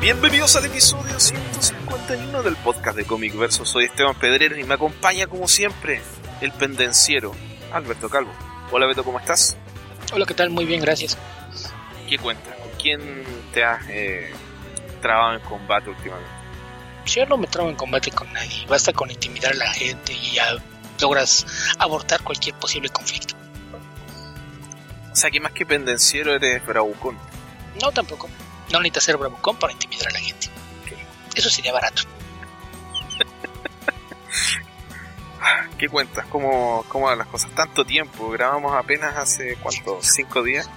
Bienvenidos al episodio 151 del podcast de Comic Verso. Soy Esteban Pedrero y me acompaña como siempre el pendenciero Alberto Calvo. Hola Beto, ¿cómo estás? Hola, ¿qué tal? Muy bien, gracias. ¿Qué cuentas? ¿Con quién te has trabado en combate últimamente? Yo no me trabo en combate con nadie, basta con intimidar a la gente y ya logras abortar cualquier posible conflicto. O sea que más que pendenciero eres bravucón. No, tampoco. No necesitas ser bravucón para intimidar a la gente. Eso sería barato. ¿Qué cuentas? ¿Cómo van las cosas? Tanto tiempo, grabamos apenas hace, ¿cuánto? ¿5 días?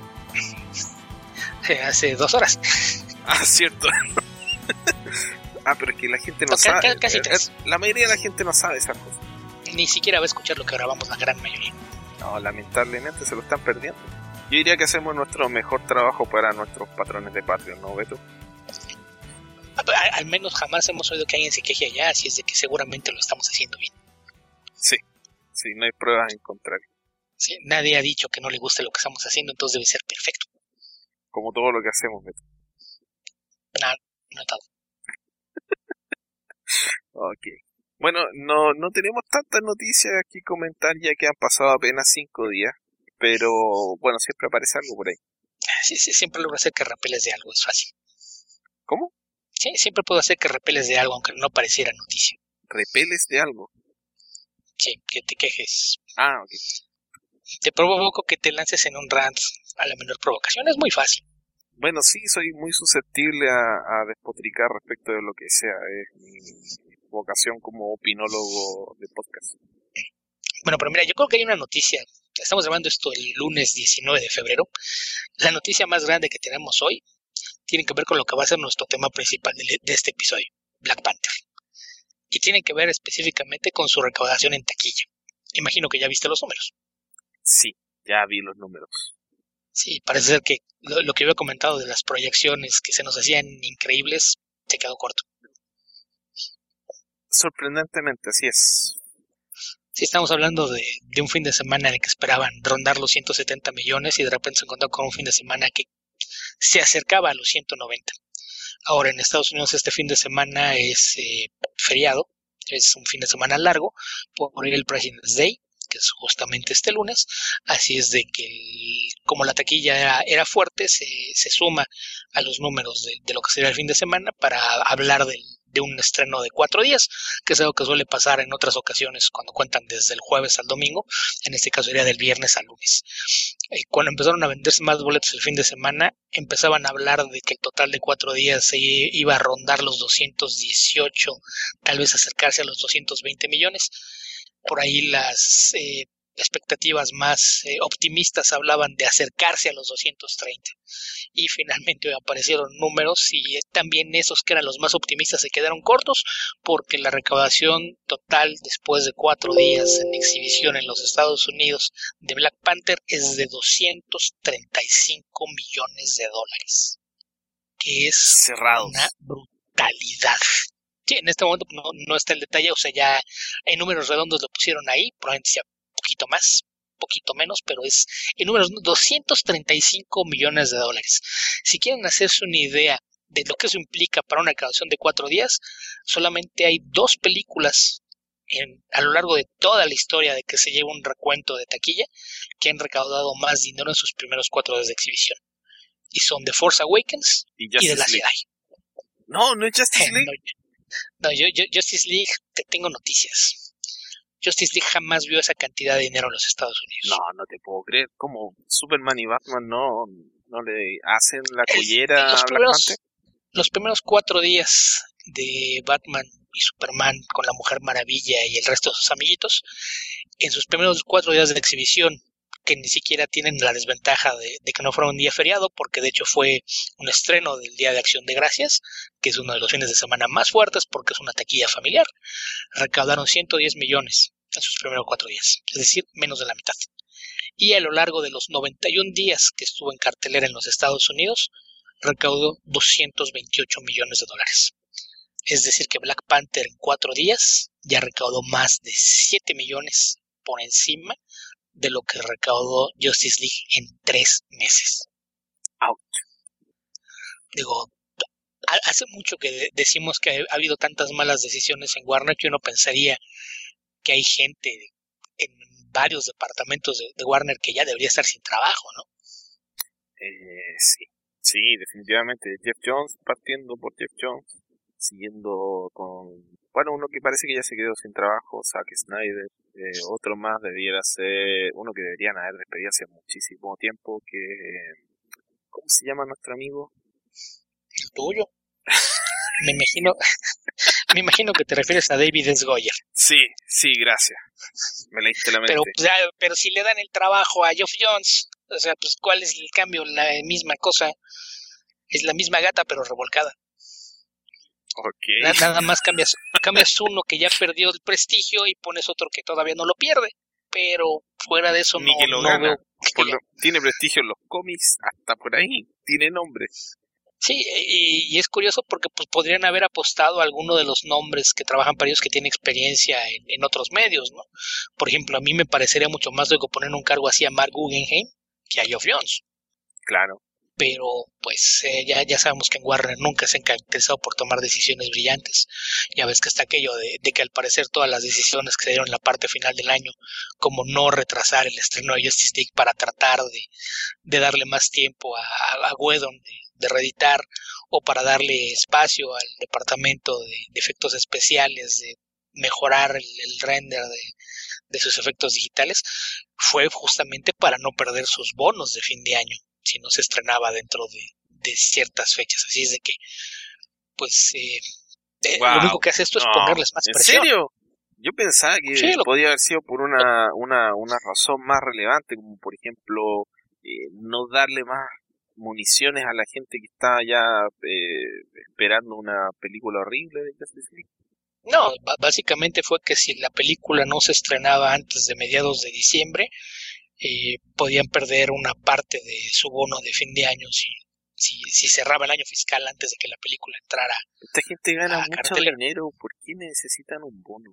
Hace 2 horas. Ah, cierto. Pero es que la gente no sabe. Casi 3. La mayoría de la gente no sabe esas cosas. Ni siquiera va a escuchar lo que grabamos la gran mayoría. No, lamentablemente se lo están perdiendo. Yo diría que hacemos nuestro mejor trabajo para nuestros patrones de Patreon, ¿no, Beto? Al menos jamás hemos oído que alguien se queje allá, así es de que seguramente lo estamos haciendo bien. Sí, no hay pruebas en contrario. Sí, nadie ha dicho que no le guste lo que estamos haciendo, entonces debe ser perfecto. Como todo lo que hacemos, Beto. No todo. Ok. Bueno, no tenemos tantas noticias que comentar ya que han pasado apenas 5 días. Pero, bueno, siempre aparece algo por ahí. Sí, siempre logro hacer que repeles de algo, es fácil. ¿Cómo? Sí, siempre puedo hacer que repeles de algo, aunque no pareciera noticia. ¿Repeles de algo? Sí, que te quejes. Ah, ok. Te provoco que te lances en un rant a la menor provocación, es muy fácil. Bueno, sí, soy muy susceptible a despotricar respecto de lo que sea. Es mi vocación como opinólogo de podcast. Bueno, pero mira, yo creo que hay una noticia. Estamos grabando esto el lunes 19 de febrero. La noticia más grande que tenemos hoy tiene que ver con lo que va a ser nuestro tema principal de este episodio, Black Panther. Y tiene que ver específicamente con su recaudación en taquilla. Imagino que ya viste los números. Sí, ya vi los números. Sí, parece ser que lo que había comentado de las proyecciones que se nos hacían increíbles se quedó corto. Sorprendentemente, así es. Sí, estamos hablando de un fin de semana en el que esperaban rondar los 170 millones y de repente se encontraron con un fin de semana que se acercaba a los 190. Ahora en Estados Unidos este fin de semana es feriado, es un fin de semana largo por el President's Day, que es justamente este lunes, así es de que como la taquilla era fuerte, se suma a los números de lo que sería el fin de semana para hablar de un estreno de 4 días, que es algo que suele pasar en otras ocasiones cuando cuentan desde el jueves al domingo, en este caso sería del viernes al lunes. Cuando empezaron a venderse más boletos el fin de semana, empezaban a hablar de que el total de 4 días se iba a rondar los 218, tal vez acercarse a los 220 millones. Por ahí las expectativas más optimistas hablaban de acercarse a los 230 y finalmente aparecieron números y también esos que eran los más optimistas se quedaron cortos porque la recaudación total después de 4 días en exhibición en los Estados Unidos de Black Panther es de 235 millones de dólares, que es cerrados. Una brutalidad. Sí, en este momento no está el detalle, o sea, ya en números redondos lo pusieron ahí, probablemente sea poquito más, poquito menos, pero es en números 235 millones de dólares. Si quieren hacerse una idea de lo que eso implica para una recaudación de 4 días, solamente hay 2 películas a lo largo de toda la historia de que se lleva un recuento de taquilla que han recaudado más dinero en sus primeros 4 días de exhibición. Y son The Force Awakens y The Last Jedi. No es Justice League. No, yo Justice League, te tengo noticias. Justice League jamás vio esa cantidad de dinero en los Estados Unidos. No te puedo creer. ¿Cómo Superman y Batman no le hacen la collera a Black Panther? Los primeros 4 días de Batman y Superman con la Mujer Maravilla y el resto de sus amiguitos, en sus primeros 4 días de exhibición, que ni siquiera tienen la desventaja de que no fuera un día feriado, porque de hecho fue un estreno del Día de Acción de Gracias, que es uno de los fines de semana más fuertes porque es una taquilla familiar, recaudaron 110 millones en sus primeros 4 días, es decir, menos de la mitad. Y a lo largo de los 91 días que estuvo en cartelera en los Estados Unidos, recaudó 228 millones de dólares. Es decir, que Black Panther en 4 días ya recaudó más de 7 millones por encima de lo que recaudó Justice League en 3 meses. Ouch. Digo, Hace mucho que decimos que ha habido tantas malas decisiones en Warner que uno pensaría que hay gente en varios departamentos de Warner que ya debería estar sin trabajo, ¿no? Sí, definitivamente. Jeff Jones, partiendo por Jeff Jones, siguiendo con, bueno, uno que parece que ya se quedó sin trabajo, Zack Snyder. Otro más debiera ser, uno que deberían haber despedido hace muchísimo tiempo, que, ¿cómo se llama nuestro amigo? El tuyo. Me imagino que te refieres a David S. Goyer. Sí, gracias. Me leíste la mente. Pero si le dan el trabajo a Geoff Jones, o sea, pues ¿cuál es el cambio? La misma cosa, es la misma gata pero revolcada. Okay. Nada más cambias uno que ya perdió el prestigio y pones otro que todavía no lo pierde, pero fuera de eso ni no, que lo no gana. veo. Tiene prestigio en los cómics, hasta por ahí, tiene nombre. Sí, y es curioso porque pues podrían haber apostado a alguno de los nombres que trabajan para ellos que tienen experiencia en otros medios, ¿no? Por ejemplo, a mí me parecería mucho más lógico poner un cargo así a Mark Guggenheim que a Geoff Jones. Claro. Pero pues ya sabemos que en Warner nunca se han caracterizado por tomar decisiones brillantes. Ya ves que está aquello de que al parecer todas las decisiones que se dieron en la parte final del año, como no retrasar el estreno de Justice League para tratar de darle más tiempo a Whedon de reeditar, o para darle espacio al departamento de efectos especiales, de mejorar el render de sus efectos digitales, fue justamente para no perder sus bonos de fin de año si no se estrenaba dentro de ciertas fechas. Así es de que, pues, wow. Lo único que hace esto es ponerles más presión. ¿En serio? Yo pensaba que podía haber sido por una razón más relevante, como por ejemplo, no darle más municiones a la gente que está ya esperando una película horrible de Justice League. No, básicamente fue que si la película no se estrenaba antes de mediados de diciembre, podían perder una parte de su bono de fin de año si cerraba el año fiscal antes de que la película entrara. Esta gente gana mucho dinero, ¿por qué necesitan un bono?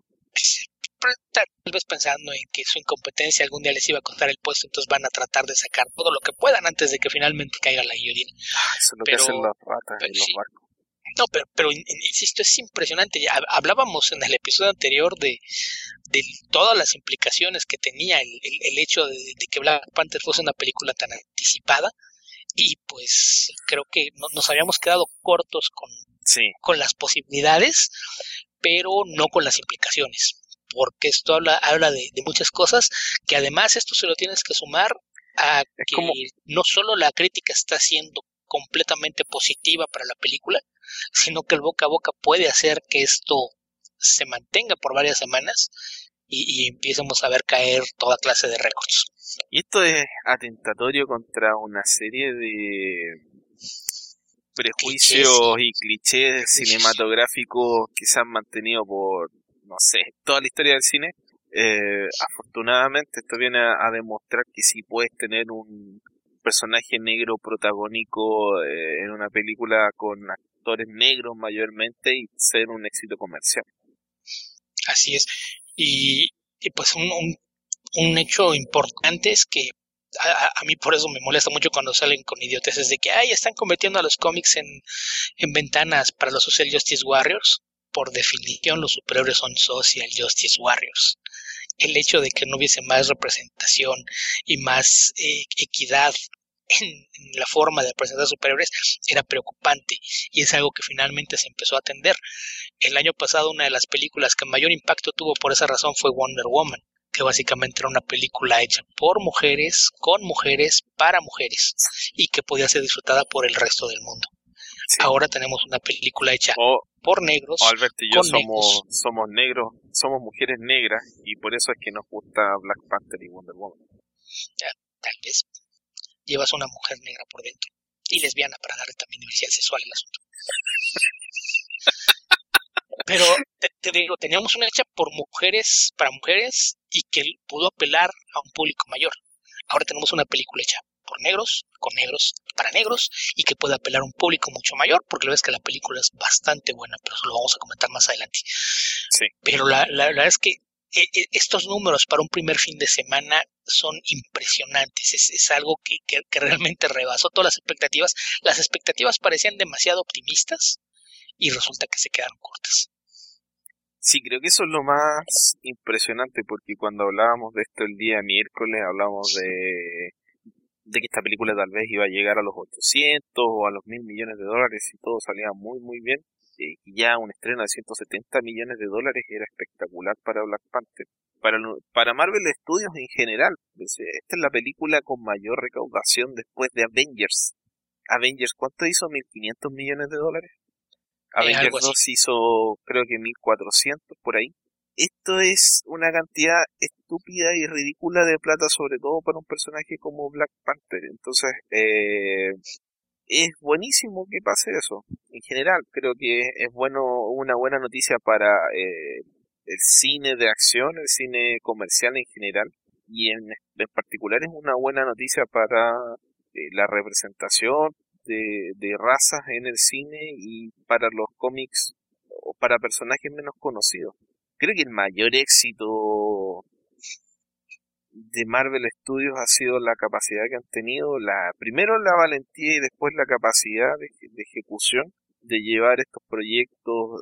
Tal vez pensando en que su incompetencia algún día les iba a costar el puesto, entonces van a tratar de sacar todo lo que puedan antes de que finalmente caiga la guillotina. Eso es lo que hacen las ratas en los barcos. No, pero insisto, es impresionante. Hablábamos en el episodio anterior de todas las implicaciones que tenía el hecho de que Black Panther fuese una película tan anticipada, y pues creo que nos habíamos quedado cortos con las posibilidades, pero no con las implicaciones, porque esto habla de muchas cosas, que además esto se lo tienes que sumar a que no solo la crítica está siendo completamente positiva para la película, sino que el boca a boca puede hacer que esto se mantenga por varias semanas y empiecemos a ver caer toda clase de récords. Y esto es atentatorio contra una serie de prejuicios y clichés cinematográficos que se han mantenido por, no sé, toda la historia del cine. Afortunadamente esto viene a demostrar que sí puedes tener un personaje negro protagónico en una película con actores negros mayormente y ser un éxito comercial. Así es. Y pues un hecho importante es que a mí por eso me molesta mucho cuando salen con idioteces de que están convirtiendo a los cómics en ventanas para los Social Justice Warriors. Por definición, los superhéroes son Social Justice Warriors. El hecho de que no hubiese más representación y más equidad en la forma de presentar superhéroes era preocupante, y es algo que finalmente se empezó a atender. El año pasado una de las películas que mayor impacto tuvo por esa razón fue Wonder Woman, que básicamente era una película hecha por mujeres, con mujeres, para mujeres, y que podía ser disfrutada por el resto del mundo. Sí. Ahora tenemos una película hecha por negros. Alberto y yo somos negros, somos mujeres negras, y por eso es que nos gusta Black Panther y Wonder Woman. Tal vez llevas una mujer negra por dentro y lesbiana para darle también diversidad sexual al asunto. Pero te digo, teníamos una hecha por mujeres, para mujeres, y que pudo apelar a un público mayor. Ahora tenemos una película hecha por negros, con negros, para negros, y que puede apelar a un público mucho mayor, porque la verdad es que la película es bastante buena, pero eso lo vamos a comentar más adelante. Sí. Pero la verdad es que estos números para un primer fin de semana son impresionantes. Es algo que realmente rebasó todas las expectativas. Las expectativas parecían demasiado optimistas, y resulta que se quedaron cortas. Sí, creo que eso es lo más impresionante, porque cuando hablábamos de esto el día miércoles, hablábamos de que esta película tal vez iba a llegar a los 800 o a los 1.000 millones de dólares y todo salía muy muy bien. Y ya un estreno de 170 millones de dólares era espectacular para Black Panther. Para Marvel Studios en general, pues, esta es la película con mayor recaudación después de Avengers. Avengers, ¿cuánto hizo? ¿1.500 millones de dólares? Avengers Algo así. 2 hizo creo que 1.400 por ahí. Esto es una cantidad estúpida y ridícula de plata, sobre todo para un personaje como Black Panther. Entonces, es buenísimo que pase eso. En general, creo que es una buena noticia para el cine de acción, el cine comercial en general, y en particular es una buena noticia para la representación de razas en el cine y para los cómics o para personajes menos conocidos. Creo que el mayor éxito de Marvel Studios ha sido la capacidad que han tenido, primero la valentía y después la capacidad de ejecución de llevar estos proyectos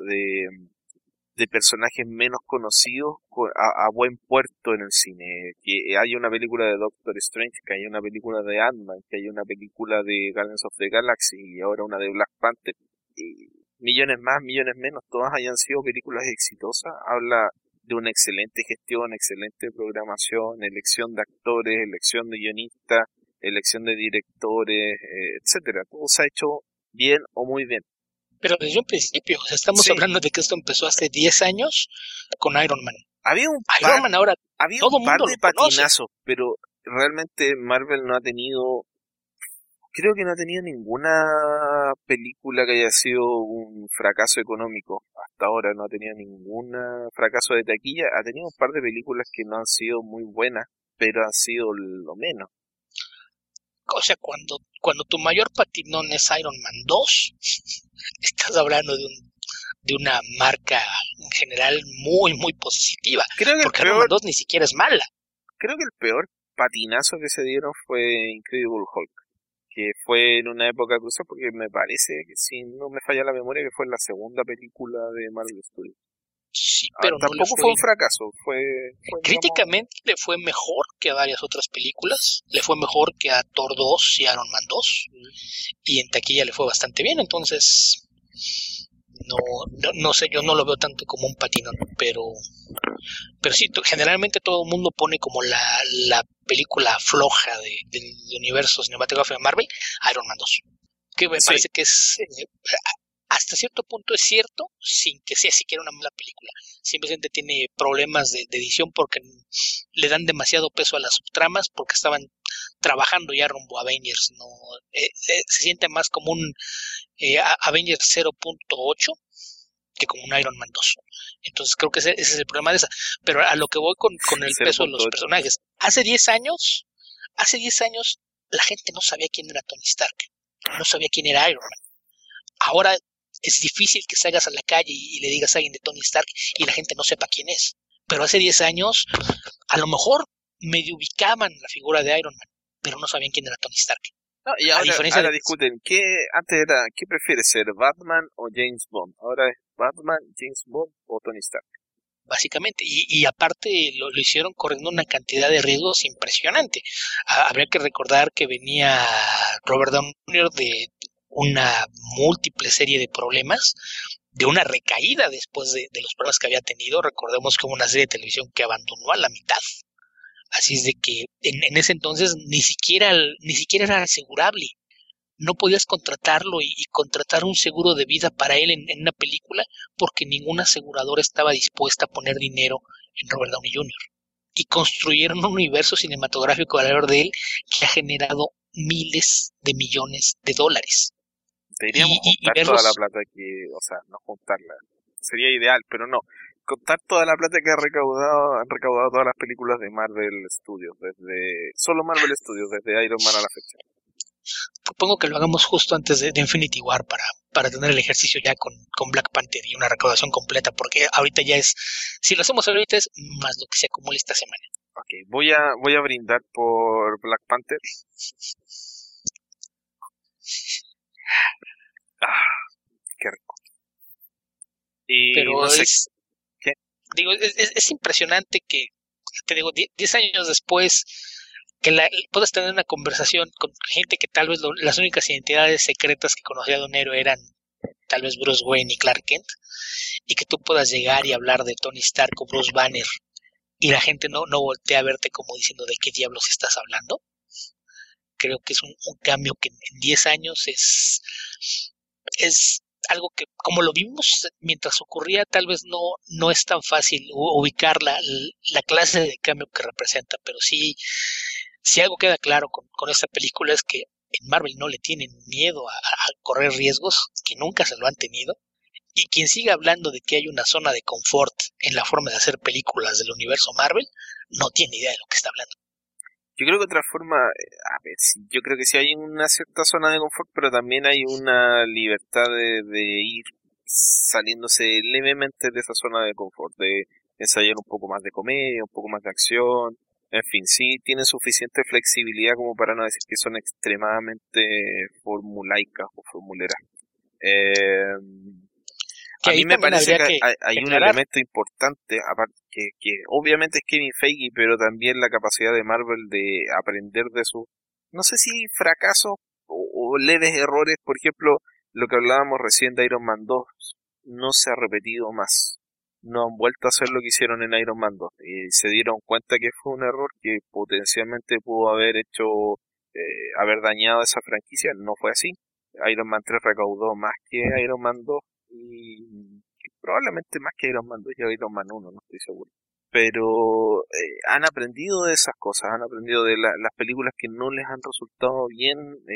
de personajes menos conocidos a buen puerto en el cine. Que haya una película de Doctor Strange, que haya una película de Ant-Man, que haya una película de Guardians of the Galaxy y ahora una de Black Panther. Y millones más, millones menos, todas hayan sido películas exitosas. Habla de una excelente gestión, excelente programación, elección de actores, elección de guionistas, elección de directores, etcétera. Todo se ha hecho bien o muy bien. Pero desde un principio, o sea, estamos Sí, hablando de que esto empezó hace 10 años con Iron Man. había un Iron par, Man ahora había todo un el par mundo de lo conoce. patinazos, pero realmente Marvel no ha tenido, creo que no ha tenido ninguna película que haya sido un fracaso económico. Hasta ahora no ha tenido ningún fracaso de taquilla. Ha tenido un par de películas que no han sido muy buenas, pero han sido lo menos. O sea, cuando tu mayor patinón es Iron Man 2, estás hablando de una marca en general muy, muy positiva. Creo que el Porque Iron Man peor, 2 ni siquiera es mala. creo que el peor patinazo que se dieron fue Incredible Hulk, que fue en una época crucial, porque me parece que, si no me falla la memoria, que fue la segunda película de Marvel Studios. Sí, pero no le Tampoco fue fue. un fracaso, fue digamos, Críticamente le fue mejor que a varias otras películas. Le fue mejor que a Thor 2 y Iron Man 2. Y en taquilla le fue bastante bien. Entonces, no sé, yo no lo veo tanto como un patinón. Pero sí, generalmente todo el mundo pone como la película floja del universo cinematográfico de Marvel, Iron Man 2. Que me sí, parece que es hasta cierto punto es cierto, sin que sea siquiera una mala película. Simplemente tiene problemas de edición porque le dan demasiado peso a las subtramas porque estaban trabajando ya rumbo a Avengers. No se siente más como un Avengers 0.8 que como un Iron Man 2. Entonces creo que ese es el problema de esa. Pero a lo que voy con el peso de los 0.8. personajes. Hace 10 años la gente no sabía quién era Tony Stark. No sabía quién era Iron Man. Ahora es difícil que salgas a la calle y le digas a alguien de Tony Stark y la gente no sepa quién es. Pero hace 10 años, a lo mejor medio ubicaban la figura de Iron Man, pero no sabían quién era Tony Stark. No, y A ahora, diferencia ahora de, discuten, antes era, ¿qué prefieres ser, Batman o James Bond? Ahora es Batman, James Bond o Tony Stark. básicamente, y aparte lo hicieron corriendo una cantidad de riesgos impresionante. Habría que recordar que venía Robert Downey Jr. de una múltiple serie de problemas, de una recaída después de los problemas que había tenido. Recordemos que hubo una serie de televisión que abandonó a la mitad. Así es de que en ese entonces ni siquiera era asegurable. No podías contratarlo y contratar un seguro de vida para él en una película porque ninguna aseguradora estaba dispuesta a poner dinero en Robert Downey Jr. Y construyeron un universo cinematográfico alrededor de él que ha generado miles de millones de dólares. Deberíamos Y juntar toda la verlos, plata o sea, no juntarla, sería ideal, pero no. Contar toda la plata que han recaudado todas las películas de Marvel Studios, solo Marvel Studios, desde Iron Man a la fecha. propongo que lo hagamos justo antes de Infinity War para tener el ejercicio ya con Black Panther y una recaudación completa, porque ahorita ya es, si lo hacemos ahorita es más lo que se acumula esta semana. Ok, voy a brindar por Black Panther. Ah, qué rico. Y no Pero sé qué. digo, es impresionante que, te digo, 10 años después, que puedas tener una conversación con gente que tal vez las únicas identidades secretas que conocía de un héroe eran tal vez Bruce Wayne y Clark Kent, y que tú puedas llegar y hablar de Tony Stark o Bruce Banner, y la gente no voltea a verte como diciendo de qué diablos estás hablando. Creo que es un cambio que en 10 años es algo que, como lo vimos mientras ocurría, tal vez no es tan fácil ubicar la clase de cambio que representa, pero sí, si algo queda claro con esta película es que en Marvel no le tienen miedo a correr riesgos, que nunca se lo han tenido, y quien siga hablando de que hay una zona de confort en la forma de hacer películas del universo Marvel, no tiene idea de lo que está hablando. Yo creo que otra forma, a ver, sí, yo creo que sí hay una cierta zona de confort, pero también hay una libertad de ir saliéndose levemente de esa zona de confort, de ensayar un poco más de comedia, un poco más de acción, en fin, sí tienen suficiente flexibilidad como para no decir que son extremadamente formulaicas o formuleras. Eh, Que a ahí mí me también parece habría que que hay un declarar. elemento importante, aparte que obviamente es Kevin Feige, pero también la capacidad de Marvel de aprender de sus, no sé si fracasos o leves errores. Por ejemplo, lo que hablábamos recién de Iron Man 2 no se ha repetido más. No han vuelto a hacer lo que hicieron en Iron Man 2. Y se dieron cuenta que fue un error que potencialmente pudo haber hecho, haber dañado esa franquicia. No fue así. Iron Man 3 recaudó más que Iron Man 2 y probablemente más que Iron Man 2 y Iron Man 1, no estoy seguro. Pero han aprendido de esas cosas, han aprendido de las películas que no les han resultado bien,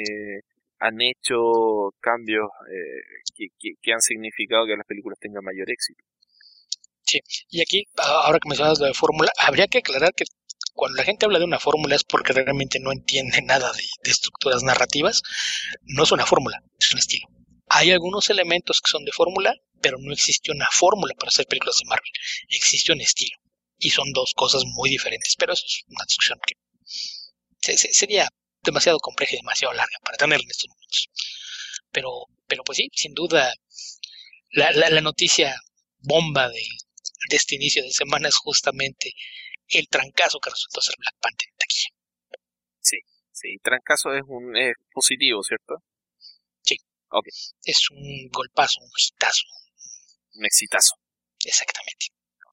han hecho cambios que han significado que las películas tengan mayor éxito. Sí, y aquí, ahora que mencionas lo de fórmula, habría que aclarar que cuando la gente habla de una fórmula es porque realmente no entiende nada de estructuras narrativas. No es una fórmula, es un estilo. Hay algunos elementos que son de fórmula, pero no existe una fórmula para hacer películas de Marvel. Existe un estilo. Y son dos cosas muy diferentes, pero eso es una discusión que sería demasiado compleja y demasiado larga para tener en estos momentos. Pero pues sí, sin duda, la noticia bomba de este inicio de semana es justamente el trancazo que resultó ser Black Panther en taquilla. Sí, sí, trancazo es positivo, ¿cierto? Sí, Ok, es un golpazo, un hitazo. un exitazo. Exactamente.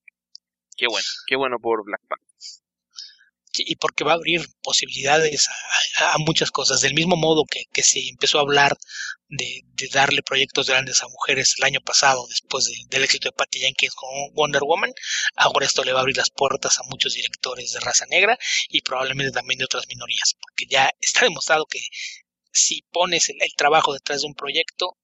Qué bueno por Black Panther. Sí, y porque va a abrir posibilidades a muchas cosas. Del mismo modo que se empezó a hablar de darle proyectos grandes a mujeres el año pasado, después del éxito de Patty Jenkins con Wonder Woman, ahora esto le va a abrir las puertas a muchos directores de raza negra y probablemente también de otras minorías, porque ya está demostrado que si pones el trabajo detrás de un proyecto,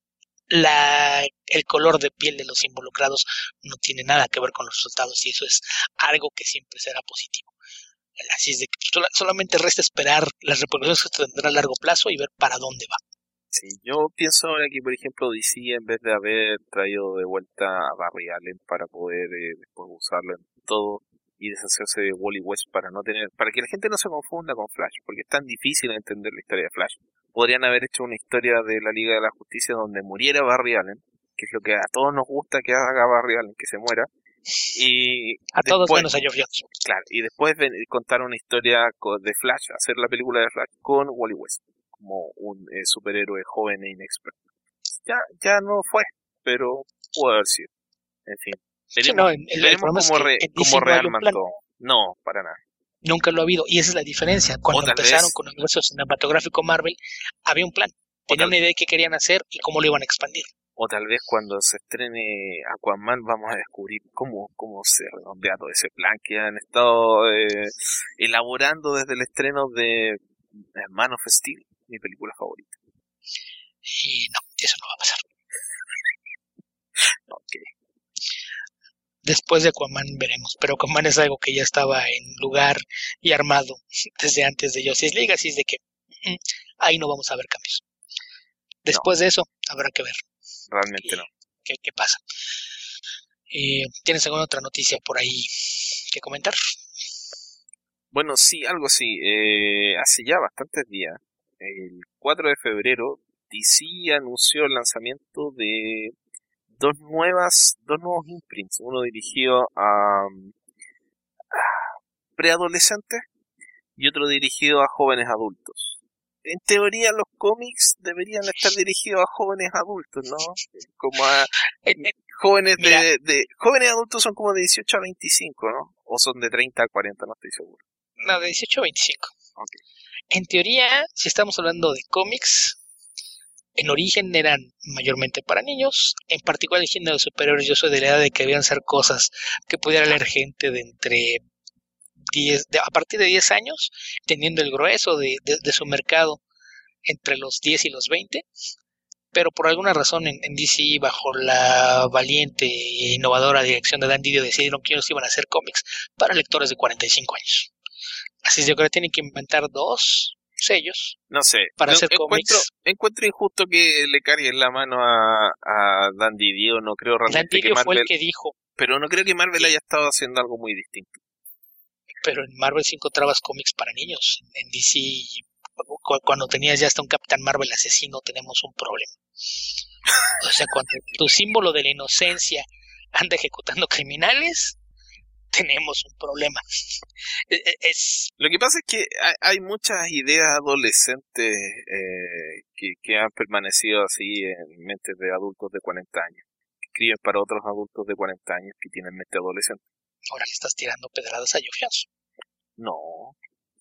el color de piel de los involucrados no tiene nada que ver con los resultados, y eso es algo que siempre será positivo. Así es de que solamente resta esperar las repercusiones que tendrá a largo plazo y ver para dónde va. Sí, yo pienso ahora que, por ejemplo, DC, en vez de haber traído de vuelta a Barry Allen para poder después usarlo en todo y deshacerse de Wally West para no tener, para que la gente no se confunda con Flash, porque es tan difícil entender la historia de Flash. Podrían haber hecho una historia de la Liga de la Justicia donde muriera Barry Allen, que es lo que a todos nos gusta que haga Barry Allen, que se muera, y A todos después, menos a Geoff Jones. claro, y después contar una historia de Flash, hacer la película de Flash con Wally West como un superhéroe joven e inexperto. Ya no fue, pero pudo haber sido. En fin, Sí, veremos, no, el veremos problema es que en cómo DC no hay un rearman plan. todo. No, para nada. Nunca lo ha habido. Y esa es la diferencia. O Cuando tal empezaron vez, con el universo cinematográfico Marvel, había un plan. o Tenían tal, una idea de qué querían hacer y cómo lo iban a expandir. o tal vez cuando se estrene Aquaman vamos a descubrir cómo se redondea todo ese plan que han estado elaborando desde el estreno de Man of Steel, mi película favorita. Y no, eso no va a pasar. Ok. Después de Aquaman veremos. Pero Aquaman es algo que ya estaba en lugar y armado desde antes de Justice League. Así es de que ahí no vamos a ver cambios. No, Después de eso, habrá que ver realmente no. qué pasa. ¿Tienes alguna otra noticia por ahí que comentar? Bueno, sí, algo así. Hace ya bastantes días, el 4 de febrero, DC anunció el lanzamiento de dos nuevos imprints, uno dirigido a preadolescentes y otro dirigido a jóvenes adultos. En teoría los cómics deberían estar dirigidos a jóvenes adultos, ¿no? Como a jóvenes jóvenes adultos son como de 18 a 25, ¿no? O son de 30 a 40, no estoy seguro. No, de 18 a 25. Okay. En teoría, si estamos hablando de cómics, en origen eran mayormente para niños, en particular el género de superhéroes. Yo soy de la edad de que debían ser cosas que pudiera leer gente de entre 10, a partir de 10 años, teniendo el grueso de su mercado entre los 10 y los 20, pero por alguna razón en DC, bajo la valiente e innovadora dirección de Dan Didio, decidieron que ellos iban a hacer cómics para lectores de 45 años. Así es, yo creo que tienen que inventar dos sellos. No sé, para hacer cómics. Encuentro injusto que le carguen la mano a Dan Didio, no creo realmente Dan Didio que Marvel... fue el que dijo. Pero no creo que Marvel haya estado haciendo algo muy distinto. Pero en Marvel sí encontrabas cómics para niños. En DC, cuando tenías ya hasta un Capitán Marvel asesino, tenemos un problema. O sea, cuando tu símbolo de la inocencia anda ejecutando criminales, tenemos un problema. Lo que pasa es que hay muchas ideas adolescentes que han permanecido así en mentes de adultos de 40 años. Escriben para otros adultos de 40 años que tienen mente adolescente. Ahora le estás tirando pedradas a Geoff Johns. No.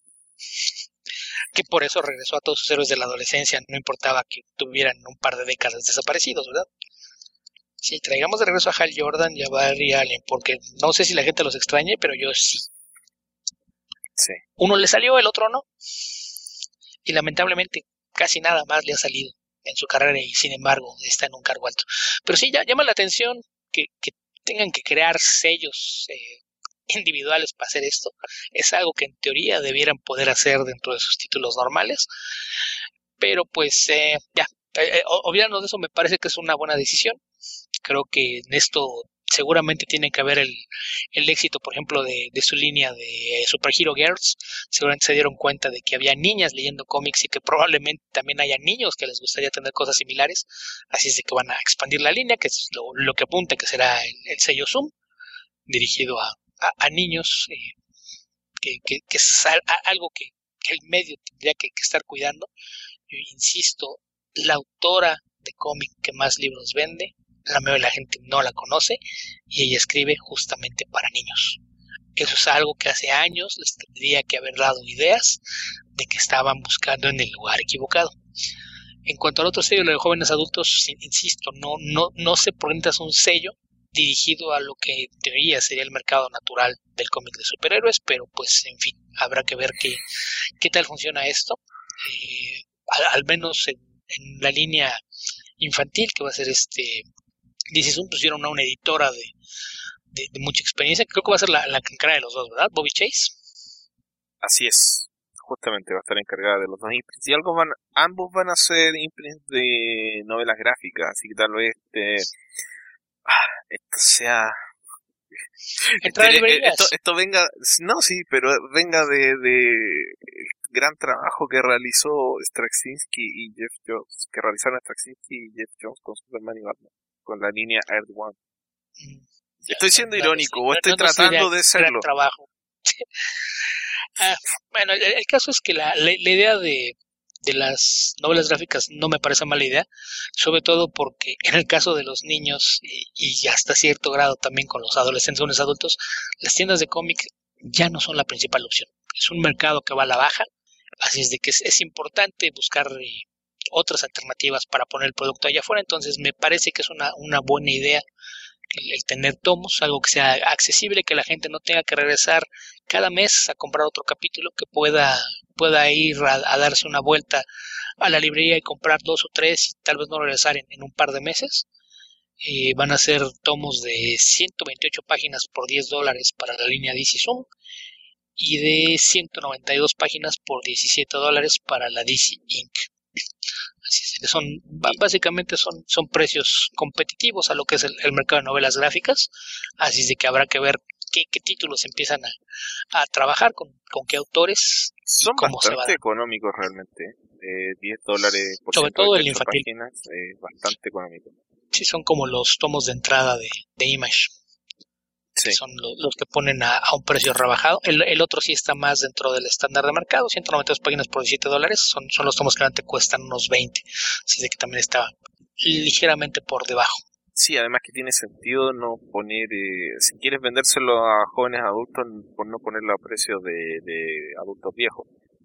Que por eso regresó a todos sus héroes de la adolescencia, no importaba que tuvieran un par de décadas desaparecidos, ¿verdad? Sí, traigamos de regreso a Hal Jordan y a Barry Allen, porque no sé si la gente los extrañe, pero yo sí. Sí. Uno le salió, el otro no. Y lamentablemente casi nada más le ha salido en su carrera y sin embargo está en un cargo alto. Pero sí, llama la atención que tengan que crear sellos individuales para hacer esto. Es algo que en teoría debieran poder hacer dentro de sus títulos normales. Pero pues olvidarnos de eso, me parece que es una buena decisión. Creo que en esto seguramente tiene que haber el éxito, por ejemplo, de su línea de Super Hero Girls. Seguramente se dieron cuenta de que había niñas leyendo cómics y que probablemente también haya niños que les gustaría tener cosas similares. Así es de que van a expandir la línea, que es lo que apunta que será el sello Zoom, dirigido a niños, que es algo que el medio tendría que estar cuidando. Yo insisto, la autora de cómic que más libros vende, la mayoría de la gente no la conoce y ella escribe justamente para niños. Eso es algo que hace años les tendría que haber dado ideas de que estaban buscando en el lugar equivocado. En cuanto al otro sello, lo de jóvenes adultos, insisto, no se presentas un sello dirigido a lo que en teoría sería el mercado natural del cómic de superhéroes, pero pues en fin, habrá que ver qué tal funciona esto. Al menos en la línea infantil, que va a ser DC Zoom, pusieron a una editora de mucha experiencia, creo que va a ser la encargada de los dos, ¿verdad? Bobby Chase. Así es, justamente va a estar encargada de los dos imprints, y ambos van a ser imprints de novelas gráficas, así que tal vez esto sea... Esto venga, no, sí, pero venga de gran trabajo que realizó Straczynski y Jeff Jones, que realizaron Straczynski y Jeff Jones con Superman y Batman, con la línea Earth One. Estoy siendo irónico, o estoy tratando de serlo. Trabajo. Bueno, el caso es que la idea de las novelas gráficas no me parece mala idea, sobre todo porque en el caso de los niños y hasta cierto grado también con los adolescentes o los adultos, las tiendas de cómic ya no son la principal opción. Es un mercado que va a la baja, así es de que es importante buscar otras alternativas para poner el producto allá afuera. Entonces me parece que es una buena idea el tener tomos, algo que sea accesible, que la gente no tenga que regresar cada mes a comprar otro capítulo, que pueda ir a darse una vuelta a la librería y comprar 2 o 3 y tal vez no regresar en un par de meses. Van a ser tomos de 128 páginas por $10 para la línea DC Zoom y de 192 páginas por $17 para la DC Inc. Así es que básicamente son precios competitivos a lo que es el mercado de novelas gráficas, así es de que habrá que ver qué títulos empiezan a trabajar, con qué autores. Son cómo bastante económicos realmente, $10 por sobre todo el infantil. Páginas, bastante económico. Sí, son como los tomos de entrada de Image. Sí. Son los que ponen a un precio rebajado. El otro sí está más dentro del estándar de mercado, 192 páginas por $17. Son los tomos que te cuestan unos 20. Así de que también está ligeramente por debajo. Sí, además que tiene sentido no poner, si quieres vendérselo a jóvenes adultos, por no ponerlo a precios de adultos viejos.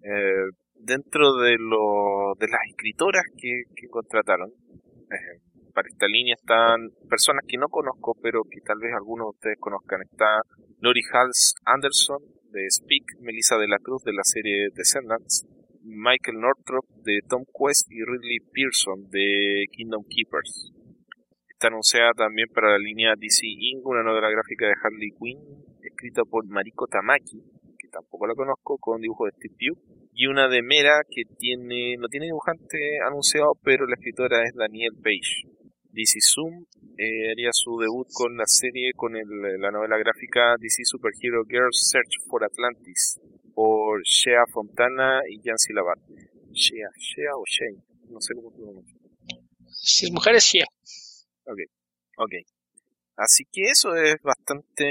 Dentro de las escritoras que contrataron, para esta línea están personas que no conozco, pero que tal vez algunos de ustedes conozcan. Está Lori Hals Anderson de Speak, Melissa de la Cruz de la serie Descendants, Michael Northrop de Tom Quest y Ridley Pearson de Kingdom Keepers. Está anunciada también para la línea DC Inc. una novela gráfica de Harley Quinn, escrita por Mariko Tamaki, que tampoco la conozco, con dibujo de Steve Pugh, y una de Mera que no tiene dibujante anunciado, pero la escritora es Danielle Page. DC Zoom haría su debut con la serie, con la novela gráfica DC Superhero Girls Search for Atlantis, por Shea Fontana y Yancy Labat. Shea o Shea, no sé cómo pronuncia. Si es mujer es Shea. Ok. Así que eso es bastante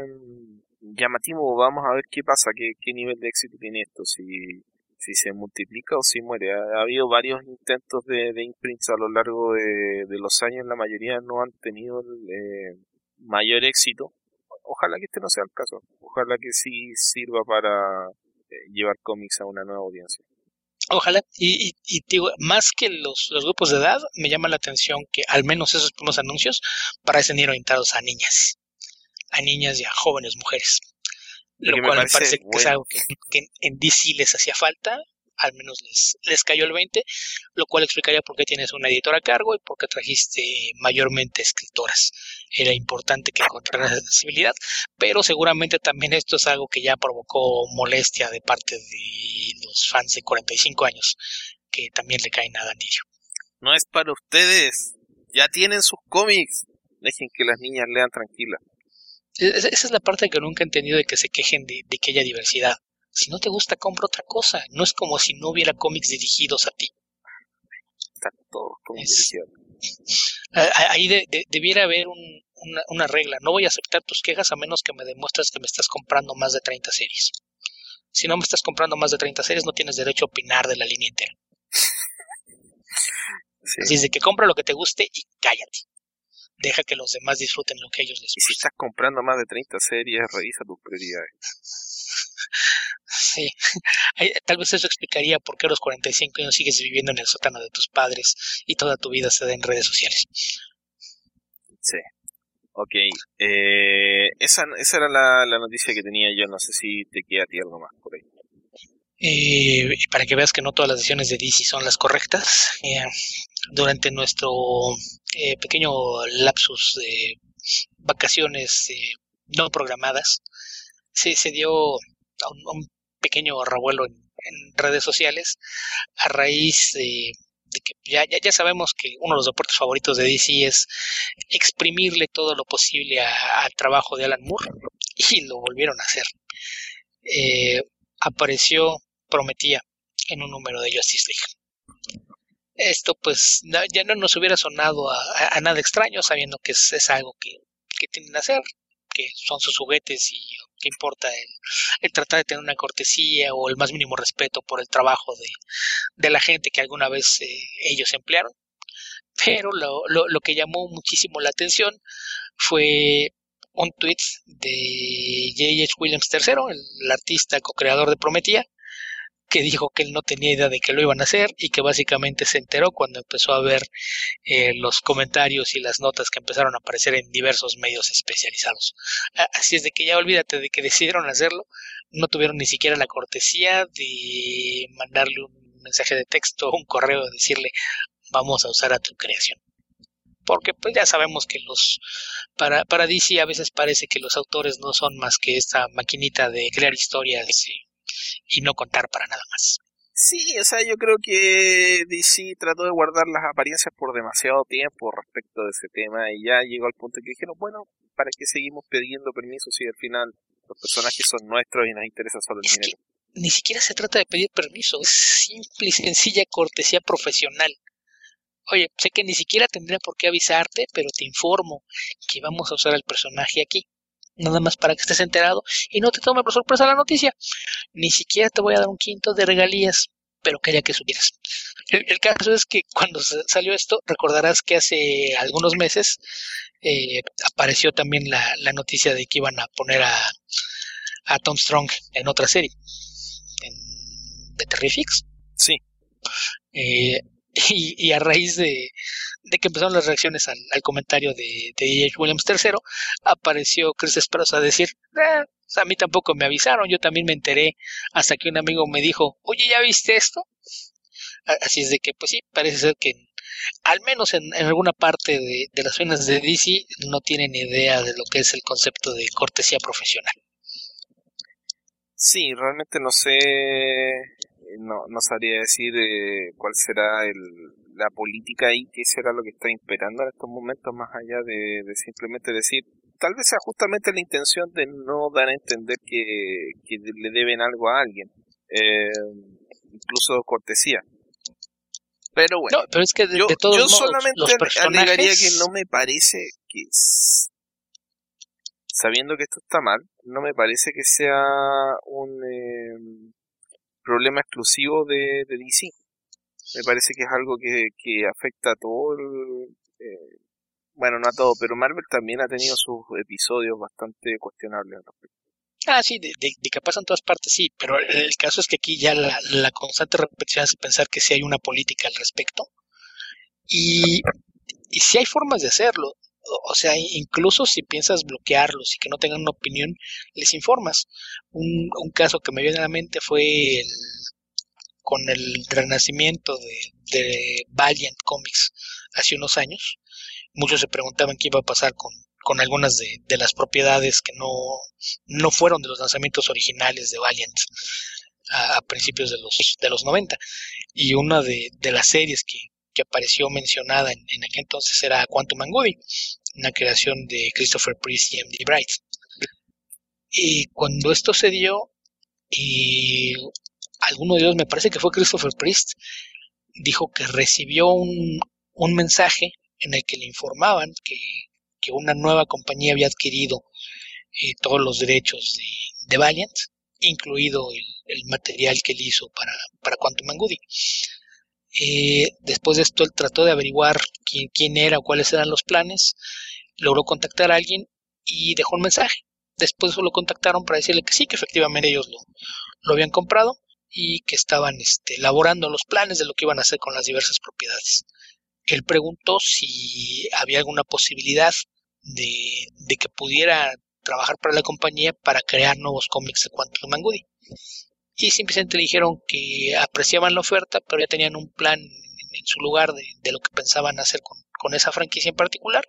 llamativo. Vamos a ver qué pasa, qué nivel de éxito tiene esto, si se multiplica o si muere. Ha habido varios intentos de imprints a lo largo de los años, la mayoría no han tenido mayor éxito. Ojalá que este no sea el caso. Ojalá que sí sirva para llevar cómics a una nueva audiencia. Ojalá, y digo, más que los grupos de edad, me llama la atención que al menos esos primeros anuncios parecen ir orientados a niñas y a jóvenes mujeres, lo cual me parece que es algo que en DC les hacía falta, al menos les cayó el 20, lo cual explicaría por qué tienes una editora a cargo y por qué trajiste mayormente escritoras. Era importante que encontraran esa accesibilidad, pero seguramente también esto es algo que ya provocó molestia de parte de los fans de 45 años, que también le caen a Danillo. No es para ustedes, ya tienen sus cómics, dejen que las niñas lean tranquilas. Esa es la parte que nunca he entendido, de que se quejen de que haya diversidad. Si no te gusta, compra otra cosa. No es como si no hubiera cómics dirigidos a ti. Están todos cómics dirigidos. Ahí debiera haber una regla. No voy a aceptar tus quejas a menos que me demuestres que me estás comprando más de 30 series. Si no me estás comprando más de 30 series, no tienes derecho a opinar de la línea entera. Sí. Así es de que compra lo que te guste y cállate. Deja que los demás disfruten lo que a ellos les gusta. Y si estás comprando más de 30 series, revisa tus prioridades. Sí, tal vez eso explicaría por qué a los 45 años sigues viviendo en el sótano de tus padres y toda tu vida se da en redes sociales. Sí, ok. Esa era la noticia que tenía yo. No sé si te queda a ti algo más por ahí. Para que veas que no todas las decisiones de DC son las correctas, durante nuestro pequeño lapsus de vacaciones no programadas, se dio un pequeño revuelo en redes sociales a raíz de que ya sabemos que uno de los deportes favoritos de DC es exprimirle todo lo posible al trabajo de Alan Moore, y lo volvieron a hacer. Apareció Prometía en un número de Justice League. Esto pues ya no nos hubiera sonado a nada extraño, sabiendo que es algo que tienden a hacer, que son sus juguetes y que importa el tratar de tener una cortesía o el más mínimo respeto por el trabajo de la gente que alguna vez ellos emplearon. Pero lo que llamó muchísimo la atención fue un tweet de J.H. Williams III, el artista co-creador de Prometía, que dijo que él no tenía idea de que lo iban a hacer y que básicamente se enteró cuando empezó a ver los comentarios y las notas que empezaron a aparecer en diversos medios especializados. Así es de que ya olvídate de que decidieron hacerlo, no tuvieron ni siquiera la cortesía de mandarle un mensaje de texto o un correo, decirle vamos a usar a tu creación. Porque pues ya sabemos que para DC a veces parece que los autores no son más que esta maquinita de crear historias y no contar para nada más. Sí, o sea, yo creo que DC trató de guardar las apariencias por demasiado tiempo respecto de ese tema y ya llegó al punto que dijeron, bueno, ¿para qué seguimos pidiendo permiso si al final los personajes son nuestros y nos interesa solo el dinero? Ni siquiera se trata de pedir permiso, es simple y sencilla cortesía profesional. oye, sé que ni siquiera tendría por qué avisarte, pero te informo que vamos a usar el personaje aquí, nada más para que estés enterado y no te tome por sorpresa la noticia. Ni siquiera te voy a dar un quinto de regalías, pero quería que supieras. El caso es que cuando salió esto, recordarás que hace algunos meses apareció también la noticia de que iban a poner a Tom Strong en otra serie, en The Terrifics. Sí. Y a raíz de que empezaron las reacciones al comentario de D.H. Williams III, apareció Chris Sprouse a decir, a mí tampoco me avisaron, yo también me enteré hasta que un amigo me dijo, oye, ¿ya viste esto? Así es de que, pues sí, parece ser que al menos en alguna parte de las finas de DC no tienen idea de lo que es el concepto de cortesía profesional. Sí, realmente no sé, no sabría decir cuál será la política ahí, qué será lo que está imperando en estos momentos, más allá de simplemente decir, tal vez sea justamente la intención de no dar a entender que le deben algo a alguien, incluso cortesía. Pero bueno, no, pero es que yo todos modos, solamente los personajes... alegaría que no me parece que, sabiendo que esto está mal, no me parece que sea un problema exclusivo de DC. Me parece que es algo que afecta a todo bueno, no a todo, pero Marvel también ha tenido sus episodios bastante cuestionables al respecto. Sí, de que pasa en todas partes, sí, pero el caso es que aquí ya la constante repetición hace pensar que sí hay una política al respecto y sí hay formas de hacerlo. O sea, incluso si piensas bloquearlos y que no tengan una opinión, les informas. Un caso que me viene a la mente fue con el renacimiento de Valiant Comics hace unos años. Muchos se preguntaban qué iba a pasar con algunas de las propiedades que no fueron de los lanzamientos originales de Valiant a principios de los 90. Y una de las series que apareció mencionada en aquel entonces era Quantum and Goody, una creación de Christopher Priest y M.D. Bright. Y cuando esto se dio, y alguno de ellos, me parece que fue Christopher Priest, dijo que recibió un mensaje en el que le informaban que una nueva compañía había adquirido todos los derechos de Valiant, incluido el material que él hizo para Quantum and Goody. Después de esto, él trató de averiguar quién era o cuáles eran los planes, logró contactar a alguien y dejó un mensaje. Después lo contactaron para decirle que sí, que efectivamente ellos lo habían comprado y que estaban elaborando los planes de lo que iban a hacer con las diversas propiedades. Él preguntó si había alguna posibilidad de que pudiera trabajar para la compañía para crear nuevos cómics de Quantum and Goody. Y simplemente le dijeron que apreciaban la oferta, pero ya tenían un plan en su lugar de lo que pensaban hacer con esa franquicia en particular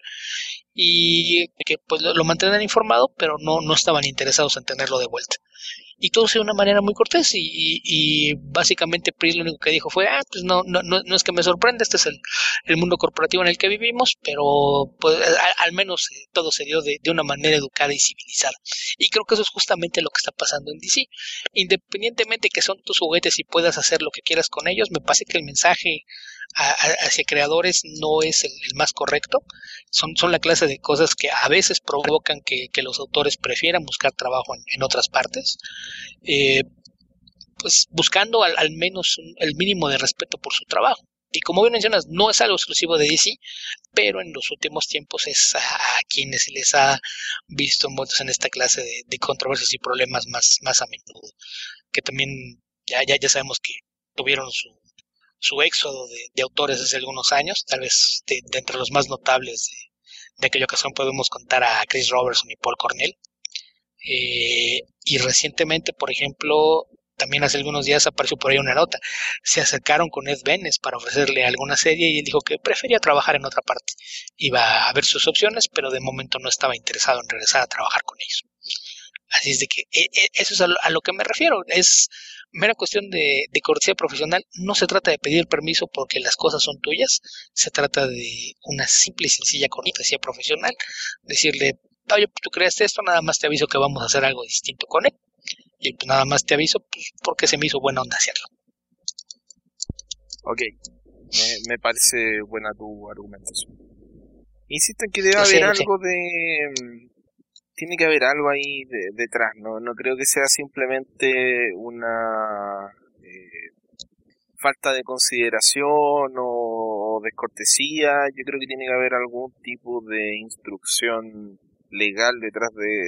y que pues lo mantenían informado, pero no estaban interesados en tenerlo de vuelta. Y todo de una manera muy cortés y básicamente Pris lo único que dijo fue, pues no es que me sorprenda, este es el mundo corporativo en el que vivimos, pero pues al menos todo se dio de una manera educada y civilizada. Y creo que eso es justamente lo que está pasando en DC. Independientemente que son tus juguetes y puedas hacer lo que quieras con ellos, me parece que el mensaje hacia creadores no es el más correcto. Son la clase de cosas que a veces provocan que los autores prefieran buscar trabajo en otras partes, pues buscando al menos el mínimo de respeto por su trabajo. Y como bien mencionas, no es algo exclusivo de DC, pero en los últimos tiempos es a quienes les ha visto envueltos en esta clase de controversias y problemas más a menudo. Que también ya sabemos que tuvieron su éxodo de autores hace algunos años, tal vez de entre los más notables de aquella ocasión podemos contar a Chris Robertson y Paul Cornell. Y recientemente, por ejemplo, también hace algunos días apareció por ahí una nota, se acercaron con Ed Benes para ofrecerle alguna serie y él dijo que prefería trabajar en otra parte, iba a ver sus opciones, pero de momento no estaba interesado en regresar a trabajar con ellos. Así es de que eso es a lo que me refiero, es mera cuestión de cortesía profesional. No se trata de pedir permiso porque las cosas son tuyas, se trata de una simple y sencilla cortesía profesional, decirle, oye, tú creaste esto, nada más te aviso que vamos a hacer algo distinto con él, y pues nada más te aviso pues, porque se me hizo buena onda hacerlo. Ok, Me parece buena tu argumentación. Insisto en que debe Lo sé, haber lo sé. algo tiene que haber algo ahí detrás, no creo que sea simplemente una falta de consideración o descortesía. Yo creo que tiene que haber algún tipo de instrucción legal detrás de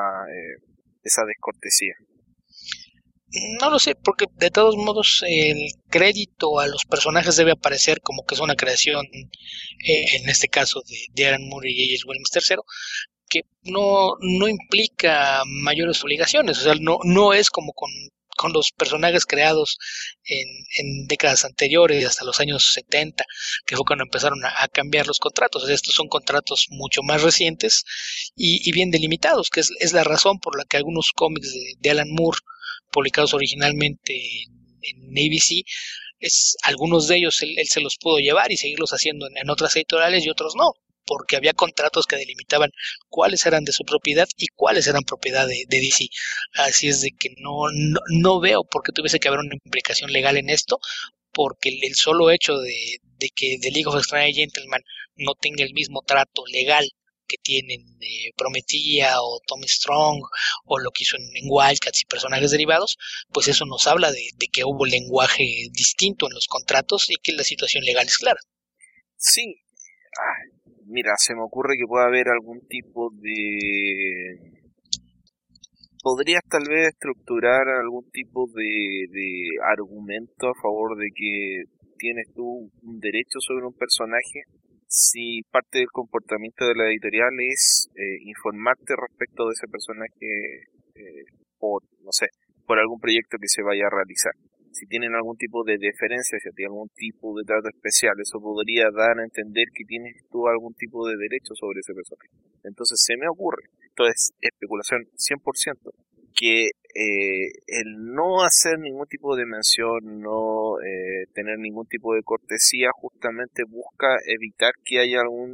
esa descortesía. No lo sé, porque de todos modos el crédito a los personajes debe aparecer como que es una creación, en este caso de Alan Moore y J.H. Williams III, que no implica mayores obligaciones, o sea, no es como con los personajes creados en décadas anteriores, hasta los años 70, que fue cuando empezaron a cambiar los contratos. O sea, estos son contratos mucho más recientes y bien delimitados, que es la razón por la que algunos cómics de Alan Moore, publicados originalmente en ABC, algunos de ellos él se los pudo llevar y seguirlos haciendo en otras editoriales y otros no, porque había contratos que delimitaban cuáles eran de su propiedad y cuáles eran propiedad de DC. Así es de que no veo por qué tuviese que haber una implicación legal en esto, porque el solo hecho de que The League of Extraordinary Gentlemen no tenga el mismo trato legal que tienen Prometía o Tom Strong o lo que hizo en Wildcats y personajes derivados, pues eso nos habla de que hubo lenguaje distinto en los contratos y que la situación legal es clara. Sí, mira, se me ocurre que pueda haber algún tipo de... Podrías tal vez estructurar algún tipo de argumento a favor de que tienes tú un derecho sobre un personaje si parte del comportamiento de la editorial es informarte respecto de ese personaje por, no sé, por algún proyecto que se vaya a realizar. Si tienen algún tipo de deferencia, si tienen algún tipo de trato especial, eso podría dar a entender que tienes tú algún tipo de derecho sobre ese personaje. Entonces se me ocurre, esto es especulación 100%, que el no hacer ningún tipo de mención, no tener ningún tipo de cortesía, justamente busca evitar que haya algún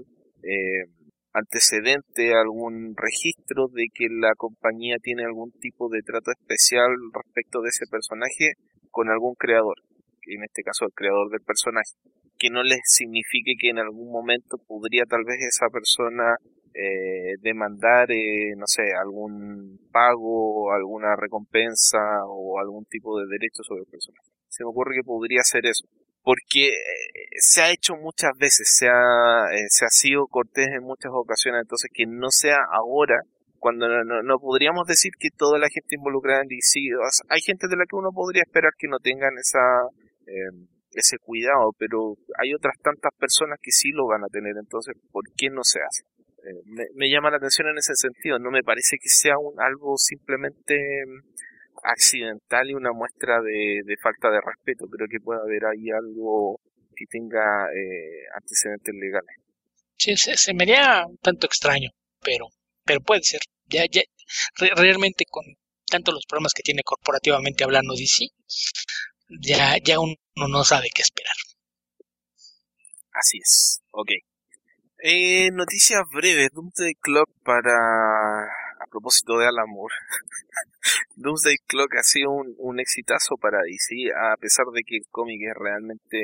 antecedente, algún registro de que la compañía tiene algún tipo de trato especial respecto de ese personaje con algún creador, en este caso el creador del personaje, que no les signifique que en algún momento podría tal vez esa persona demandar, no sé, algún pago, alguna recompensa o algún tipo de derecho sobre el personaje. Se me ocurre que podría ser eso, porque se ha hecho muchas veces, se ha sido cortés en muchas ocasiones, entonces que no sea ahora, cuando no podríamos decir que toda la gente involucrada en DC, hay gente de la que uno podría esperar que no tengan ese cuidado, pero hay otras tantas personas que sí lo van a tener, entonces, ¿por qué no se hace? Me llama la atención en ese sentido, no me parece que sea algo simplemente accidental y una muestra de falta de respeto, creo que puede haber ahí algo que tenga antecedentes legales. Sí, se me haría un tanto extraño, pero puede ser. Realmente con tanto los problemas que tiene corporativamente hablando DC, ya uno no sabe qué esperar. Así es, ok. Noticias breves, Doomsday Clock a propósito de Alan Moore. Doomsday Clock ha sido un exitazo para DC, a pesar de que el cómic es realmente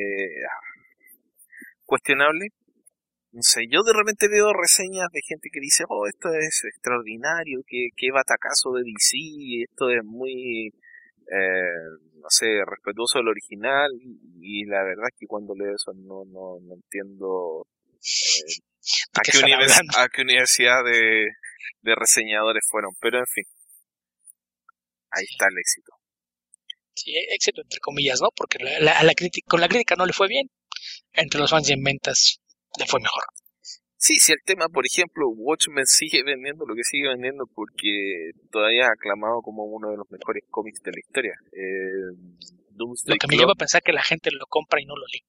cuestionable. No sé, yo de repente veo reseñas de gente que dice, oh, esto es extraordinario, que batacazo de DC, esto es muy, no sé, respetuoso del original, y la verdad es que cuando leo eso no entiendo ¿De qué están hablando? a qué universidad de reseñadores fueron, pero en fin, ahí está el éxito. Sí, éxito entre comillas, ¿no? Porque con la crítica no le fue bien. Entre los fans y en ventas le fue mejor. Sí, si el tema, por ejemplo, Watchmen sigue vendiendo lo que sigue vendiendo porque todavía es aclamado como uno de los mejores cómics de la historia. Lo Doomsday que me lleva Clock, a pensar que la gente lo compra y no lo lee.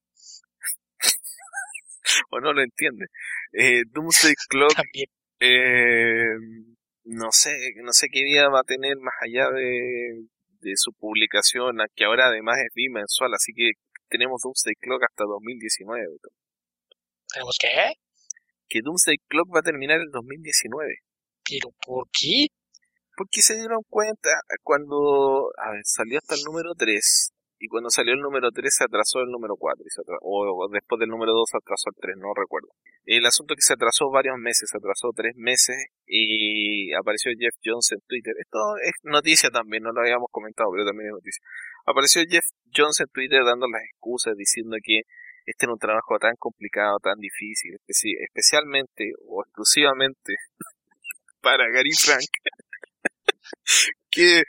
o no lo entiende. Doomsday Clock, También. eh, no sé qué vida va a tener más allá de su publicación, que ahora además es bimensual, así que tenemos Doomsday Clock hasta 2019. Tenemos que, Que Doomsday Clock va a terminar en 2019. pero ¿por qué? Porque se dieron cuenta cuando, a ver, salió hasta el número 3 y cuando salió el número 3 se atrasó el número 4, o después del número 2 se atrasó el 3, no recuerdo. El asunto es que se atrasó varios meses, se atrasó 3 meses y apareció Jeff Jones en Twitter. Esto es noticia también, no lo habíamos comentado, pero también es noticia. Apareció Jeff Jones en Twitter dando las excusas, diciendo que este era un trabajo tan complicado, tan difícil, especialmente o exclusivamente para Gary Frank, que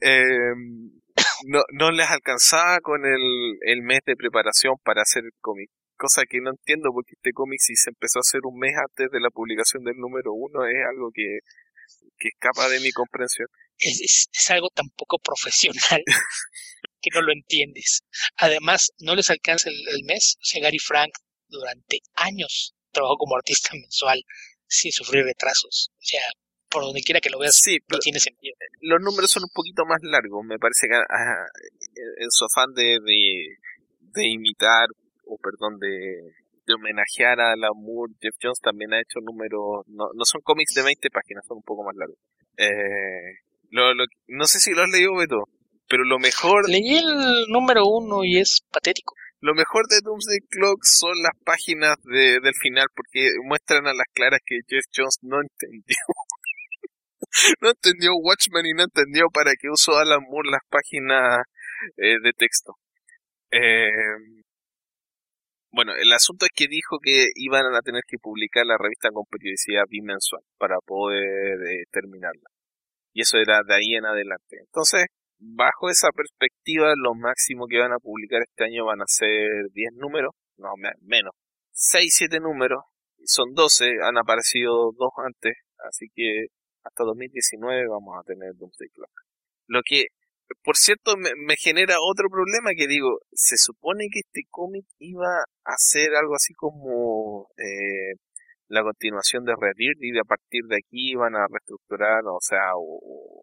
no les alcanzaba con el mes de preparación para hacer el cómic. Cosa que no entiendo, porque este cómic, si se empezó a hacer un mes antes de la publicación del número 1, es algo que escapa de mi comprensión. Es algo tan poco profesional que no lo entiendes. Además, no les alcanza el mes. O sea, Gary Frank durante años trabajó como artista mensual sin sufrir retrasos. O sea, por donde quiera que lo veas, sí, no tiene sentido. Los números son un poquito más largos. Me parece que en su afán de imitar, de homenajear a Alan Moore, Jeff Jones también ha hecho números, no son cómics de 20 páginas, son un poco más largos. No sé si lo has leído, Beto, pero lo mejor... Leí el número 1 y es patético. Lo mejor de Doomsday Clock son las páginas del final, porque muestran a las claras que Jeff Jones no entendió. No entendió Watchmen y no entendió para qué usó Alan Moore las páginas de texto. Bueno, el asunto es que dijo que iban a tener que publicar la revista con periodicidad bimensual para poder terminarla. Y eso era de ahí en adelante. Entonces, bajo esa perspectiva, lo máximo que van a publicar este año van a ser 10 números, no, menos, 6, 7 números, son 12, han aparecido 2 antes, así que hasta 2019 vamos a tener Doomsday Clock. Lo que, por cierto, me genera otro problema, que digo, se supone que este cómic iba a ser algo así como la continuación de Rebirth, y a partir de aquí iban a reestructurar, o sea, o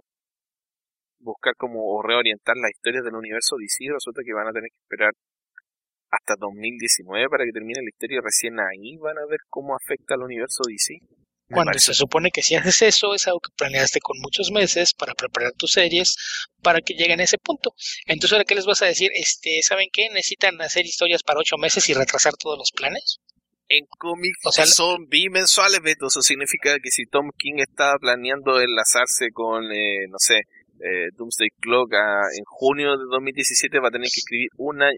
buscar o reorientar las historias del universo DC. Resulta que van a tener que esperar hasta 2019 para que termine la historia, y recién ahí van a ver cómo afecta al universo DC. Cuando se supone que si haces eso, es algo que planeaste con muchos meses para preparar tus series para que lleguen a ese punto. Entonces, ¿ahora qué les vas a decir? ¿Saben qué? ¿Necesitan hacer historias para 8 meses y retrasar todos los planes? En cómics son bimensuales, Beto. Eso significa que si Tom King estaba planeando enlazarse con, Doomsday Clock en junio de 2017, va a tener que escribir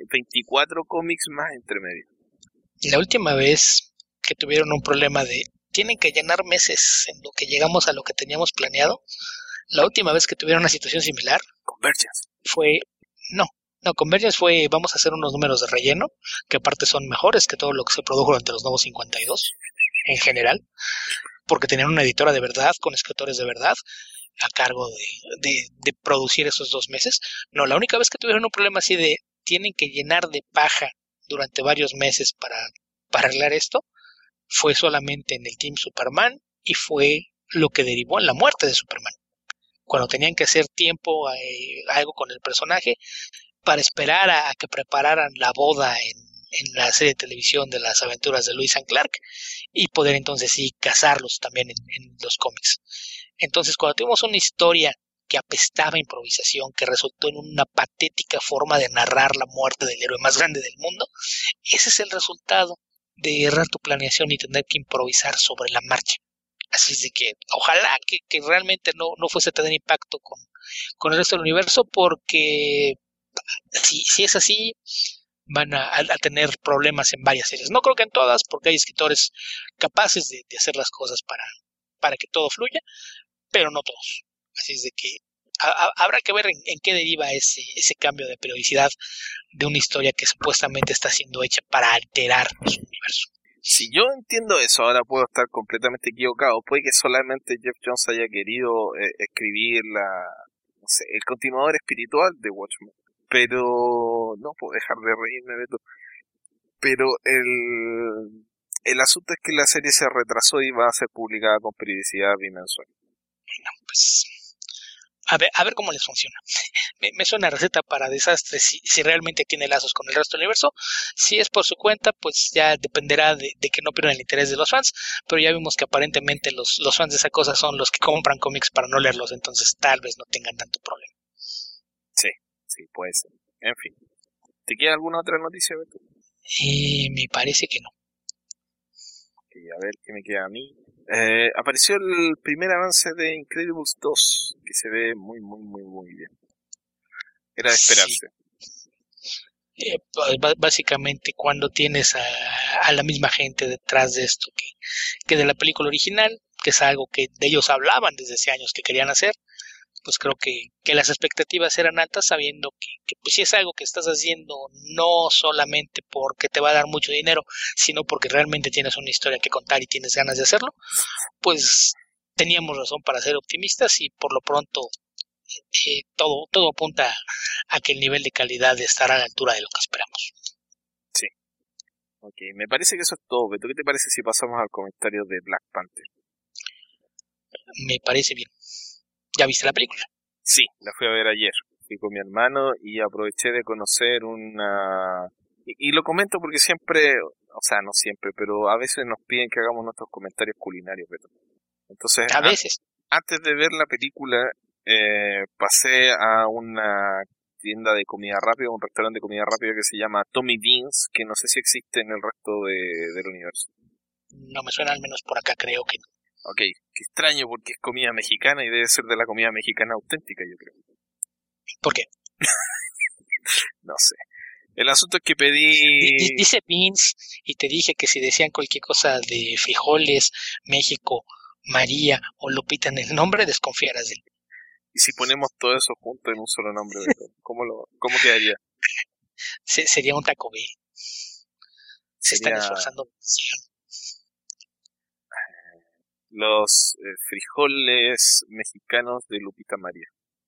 24 cómics más entre medio. La última vez que tuvieron un problema de tienen que llenar meses en lo que llegamos a lo que teníamos planeado, la última vez que tuvieron una situación similar, Convergence, fue Convergence fue vamos a hacer unos números de relleno que aparte son mejores que todo lo que se produjo durante los nuevos 52 en general, porque tenían una editora de verdad con escritores de verdad a cargo de producir esos 2 meses. No, la única vez que tuvieron un problema así de tienen que llenar de paja durante varios meses para arreglar esto fue solamente en el Team Superman, y fue lo que derivó en la muerte de Superman. Cuando tenían que hacer tiempo algo con el personaje para esperar a que prepararan la boda en la serie de televisión de las aventuras de Lois and Clark y poder entonces sí casarlos también en los cómics. Entonces, cuando tuvimos una historia que apestaba a improvisación, que resultó en una patética forma de narrar la muerte del héroe más grande del mundo, ese es el resultado de errar tu planeación y tener que improvisar sobre la marcha. Así es de que ojalá que realmente no fuese a tener impacto con el resto del universo, porque si es así, van a tener problemas en varias series. No creo que en todas, porque hay escritores capaces de hacer las cosas para que todo fluya, pero no todos. Así es de que habrá que ver en qué deriva ese cambio de periodicidad de una historia que supuestamente está siendo hecha para alterar su universo. Si yo entiendo eso, ahora puedo estar completamente equivocado. Puede que solamente Jeff Jones haya querido escribir el continuador espiritual de Watchmen. Pero no puedo dejar de reírme, Beto. Pero el asunto es que la serie se retrasó y va a ser publicada con periodicidad bimensual. Bueno, pues a ver cómo les funciona. Me suena receta para desastres si realmente tiene lazos con el resto del universo. Si es por su cuenta, pues ya dependerá de que no pierdan el interés de los fans, pero ya vimos que aparentemente los fans de esa cosa son los que compran cómics para no leerlos, entonces tal vez no tengan tanto problema. Sí, puede ser. En fin. ¿Te queda alguna otra noticia, Beto? Me parece que no. Okay, a ver qué me queda a mí. Apareció el primer avance de Incredibles 2, que se ve muy, muy, muy, muy bien. Era de esperarse. Básicamente cuando tienes a la misma gente detrás de esto que de la película original, que es algo que de ellos hablaban desde hace años que querían hacer, pues creo que las expectativas eran altas, sabiendo que pues si es algo que estás haciendo no solamente porque te va a dar mucho dinero, sino porque realmente tienes una historia que contar y tienes ganas de hacerlo, pues teníamos razón para ser optimistas y por lo pronto todo apunta a que el nivel de calidad estará a la altura de lo que esperamos. Sí. Ok, me parece que eso es todo, Beto. ¿Qué te parece si pasamos al comentario de Black Panther? Me parece bien. ¿Ya viste la película? Sí, la fui a ver ayer. Fui con mi hermano y aproveché de conocer una... Y lo comento porque siempre, o sea, no siempre, pero a veces nos piden que hagamos nuestros comentarios culinarios, Beto. Entonces, A veces. antes de ver la película, pasé a una tienda de comida rápida, un restaurante de comida rápida que se llama Tommy Beans, que no sé si existe en el resto del universo. No me suena, al menos por acá creo que no. Ok, qué extraño porque es comida mexicana y debe ser de la comida mexicana auténtica, yo creo. ¿Por qué? No sé. El asunto es que pedí... Dice Beans y te dije que si decían cualquier cosa de frijoles, México, María o Lupita en el nombre, desconfiaras de él. ¿Y si ponemos todo eso junto en un solo nombre, Beto? ¿Cómo quedaría? Sería un Taco Bell. Se están esforzando demasiado. Los frijoles mexicanos de Lupita María.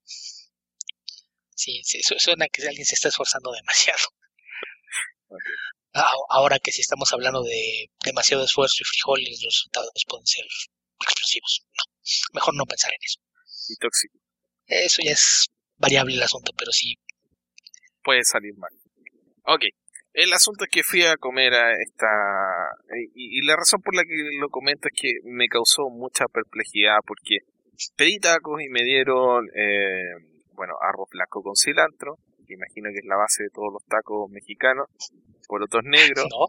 Sí, suena que alguien se está esforzando demasiado. Okay. Ahora que si estamos hablando de demasiado esfuerzo y frijoles, los resultados pueden ser explosivos. No, mejor no pensar en eso. Y tóxico. Eso ya es variable el asunto, pero sí. Puede salir mal. Ok. El asunto es que fui a comer a esta... Y la razón por la que lo comento es que me causó mucha perplejidad porque pedí tacos y me dieron, arroz blanco con cilantro, que imagino que es la base de todos los tacos mexicanos, porotos negros. No.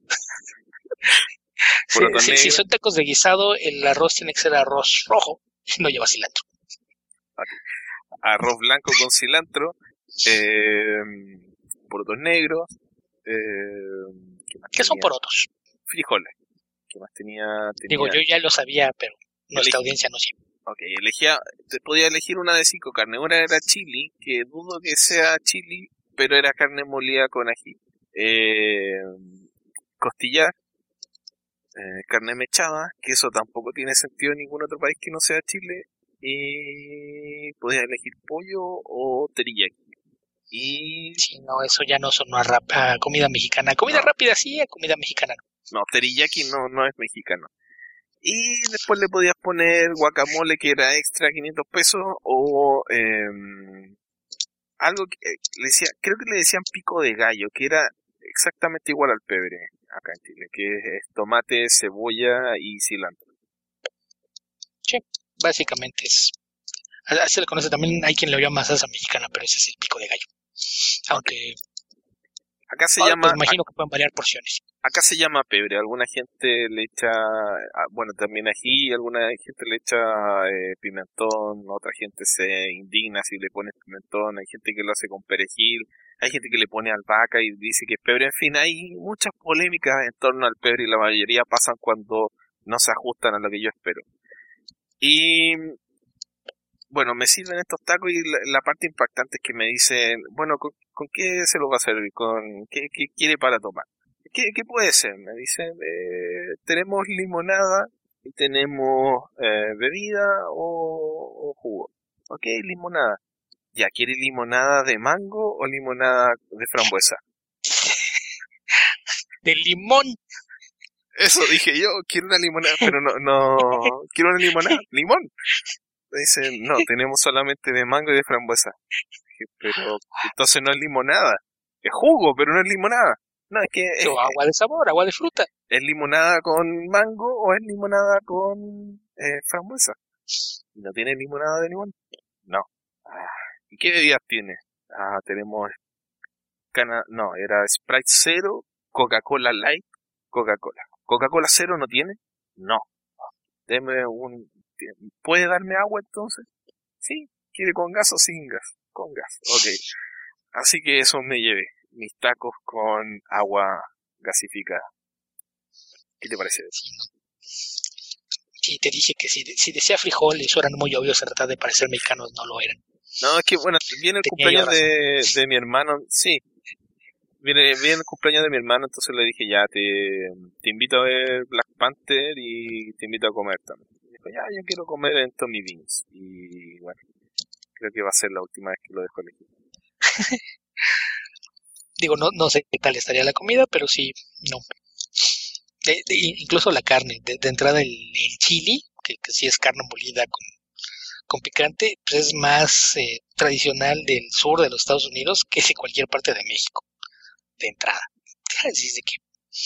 Si son tacos de guisado, el arroz tiene que ser arroz rojo y no lleva cilantro. Okay. Arroz blanco con cilantro, porotos negros. ¿Qué son porotos? Frijoles. ¿Qué más tenía? Digo, yo ya lo sabía, pero nuestra audiencia no siempre. Ok, podía elegir una de 5 carnes. Una era chili, que dudo que sea chili, pero era carne molida con ají. Costillar, carne mechada, que eso tampoco tiene sentido en ningún otro país que no sea Chile. Y podía elegir pollo o teriyaki. Y... Sí, no, eso ya no son comida mexicana. Comida rápida sí, comida mexicana no. No, teriyaki no es mexicano. Y después le podías poner guacamole, que era extra 500 pesos, o algo que creo que le decían pico de gallo, que era exactamente igual al pebre acá en Chile, que es tomate, cebolla y cilantro. Sí, básicamente es... Así se le conoce también, hay quien le llama salsa mexicana, pero ese es el pico de gallo. Aunque... Acá se llama... Pues imagino que pueden variar porciones. Acá se llama pebre, alguna gente le echa, también ají, alguna gente le echa pimentón, otra gente se indigna si le pone pimentón, hay gente que lo hace con perejil, hay gente que le pone albahaca y dice que es pebre, en fin, hay muchas polémicas en torno al pebre y la mayoría pasan cuando no se ajustan a lo que yo espero. Y bueno, me sirven estos tacos y la parte impactante es que me dicen, bueno, ¿con qué se lo va a servir? ¿Qué quiere para tomar? ¿Qué puede ser? Me dicen, tenemos limonada y tenemos bebida o jugo. Ok, limonada. ¿Ya quiere limonada de mango o limonada de frambuesa? ¡De limón! Eso dije yo, quiero una limonada, pero no, quiero una limonada, limón. Me dicen, no, tenemos solamente de mango y de frambuesa. Dije, pero entonces no es limonada, es jugo, pero no es limonada. No, es que... agua de sabor, agua de fruta. ¿Es limonada con mango o es limonada con frambuesa? ¿No tiene limonada de limón? No. ¿Y qué bebidas tiene? Tenemos No, era Sprite Zero, Coca-Cola Light, Coca-Cola. ¿Coca-Cola Cero no tiene? No. Deme ¿Puede darme agua entonces? Sí. ¿Quiere con gas o sin gas? Con gas. Ok. Así que eso me llevé. Mis tacos con agua gasificada. ¿Qué te parece eso? Sí, te dije que si decía frijoles, eso eran muy obvios, en tratar de parecer mexicanos, no lo eran. No, es que bueno, viene el cumpleaños de mi hermano, sí. Viene el cumpleaños de mi hermano, entonces le dije, ya, te invito a ver Black Panther y te invito a comer también. Y dijo, ya, yo quiero comer en Tommy Beans. Y bueno, creo que va a ser la última vez que lo dejo elegir. Digo, no sé qué tal estaría la comida, pero sí, no. Incluso la carne, de entrada el chili, que sí es carne molida con picante, pues es más tradicional del sur de los Estados Unidos que de cualquier parte de México, de entrada. Así es de que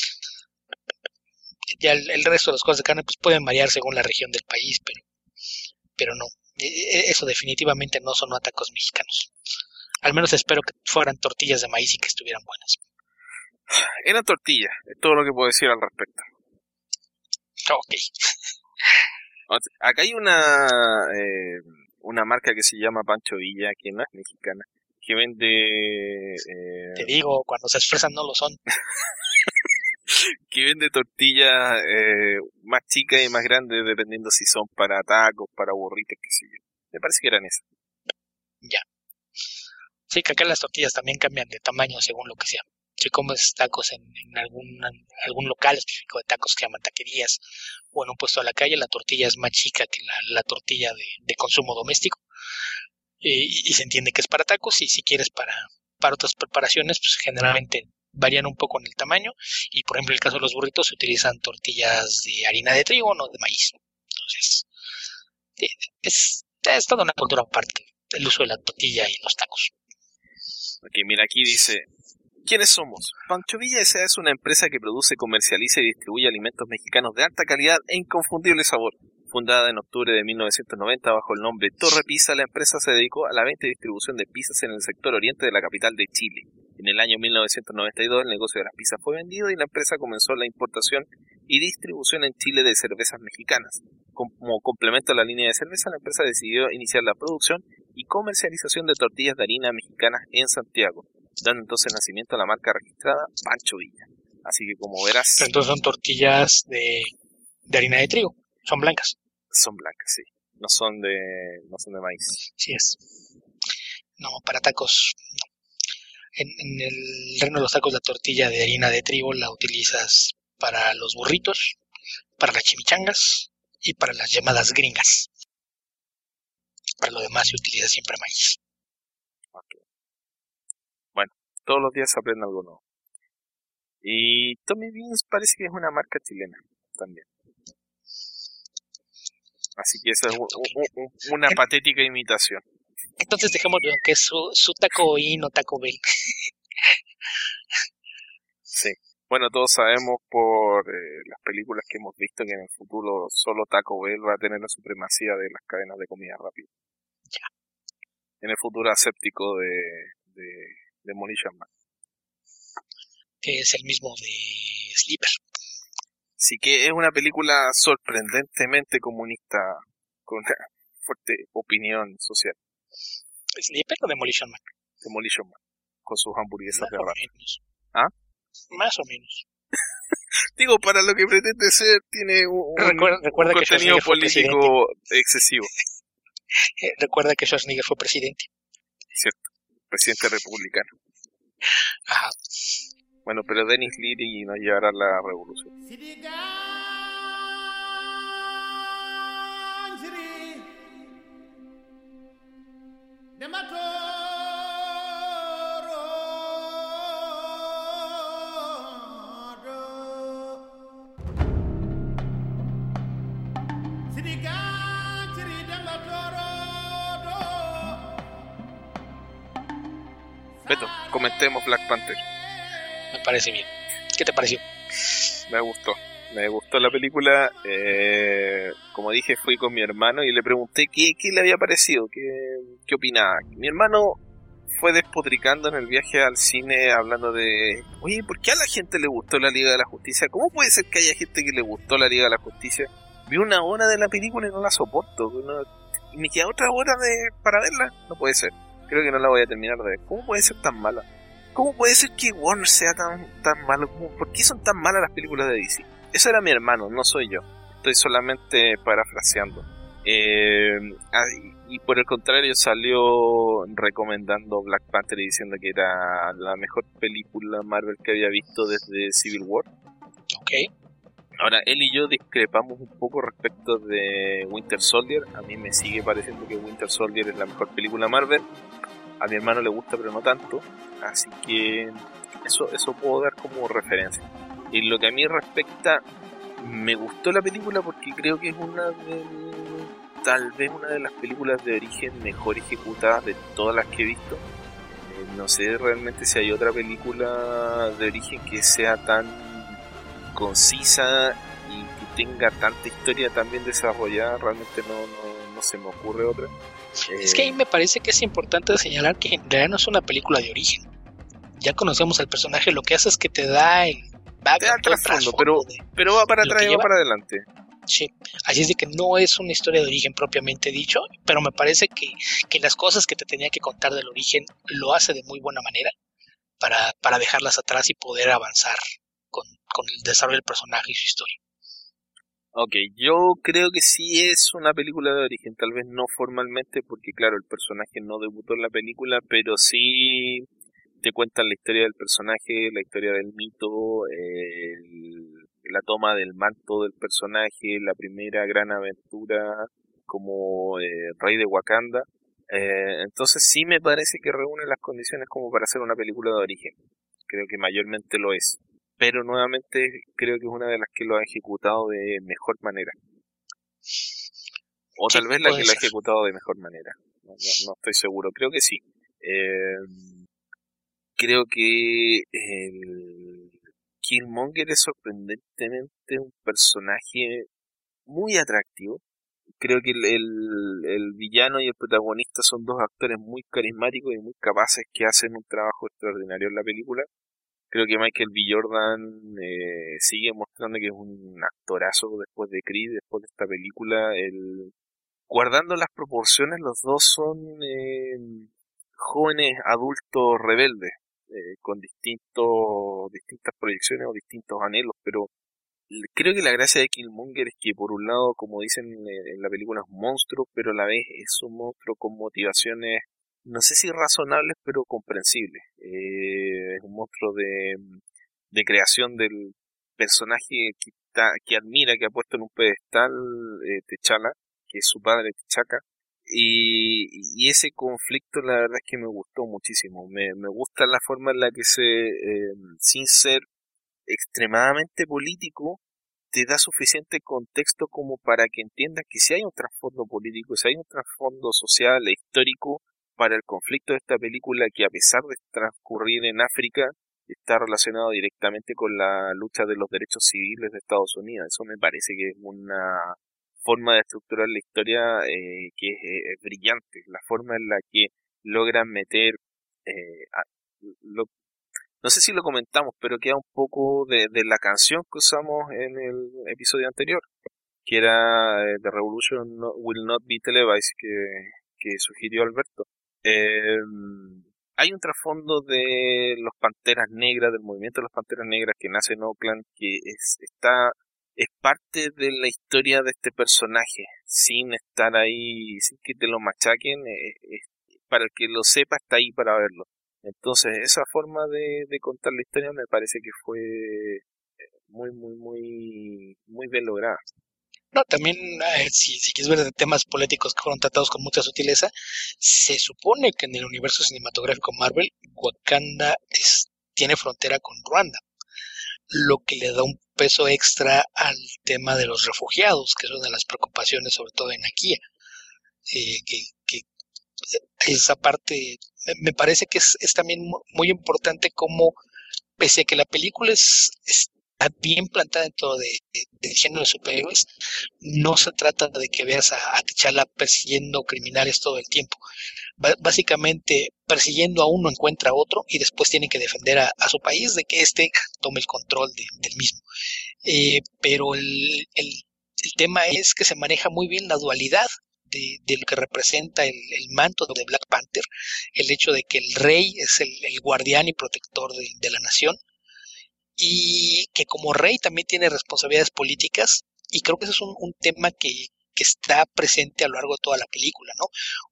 ya el resto de las cosas de carne pues pueden variar según la región del país, pero no. Eso definitivamente no son tacos mexicanos. Al menos espero que fueran tortillas de maíz y que estuvieran buenas. Eran tortillas, es todo lo que puedo decir al respecto. Ok. Acá hay una marca que se llama Pancho Villa, que no es mexicana, que vende... Te digo, cuando se esfuerzan no lo son. Que vende tortillas más chicas y más grandes, dependiendo si son para tacos, para burritos, qué sé yo. Me parece que eran esas. Ya. Sí, que acá las tortillas también cambian de tamaño según lo que sea. Si comes tacos en algún local específico de tacos que se llaman taquerías o en un puesto a la calle, la tortilla es más chica que la tortilla de consumo doméstico y se entiende que es para tacos, y si quieres para otras preparaciones, pues generalmente varían un poco en el tamaño, y por ejemplo en el caso de los burritos se utilizan tortillas de harina de trigo, no de maíz. Entonces es toda una cultura aparte el uso de la tortilla y los tacos. Ok, mira, aquí dice: ¿quiénes somos? Pancho Villa S.A. es una empresa que produce, comercializa y distribuye alimentos mexicanos de alta calidad e inconfundible sabor. Fundada en octubre de 1990 bajo el nombre Torre Pizza, la empresa se dedicó a la venta y distribución de pizzas en el sector oriente de la capital de Chile. En el año 1992 el negocio de las pizzas fue vendido y la empresa comenzó la importación y distribución en Chile de cervezas mexicanas. Como complemento a la línea de cerveza, la empresa decidió iniciar la producción y comercialización de tortillas de harina mexicanas en Santiago, dando entonces nacimiento a la marca registrada Pancho Villa. Así que como verás... Pero entonces son tortillas de harina de trigo, son blancas. Son blancas, sí. No son de maíz. Sí es. No, para tacos no. En el reino de los tacos la tortilla de harina de trigo la utilizas para los burritos, para las chimichangas y para las llamadas gringas. Para lo demás se utiliza siempre maíz. Okay. Bueno, todos los días se aprende algo nuevo. Y Tommy Beans parece que es una marca chilena también. Así que eso es una patética imitación. Entonces dejémoslo que es su Taco In o Taco Bell. Sí. Bueno, todos sabemos por las películas que hemos visto que en el futuro solo Taco Bell va a tener la supremacía de las cadenas de comida rápida. Ya. En el futuro aséptico de Demolition Man. Que es el mismo de Sleeper. Sí, que es una película sorprendentemente comunista, con una fuerte opinión social. ¿Sleeper o Demolition Man? Demolition Man, con sus hamburguesas Más de o rata. menos. ¿Ah? Más o menos. Digo, para lo que pretende ser, tiene un recuerda que contenido político excesivo. Recuerda que Schwarzenegger fue presidente. Cierto, presidente republicano. Ajá. Bueno, pero Denis Leary nos llevará a la revolución. Beto, comentemos Black Panther. Me parece bien. ¿Qué te pareció? Me gustó la película. Como dije, fui con mi hermano y le pregunté qué le había parecido, qué opinaba. Mi hermano fue despotricando en el viaje al cine hablando de, oye, ¿por qué a la gente le gustó la Liga de la Justicia? ¿Cómo puede ser que haya gente que le gustó la Liga de la Justicia? Vi una hora de la película y no la soporto, y me queda otra hora para verla. No puede ser, creo que no la voy a terminar de ver. ¿Cómo puede ser tan mala? ¿Cómo puede ser que Warner sea tan malo? ¿Por qué son tan malas las películas de DC? Eso era mi hermano, no soy yo. Estoy solamente parafraseando. Y por el contrario salió recomendando Black Panther y diciendo que era la mejor película Marvel que había visto desde Civil War. Ok. Ahora, él y yo discrepamos un poco respecto de Winter Soldier. A mí me sigue pareciendo que Winter Soldier es la mejor película Marvel. A mi hermano le gusta, pero no tanto. Así que eso puedo dar como referencia. Y lo que a mí respecta, me gustó la película porque creo que es tal vez una de las películas de origen mejor ejecutadas de todas las que he visto. No sé realmente si hay otra película de origen que sea tan concisa y que tenga tanta historia tan bien desarrollada. Realmente no se me ocurre otra. Es que ahí me parece que es importante señalar que en realidad no es una película de origen. Ya conocemos al personaje, lo que hace es que te da el background, te da el trasfondo, pero va para atrás y va para adelante. Sí, así es de que no es una historia de origen propiamente dicho, pero me parece que las cosas que te tenía que contar del origen lo hace de muy buena manera para dejarlas atrás y poder avanzar con el desarrollo del personaje y su historia. Ok, yo creo que sí es una película de origen, tal vez no formalmente, porque claro, el personaje no debutó en la película, pero sí te cuentan la historia del personaje, la historia del mito, la toma del manto del personaje, la primera gran aventura como rey de Wakanda. Entonces sí me parece que reúne las condiciones como para hacer una película de origen. Creo que mayormente lo es. Pero nuevamente creo que es una de las que lo ha ejecutado de mejor manera. O sí, tal vez la que lo ha ser. ejecutado de mejor manera. No estoy seguro, creo que sí. Creo que Killmonger es sorprendentemente un personaje muy atractivo. Creo que el villano y el protagonista son dos actores muy carismáticos y muy capaces que hacen un trabajo extraordinario en la película. Creo que Michael B. Jordan sigue mostrando que es un actorazo después de Creed, después de esta película. Guardando las proporciones, los dos son jóvenes adultos rebeldes, con distintas proyecciones o distintos anhelos, pero creo que la gracia de Killmonger es que por un lado, como dicen en la película, es un monstruo, pero a la vez es un monstruo con motivaciones, no sé si razonables, pero comprensibles. Es un monstruo de creación del personaje que admira, que ha puesto en un pedestal T'Challa, que es su padre T'Chaka. Y ese conflicto la verdad es que me gustó muchísimo. Me gusta la forma en la que sin ser extremadamente político, te da suficiente contexto como para que entiendas que si hay un trasfondo político, si hay un trasfondo social e histórico para el conflicto de esta película, que a pesar de transcurrir en África, está relacionado directamente con la lucha de los derechos civiles de Estados Unidos. Eso me parece que es una forma de estructurar la historia que es brillante. La forma en la que logran meter no sé si lo comentamos, pero queda un poco de la canción que usamos en el episodio anterior, que era The Revolution Will Not Be Televised, que sugirió Alberto. Hay un trasfondo de los Panteras Negras, del movimiento de los Panteras Negras que nace en Oakland, que es parte de la historia de este personaje, sin estar ahí, sin que te lo machaquen, para el que lo sepa está ahí para verlo. Entonces, esa forma de contar la historia me parece que fue muy bien lograda. No, también, si quieres ver de temas políticos que fueron tratados con mucha sutileza, se supone que en el universo cinematográfico Marvel, Wakanda tiene frontera con Ruanda, lo que le da un peso extra al tema de los refugiados, que es una de las preocupaciones, sobre todo en Nakia, que esa parte me parece que es también muy importante, como pese a que la película está bien plantada dentro del género de superhéroes, no se trata de que veas a T'Challa persiguiendo criminales todo el tiempo. Básicamente persiguiendo a uno encuentra a otro y después tienen que defender a su país de que éste tome el control del mismo. Pero el tema es que se maneja muy bien la dualidad de lo que representa el manto de Black Panther, el hecho de que el rey es el guardián y protector de la nación, y que como rey también tiene responsabilidades políticas, y creo que ese es un tema que está presente a lo largo de toda la película, ¿no?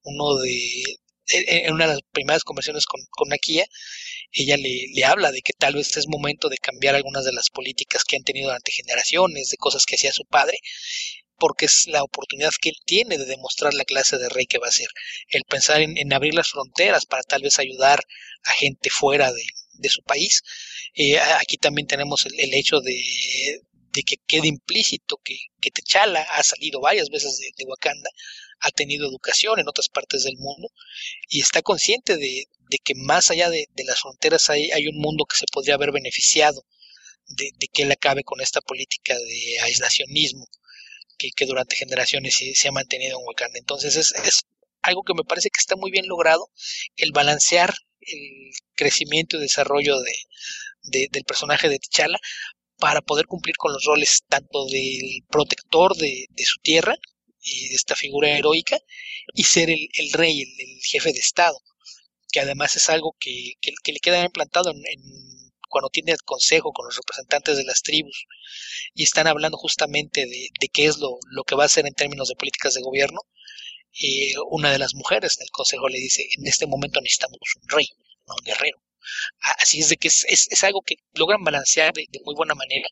En una de las primeras conversaciones con Nakia, ella le habla de que tal vez es momento de cambiar algunas de las políticas que han tenido durante generaciones, de cosas que hacía su padre, porque es la oportunidad que él tiene de demostrar la clase de rey que va a ser. El pensar en abrir las fronteras para tal vez ayudar a gente fuera de su país. Aquí también tenemos el hecho de que quede implícito que T'Challa ha salido varias veces de Wakanda, ha tenido educación en otras partes del mundo y está consciente de que más allá de las fronteras hay un mundo que se podría haber beneficiado de que él acabe con esta política de aislacionismo que durante generaciones se ha mantenido en Wakanda. Entonces es algo que me parece que está muy bien logrado, el balancear el crecimiento y desarrollo del personaje de T'Challa para poder cumplir con los roles tanto del protector de su tierra y de esta figura heroica y ser el rey, el jefe de Estado, que además es algo que le queda implantado cuando tiene el consejo con los representantes de las tribus y están hablando justamente de qué es lo que va a hacer en términos de políticas de gobierno. Una de las mujeres del consejo le dice, en este momento necesitamos un rey, no un guerrero. Así es de que es algo que logran balancear de muy buena manera.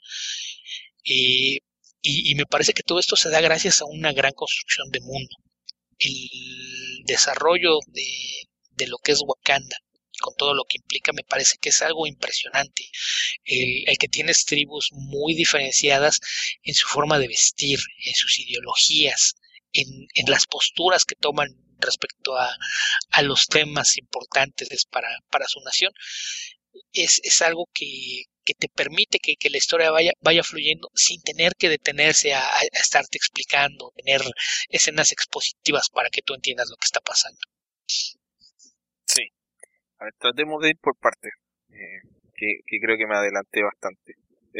Y me parece que todo esto se da gracias a una gran construcción de mundo. El desarrollo de lo que es Wakanda, con todo lo que implica, me parece que es algo impresionante. El que tienes tribus muy diferenciadas en su forma de vestir, en sus ideologías, en las posturas que toman respecto a los temas importantes para su nación, es algo que te permite que la historia vaya fluyendo sin tener que detenerse a estarte explicando, tener escenas expositivas para que tú entiendas lo que está pasando. Sí. A ver, tratemos de ir por partes, que creo que me adelanté bastante.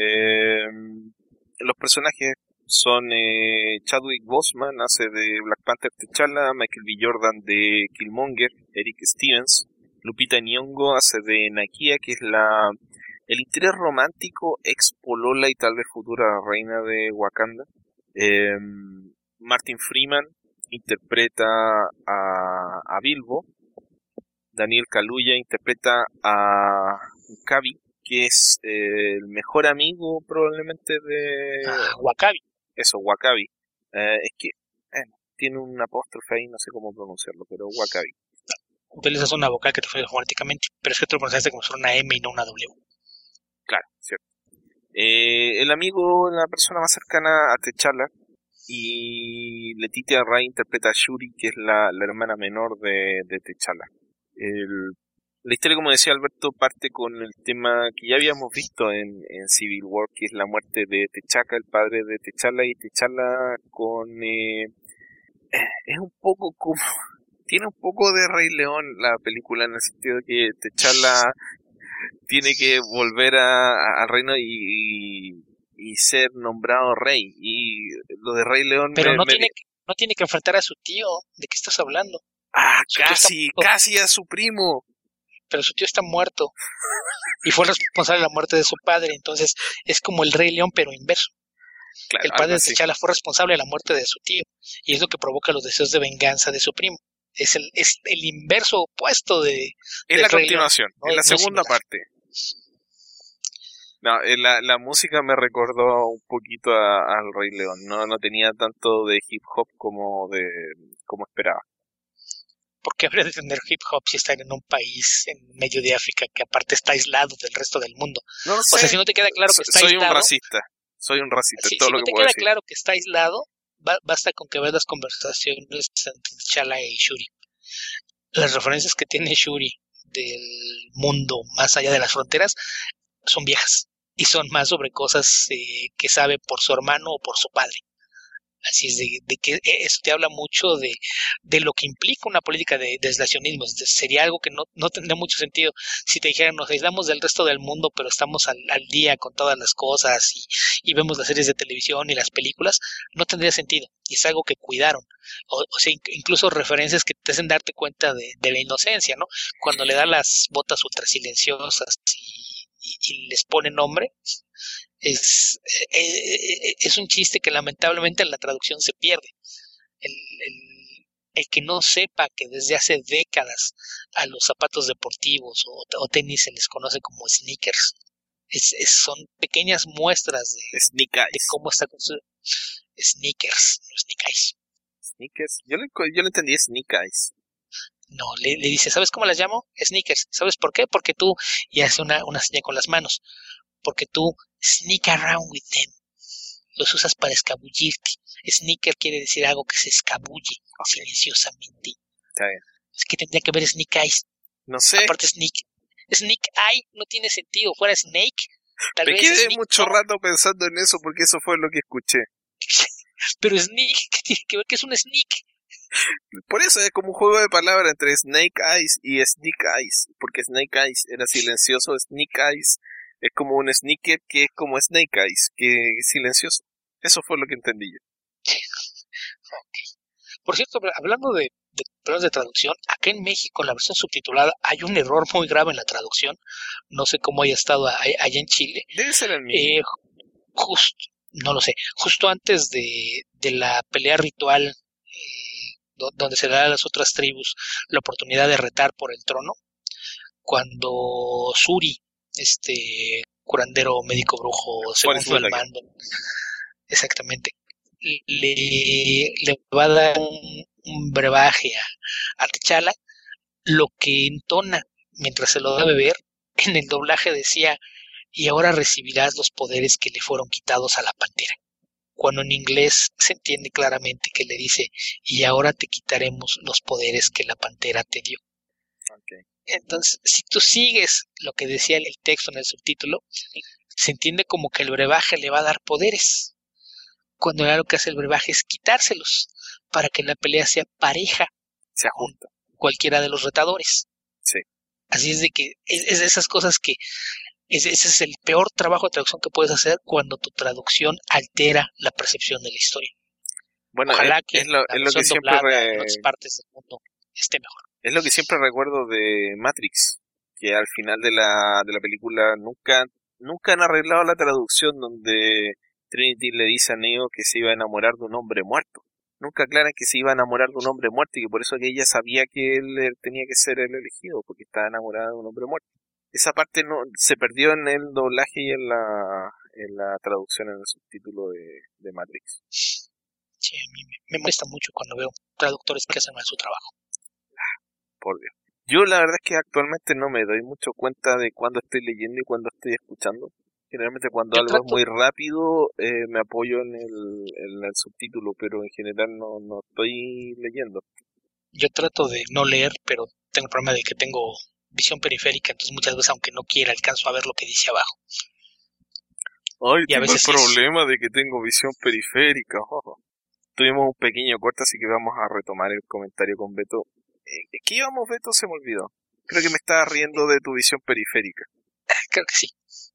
Los personajes son Chadwick Boseman, hace de Black Panther T'Challa, Michael B. Jordan de Killmonger, Eric Stevens, Lupita Nyong'o hace de Nakia, que es el interés romántico, ex polola y tal vez futura reina de Wakanda. Martin Freeman interpreta a Bilbo. Daniel Kaluuya interpreta a W'Kabi, que es el mejor amigo probablemente de... W'Kabi. Eso, W'Kabi. Es que tiene un apóstrofe ahí, no sé cómo pronunciarlo, pero W'Kabi. Utilizas una vocal que te fue fonéticamente, pero es que tú lo pronunciaste como si fuera una M y no una W. Claro, cierto. El amigo, la persona más cercana a T'Challa, y Letitia Wright interpreta a Shuri, que es la hermana menor de T'Challa. La historia, como decía Alberto, parte con el tema que ya habíamos visto en Civil War, que es la muerte de T'Chaka, el padre de T'Challa, y T'Challa es un poco como... Tiene un poco de Rey León la película, en el sentido de que T'Challa tiene que volver al reino y ser nombrado rey. Y lo de Rey León... Pero no tiene que enfrentar a su tío. ¿De qué estás hablando? Casi a su primo. Pero su tío está muerto. Y fue responsable de la muerte de su padre. Entonces es como el Rey León, pero inverso. Claro, el padre de T'Challa fue responsable de la muerte de su tío. Y es lo que provoca los deseos de venganza de su primo. Es el inverso opuesto de... Es la continuación, ¿no? En la segunda parte. No, la música me recordó un poquito al Rey León. No tenía tanto de hip hop como esperaba. ¿Por qué habría de tener hip hop si están en un país en medio de África que aparte está aislado del resto del mundo? No lo sé. O sea, si no te queda claro que está aislado... Soy un racista. Si, todo si lo no que te puedo queda decir. claro que está aislado, basta con que veas las conversaciones entre T'Challa y Shuri. Las referencias que tiene Shuri del mundo más allá de las fronteras son viejas y son más sobre cosas que sabe por su hermano o por su padre. Así es de que eso te habla mucho de lo que implica una política de aislacionismo. Sería algo que no tendría mucho sentido si te dijeran nos aislamos del resto del mundo, pero estamos al día con todas las cosas y vemos las series de televisión y las películas. No tendría sentido. Y es algo que cuidaron. O sea, incluso referencias que te hacen darte cuenta de la inocencia, ¿no? Cuando le da las botas ultra silenciosas y les pone nombre, es un chiste que lamentablemente en la traducción se pierde. El que no sepa que desde hace décadas a los zapatos deportivos o tenis se les conoce como sneakers. Son pequeñas muestras de cómo está construido. Sneakers, no sneak eyes. Sneakers. Yo le entendí sneak eyes. No, le dice, ¿sabes cómo las llamo? Sneakers. ¿Sabes por qué? Porque tú, y hace una señal con las manos, porque tú sneak around with them. Los usas para escabullirte. Sneaker quiere decir algo que se escabulle silenciosamente. Está bien. Es que tendría que ver Sneak Eyes. No sé. Aparte Sneak Eye no tiene sentido. Fuera Snake, tal Me vez quedé Snake, mucho no. rato pensando en eso porque eso fue lo que escuché. Pero Snake, ¿qué tiene que ver? ¿Qué es un Sneak? Por eso es como un juego de palabras entre Snake Eyes y Sneak Eyes. Porque Snake Eyes era silencioso, Sneak Eyes es como un sneaker que es como Snake Eyes, que es silencioso. Eso fue lo que entendí yo. Okay. Por cierto, hablando de problemas de traducción, acá en México en la versión subtitulada hay un error muy grave en la traducción. No sé cómo haya estado allá en Chile. Debe ser el mismo. No lo sé. Justo antes de la pelea ritual, donde se da a las otras tribus la oportunidad de retar por el trono, cuando Suri, curandero médico brujo segundo al mando, exactamente, le va a dar un brebaje a T'Challa, lo que entona mientras se lo da a beber, en el doblaje decía, y ahora recibirás los poderes que le fueron quitados a la pantera. Cuando en inglés se entiende claramente que le dice, y ahora te quitaremos los poderes que la pantera te dio. Okay. Entonces, si tú sigues lo que decía el texto en el subtítulo, se entiende como que el brebaje le va a dar poderes, cuando lo que hace el brebaje es quitárselos, para que la pelea sea pareja, se ajusta con cualquiera de los retadores. Sí. Así es de que es de esas cosas que ese es el peor trabajo de traducción que puedes hacer cuando tu traducción altera la percepción de la historia. Bueno, ojalá que es lo que siempre en otras partes del mundo esté mejor. Es lo que siempre recuerdo de Matrix, que al final de la película nunca han arreglado la traducción donde Trinity le dice a Neo que se iba a enamorar de un hombre muerto. Nunca aclaran que se iba a enamorar de un hombre muerto y que por eso que ella sabía que él tenía que ser el elegido, porque estaba enamorada de un hombre muerto. Esa parte no se perdió en el doblaje y en la traducción, en el subtítulo de Matrix. Sí, a mí me molesta mucho cuando veo traductores que hacen mal su trabajo. Por Dios. Yo la verdad es que actualmente no me doy mucho cuenta de cuándo estoy leyendo y cuándo estoy escuchando. Generalmente cuando algo es muy rápido me apoyo en el subtítulo, pero en general no estoy leyendo. Yo trato de no leer, pero tengo el problema de que tengo visión periférica, entonces muchas veces aunque no quiera alcanzo a ver lo que dice abajo. Ay, tengo el problema de que tengo visión periférica. Tuvimos un pequeño corte, así que vamos a retomar el comentario con Beto. ¿Qué íbamos, Beto? Se me olvidó. Creo que me estaba riendo de tu visión periférica. Creo que sí.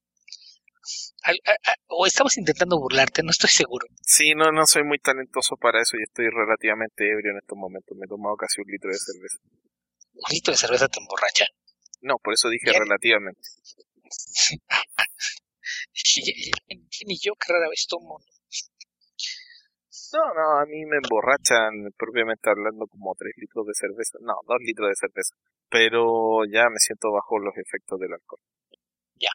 O estabas intentando burlarte, no estoy seguro. Sí, no soy muy talentoso para eso y estoy relativamente ebrio en estos momentos. Me he tomado casi 1 litro de cerveza. ¿1 litro de cerveza te emborracha? No, por eso dije relativamente. Ni yo que rara vez tomo. No, a mí me emborrachan propiamente hablando como 3 litros de cerveza. No, 2 litros de cerveza. Pero ya me siento bajo los efectos del alcohol. Ya.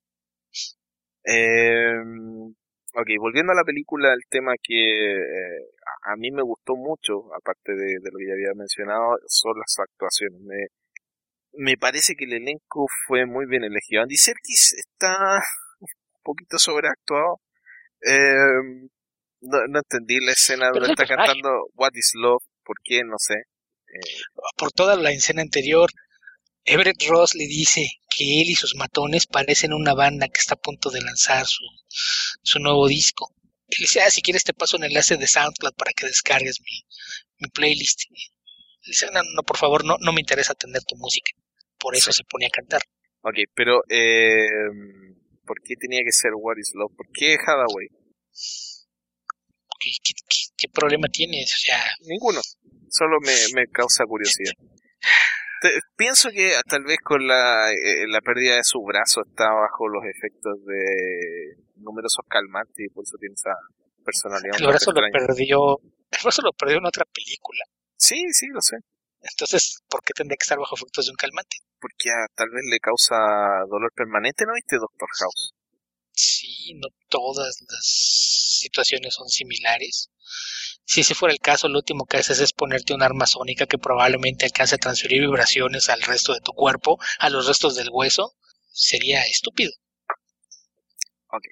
Ok, volviendo a la película, el tema que a mí me gustó mucho, aparte de lo que ya había mencionado, son las actuaciones. Me parece que el elenco fue muy bien elegido. Andy Serkis está un poquito sobreactuado. No entendí la escena donde está cantando What is Love, ¿por qué? No sé. Por toda la escena anterior, Everett Ross le dice que él y sus matones parecen una banda que está a punto de lanzar su nuevo disco. Y le dice, si quieres te paso un enlace de SoundCloud para que descargues mi playlist. Y le dice, no, por favor, no me interesa atender tu música. Por eso se ponía a cantar. Ok, pero ¿por qué tenía que ser What is Love? ¿Por qué Hathaway? ¿Qué problema tienes? O sea, ninguno. Solo me causa curiosidad. Pienso que tal vez con la pérdida de su brazo está bajo los efectos de numerosos calmantes y por eso tiene esa personalidad. El brazo lo perdió en otra película. Sí, lo sé. Entonces, ¿por qué tendría que estar bajo efectos de un calmante? Porque tal vez le causa dolor permanente, ¿no viste Doctor House? Sí, no todas las situaciones son similares. Si ese fuera el caso, lo último que haces es ponerte un arma sónica que probablemente alcance a transferir vibraciones al resto de tu cuerpo, a los restos del hueso. Sería estúpido. Ok.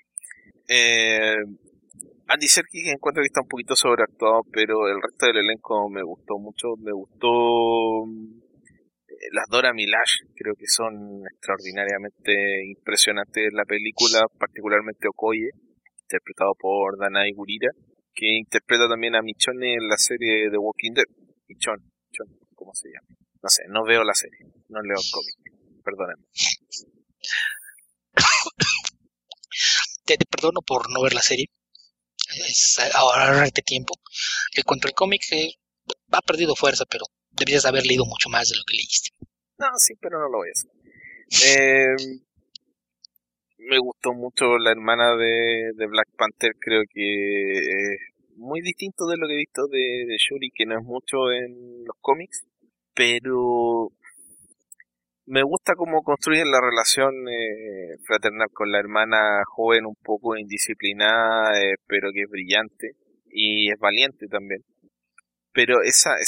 Andy Serkis encuentro que está un poquito sobreactuado, pero el resto del elenco me gustó mucho. Me gustó las Dora Milaje, creo que son extraordinariamente impresionantes en la película, particularmente Okoye, interpretado por Danai Gurira, que interpreta también a Michonne en la serie The Walking Dead. Michonne, ¿cómo se llama? No sé, no veo la serie, no leo el cómic, perdónenme. Te perdono por no ver la serie. Es ahorrarte tiempo. En cuanto al cómic, ha perdido fuerza, pero deberías haber leído mucho más de lo que leíste. No, sí, pero no lo voy a hacer. Me gustó mucho la hermana de Black Panther, creo que es muy distinto de lo que he visto de Shuri, que no es mucho en los cómics, pero me gusta cómo construyen la relación fraternal con la hermana joven, un poco indisciplinada, pero que es brillante y es valiente también. Pero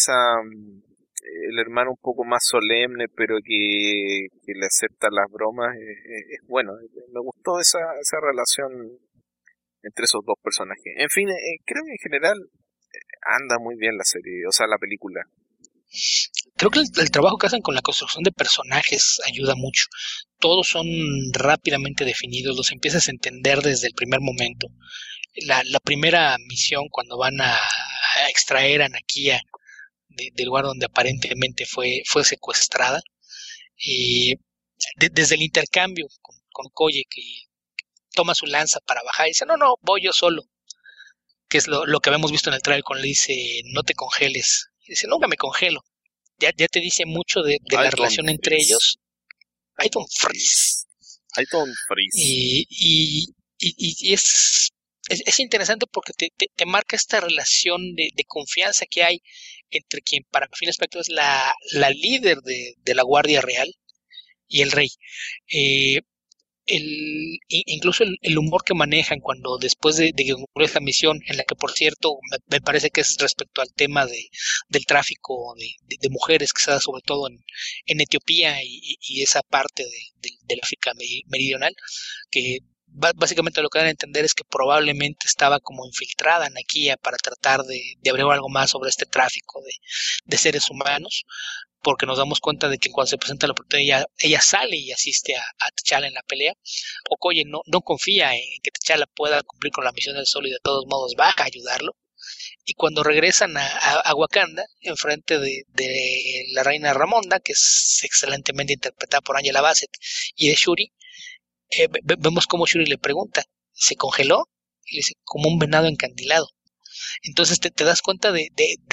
el hermano un poco más solemne, pero que le acepta las bromas, es bueno. Me gustó esa relación entre esos dos personajes. En fin, creo que en general anda muy bien la serie, o sea, la película. Creo que el trabajo que hacen con la construcción de personajes ayuda mucho. Todos son rápidamente definidos, los empiezas a entender desde el primer momento. La primera misión, cuando van a extraer a Nakia del lugar donde aparentemente fue secuestrada, desde el intercambio con Koye, que toma su lanza para bajar y dice, no, voy yo solo, que es lo que habíamos visto en el trailer cuando le dice, no te congeles. Y dice, nunca me congelo. Ya te dice mucho de la relación entre ellos. I don't freeze. I don't freeze. Y es interesante porque te marca esta relación de confianza que hay entre quien para fines prácticos es la líder de la Guardia Real y el rey. Incluso el humor que manejan cuando después de que concluye esta misión, en la que por cierto me parece que es respecto al tema del tráfico de mujeres que se da sobre todo en Etiopía y esa parte del África meridional, que básicamente lo que dan a entender es que probablemente estaba como infiltrada en Nakia para tratar de averiguar algo más sobre este tráfico de seres humanos, porque nos damos cuenta de que cuando se presenta la oportunidad ella sale y asiste a T'Challa en la pelea. Okoye no confía en que T'Challa pueda cumplir con la misión del sol y de todos modos va a ayudarlo. Y cuando regresan a Wakanda, enfrente de la reina Ramonda, que es excelentemente interpretada por Angela Bassett, y de Shuri, vemos cómo Shuri le pregunta, ¿se congeló? Y le dice, como un venado encandilado. Entonces te das cuenta del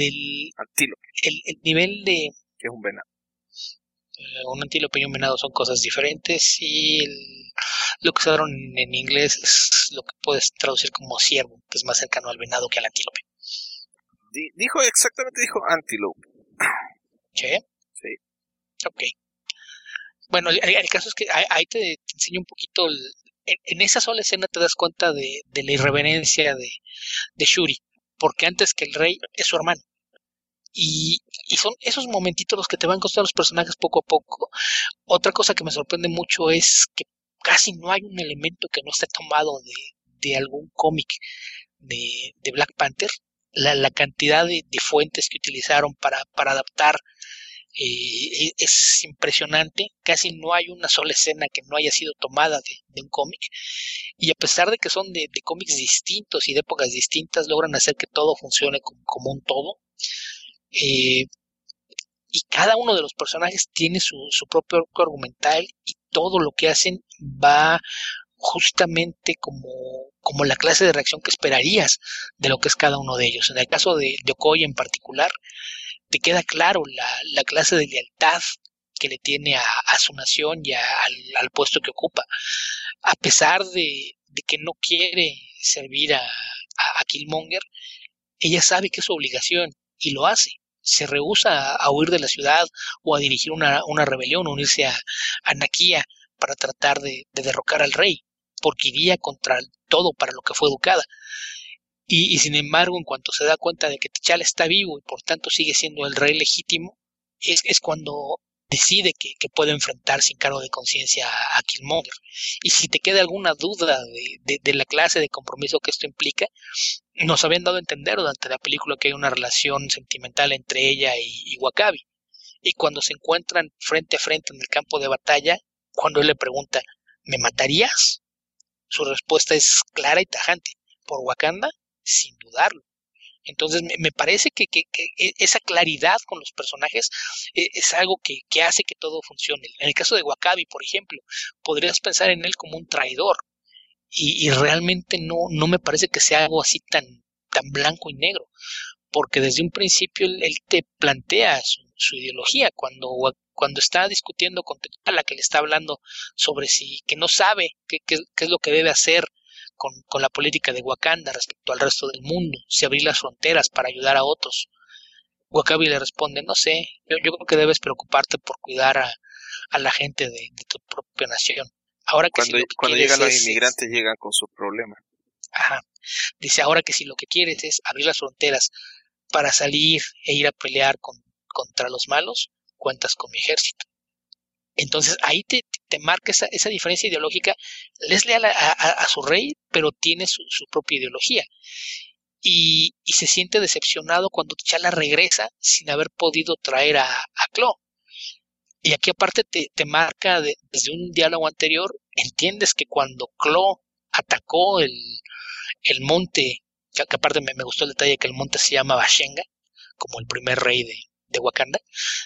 el nivel de... que es un venado. Un antílope y un venado son cosas diferentes y lo que usaron en inglés es lo que puedes traducir como ciervo, que es más cercano al venado que al antílope. Dijo antílope. ¿Sí? Sí. Ok. Bueno, el caso es que ahí te enseño un poquito, en esa sola escena te das cuenta de la irreverencia de Shuri, porque antes que el rey es su hermano. Y son esos momentitos los que te van costando los personajes poco a poco. Otra cosa que me sorprende mucho es que casi no hay un elemento que no esté tomado de algún cómic de Black Panther. La cantidad de fuentes que utilizaron para adaptar Es impresionante, casi no hay una sola escena que no haya sido tomada de un cómic, y a pesar de que son de cómics distintos y de épocas distintas, logran hacer que todo funcione como un todo. Eh, y cada uno de los personajes tiene su propio arco argumental, y todo lo que hacen va justamente como la clase de reacción que esperarías de lo que es cada uno de ellos. En el caso de Okoye en particular, te queda claro la clase de lealtad que le tiene a su nación y al puesto que ocupa. A pesar de que no quiere servir a Killmonger, ella sabe que es su obligación y lo hace. Se rehúsa a huir de la ciudad o a dirigir una rebelión, o unirse a Nakia para tratar de derrocar al rey, porque iría contra todo para lo que fue educada. Y sin embargo, en cuanto se da cuenta de que T'Challa está vivo y por tanto sigue siendo el rey legítimo, es cuando decide que puede enfrentar sin cargo de conciencia a Killmonger. Y si te queda alguna duda de la clase de compromiso que esto implica, nos habían dado a entender durante la película que hay una relación sentimental entre ella y W'Kabi. Y cuando se encuentran frente a frente en el campo de batalla, cuando él le pregunta, ¿me matarías? Su respuesta es clara y tajante, por Wakanda, sin dudarlo. Entonces me parece que esa claridad con los personajes es algo que hace que todo funcione. En el caso de W'Kabi, por ejemplo, podrías pensar en él como un traidor, y realmente no me parece que sea algo así tan blanco y negro, porque desde un principio él te plantea su ideología cuando está discutiendo con T'Challa, que le está hablando sobre que no sabe qué es lo que debe hacer con la política de Wakanda respecto al resto del mundo, si abrir las fronteras para ayudar a otros. W'Kabi le responde, no sé, yo creo que debes preocuparte por cuidar a la gente de tu propia nación. Ahora que si lo que Cuando llegan los inmigrantes llegan con sus problemas. Ajá. Dice, ahora que si lo que quieres es abrir las fronteras para salir e ir a pelear contra los malos, cuentas con mi ejército. Entonces ahí te marca esa diferencia ideológica. Le es leal a su rey, pero tiene su propia ideología. Y se siente decepcionado cuando T'Challa regresa sin haber podido traer a Klaue. Y aquí aparte te marca desde un diálogo anterior, entiendes que cuando Klaue atacó el monte, que aparte me gustó el detalle que el monte se llama Bashenga, como el primer rey de Wakanda,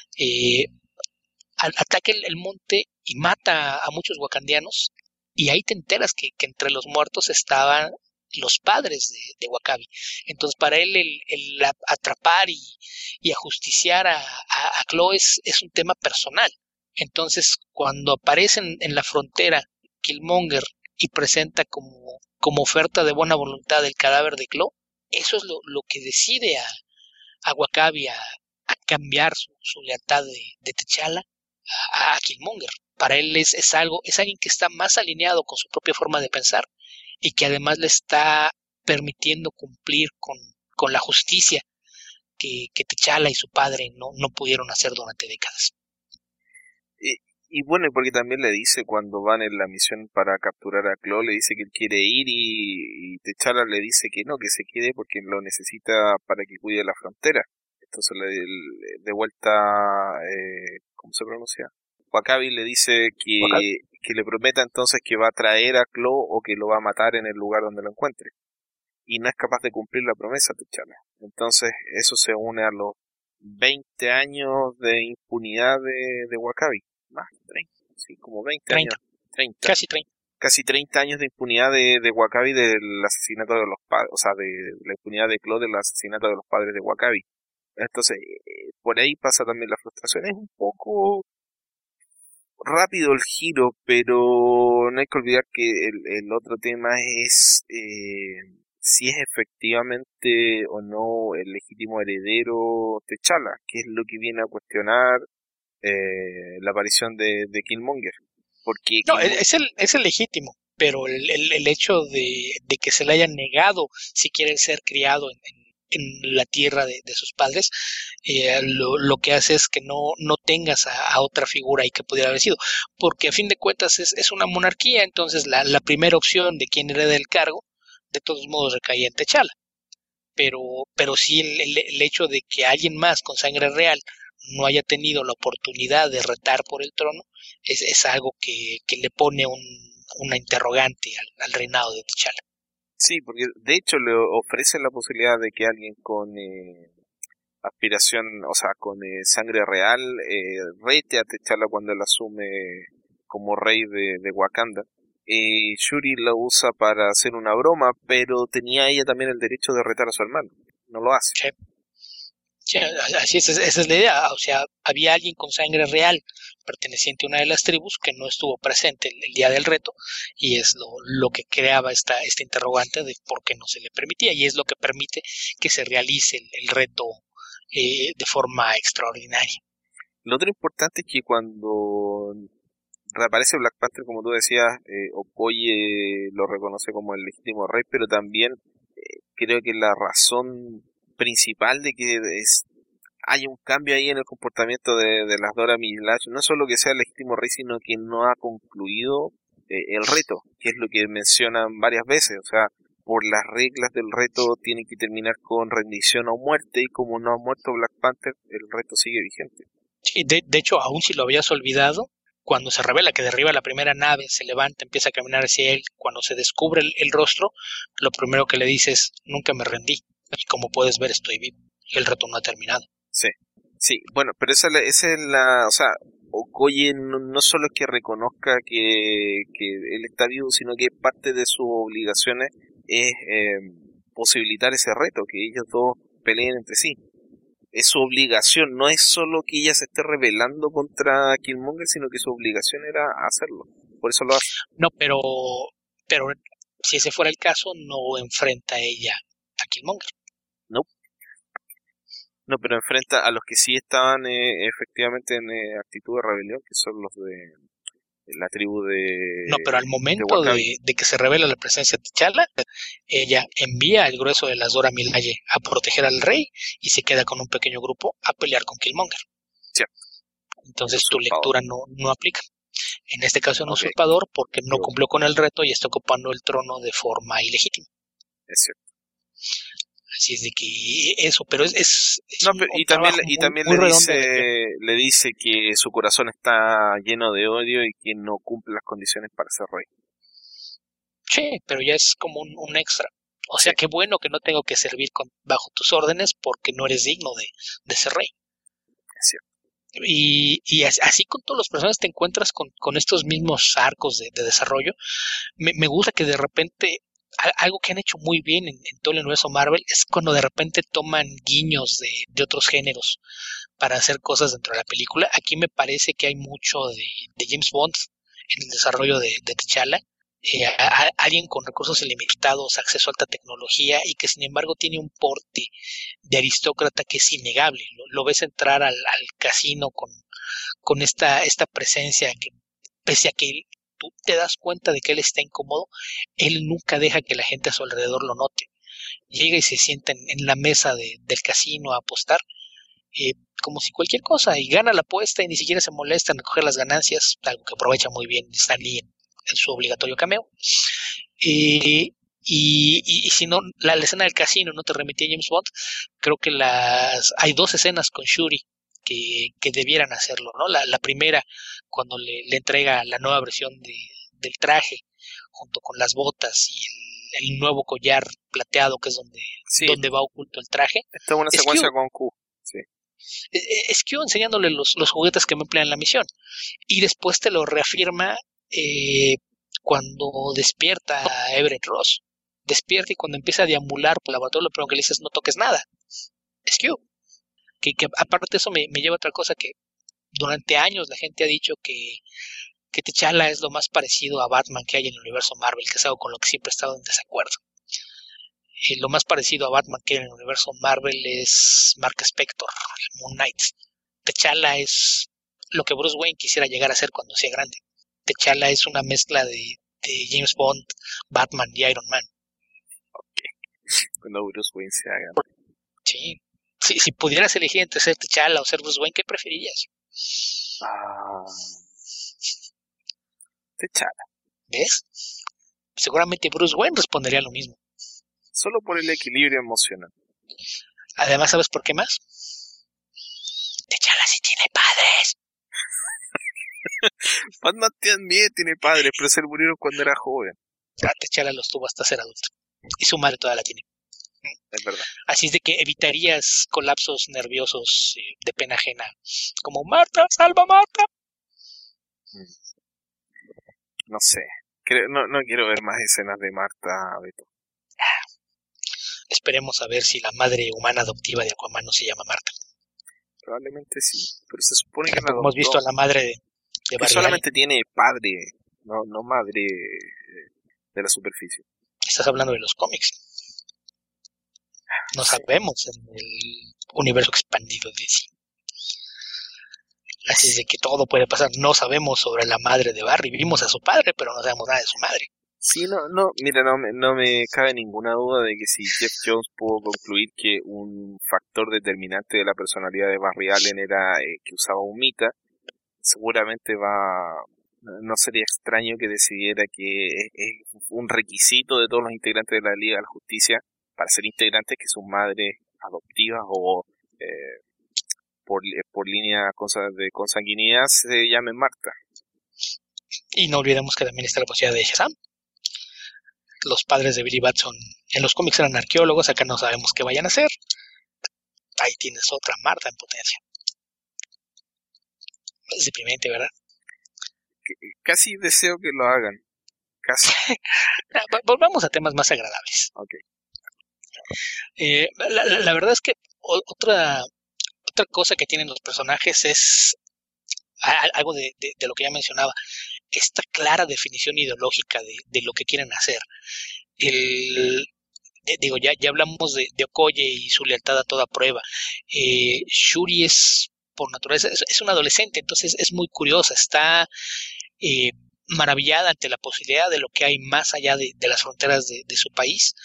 ataca el monte y mata a muchos wakandianos, y ahí te enteras que entre los muertos estaban los padres de W'Kabi. Entonces para él el atrapar y ajusticiar a Klaue es un tema personal. Entonces cuando aparece en la frontera Killmonger y presenta como oferta de buena voluntad el cadáver de Klaue, eso es lo que decide a W'Kabi a cambiar su lealtad de T'Challa a Killmonger. Para él es alguien que está más alineado con su propia forma de pensar, y que además le está permitiendo cumplir con la justicia que T'Challa y su padre no pudieron hacer durante décadas. Y bueno, y porque también le dice cuando van en la misión para capturar a Klaue, le dice que él quiere ir, y T'Challa le dice que no, que se quede porque lo necesita para que cuide la frontera. Entonces de vuelta, ¿cómo se pronuncia? W'Kabi le dice que le prometa entonces que va a traer a Klaue o que lo va a matar en el lugar donde lo encuentre. Y no es capaz de cumplir la promesa, T'Challa. Entonces eso se une a los 20 años de impunidad de W'Kabi. Más, 30, sí, como 20 30, años. 30. Casi 30. Casi 30 años de impunidad de W'Kabi del asesinato de los padres, o sea, de la impunidad de Klaue del asesinato de los padres de W'Kabi. Entonces, por ahí pasa también la frustración. Es un poco rápido el giro, pero no hay que olvidar que el otro tema es si es efectivamente o no el legítimo heredero T'Challa, que es lo que viene a cuestionar la aparición de Killmonger. Porque no, es el legítimo, pero el hecho de que se le haya negado si quiere ser criado en la tierra de sus padres, lo que hace es que no tengas a otra figura ahí que pudiera haber sido, porque a fin de cuentas es una monarquía. Entonces la primera opción de quien hereda el cargo de todos modos recaía en T'Challa, pero sí el hecho de que alguien más con sangre real no haya tenido la oportunidad de retar por el trono es algo que le pone una interrogante al reinado de T'Challa. Sí, porque de hecho le ofrece la posibilidad de que alguien con aspiración, o sea, con sangre real, rete a T'Challa cuando él asume como rey de Wakanda. Shuri lo usa para hacer una broma, pero tenía ella también el derecho de retar a su hermano. No lo hace. Sí. Sí, así es, esa es la idea. O sea, había alguien con sangre real perteneciente a una de las tribus que no estuvo presente el día del reto, y es lo que creaba esta interrogante de por qué no se le permitía, y es lo que permite que se realice el reto de forma extraordinaria. Lo otro importante es que cuando reaparece Black Panther, como tú decías, Okoye lo reconoce como el legítimo rey, pero también creo que la razón principal de que hay un cambio ahí en el comportamiento de las Dora Milaje, no solo que sea el legítimo rey, sino que no ha concluido el reto, que es lo que mencionan varias veces, o sea, por las reglas del reto tiene que terminar con rendición o muerte, y como no ha muerto Black Panther, el reto sigue vigente. Sí, de hecho, aún si lo habías olvidado, cuando se revela que derriba la primera nave, se levanta, empieza a caminar hacia él, cuando se descubre el rostro, lo primero que le dice es, nunca me rendí, y como puedes ver estoy vivo, el reto no ha terminado. Sí, sí, bueno, pero esa es la, o sea, Okoye no solo es que reconozca que él está vivo, sino que parte de sus obligaciones es posibilitar ese reto, que ellos dos peleen entre sí. Es su obligación, no es solo que ella se esté rebelando contra Killmonger, sino que su obligación era hacerlo. Por eso lo hace. No, pero si ese fuera el caso, no enfrenta ella a Killmonger. No, no, pero enfrenta a los que sí estaban efectivamente en actitud de rebelión, que son los de la tribu No, pero al momento de que se revela la presencia de T'Challa, ella envía al grueso de las Dora Milaje a proteger al rey y se queda con un pequeño grupo a pelear con Killmonger. Sí. Entonces tu lectura no aplica. En este caso, un usurpador porque no cumplió con el reto y está ocupando el trono de forma ilegítima. Es cierto. Así es de que eso, pero es no, pero, y también le dice que su corazón está lleno de odio y que no cumple las condiciones para ser rey. Sí, pero ya es como un extra. O sea, qué bueno que no tengo que servir bajo tus órdenes porque no eres digno de ser rey. Es cierto. Y así con todos los personajes te encuentras con estos mismos arcos de desarrollo. Me gusta que de repente algo que han hecho muy bien en todo el universo Marvel es cuando de repente toman guiños de otros géneros para hacer cosas dentro de la película. Aquí me parece que hay mucho de James Bond en el desarrollo de T'Challa. Alguien con recursos ilimitados, acceso a alta tecnología y que sin embargo tiene un porte de aristócrata que es innegable. Lo ves entrar al casino con esta presencia que, pese a que tú te das cuenta de que él está incómodo, él nunca deja que la gente a su alrededor lo note. Llega y se sienta en la mesa del casino a apostar, como si cualquier cosa, y gana la apuesta y ni siquiera se molesta en recoger las ganancias, algo que aprovecha muy bien Stan Lee en su obligatorio cameo. Y si no, la escena del casino no te remitía a James Bond, creo que hay dos escenas con Shuri que debieran hacerlo, ¿no? La primera, cuando le entrega la nueva versión del traje, junto con las botas y el nuevo collar plateado, que es donde va oculto el traje. Esta es una secuencia con Q. Sí. Es Q enseñándole los juguetes que me emplean en la misión. Y después te lo reafirma cuando despierta a Everett Ross. Despierta y cuando empieza a deambular por el laboratorio, lo primero que le dices, no toques nada. Es Q. Que aparte de eso me lleva a otra cosa, que durante años la gente ha dicho que T'Challa es lo más parecido a Batman que hay en el universo Marvel, que es algo con lo que siempre he estado en desacuerdo. Lo más parecido a Batman que hay en el universo Marvel es Mark Spector, el Moon Knight. T'Challa es lo que Bruce Wayne quisiera llegar a ser cuando sea grande. T'Challa es una mezcla de James Bond, Batman y Iron Man. Cuando Bruce Wayne se haga. Sí. Si pudieras elegir entre ser T'Challa o ser Bruce Wayne, ¿qué preferirías? T'Challa. ¿Ves? Seguramente Bruce Wayne respondería lo mismo. Solo por el equilibrio emocional. Además, ¿sabes por qué más? T'Challa T'Challa sí tiene padres. Batman también tiene padres, pero se le murieron cuando era joven. T'Challa los tuvo hasta ser adulto. Y su madre todavía la tiene. Es verdad. Así es de que evitarías colapsos nerviosos de pena ajena. Como Marta, salva Marta. No sé. No quiero ver más escenas de Marta, Beto. Esperemos a ver si la madre humana adoptiva de Aquaman no se llama Marta. Probablemente sí, pero se supone que la hemos visto a la madre de que Barry solamente Allen. tiene padre, no madre de la superficie. Estás hablando de los cómics. No sabemos en el universo expandido de DC. Así es de que todo puede pasar. No sabemos sobre la madre de Barry. Vimos a su padre, pero no sabemos nada de su madre. Sí, mira, no me cabe ninguna duda de que si Jeff Jones pudo concluir que un factor determinante de la personalidad de Barry Allen era que usaba un mita, seguramente no sería extraño que decidiera que es un requisito de todos los integrantes de la Liga de la Justicia para ser integrantes que sus madres adoptivas o por línea de consanguinidad se llamen Marta. Y no olvidemos que también está la posibilidad de Shazam. Los padres de Billy Batson en los cómics eran arqueólogos, acá no sabemos qué vayan a hacer. Ahí tienes otra Marta en potencia. Es deprimente, ¿verdad? Casi deseo que lo hagan. Casi. Volvamos a temas más agradables. Okay. La verdad es que otra cosa que tienen los personajes es algo de lo que ya mencionaba, esta clara definición ideológica de lo que quieren hacer. Ya hablamos de Okoye y su lealtad a toda prueba. Shuri es, por naturaleza, es una adolescente, entonces es muy curiosa, está maravillada ante la posibilidad de lo que hay más allá de las fronteras de su país.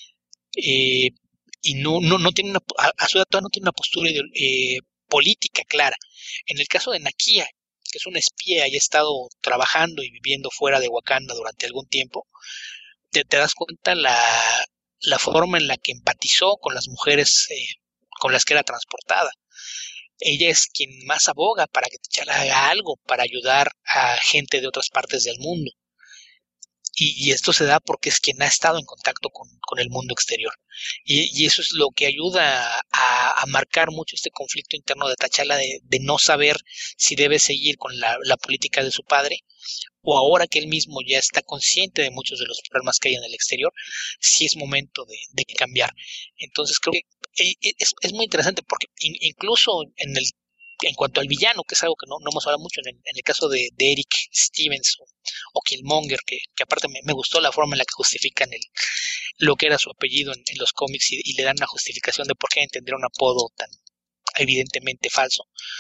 Y no tiene a su edad todavía no tiene una postura política clara. En el caso de Nakia, que es una espía y ha estado trabajando y viviendo fuera de Wakanda durante algún tiempo, te das cuenta la forma en la que empatizó con las mujeres con las que era transportada. Ella es quien más aboga para que T'Challa haga algo para ayudar a gente de otras partes del mundo. Y esto se da porque es quien ha estado en contacto con el mundo exterior. Y eso es lo que ayuda a marcar mucho este conflicto interno de T'Challa de no saber si debe seguir con la política de su padre, o ahora que él mismo ya está consciente de muchos de los problemas que hay en el exterior, sí es momento de cambiar. Entonces creo que es muy interesante porque incluso en cuanto al villano, que es algo que no hemos hablado mucho, en el caso de Eric Stevens o Killmonger, que aparte me gustó la forma en la que justifican lo que era su apellido en los cómics y le dan una justificación de por qué entender un apodo tan evidentemente falso.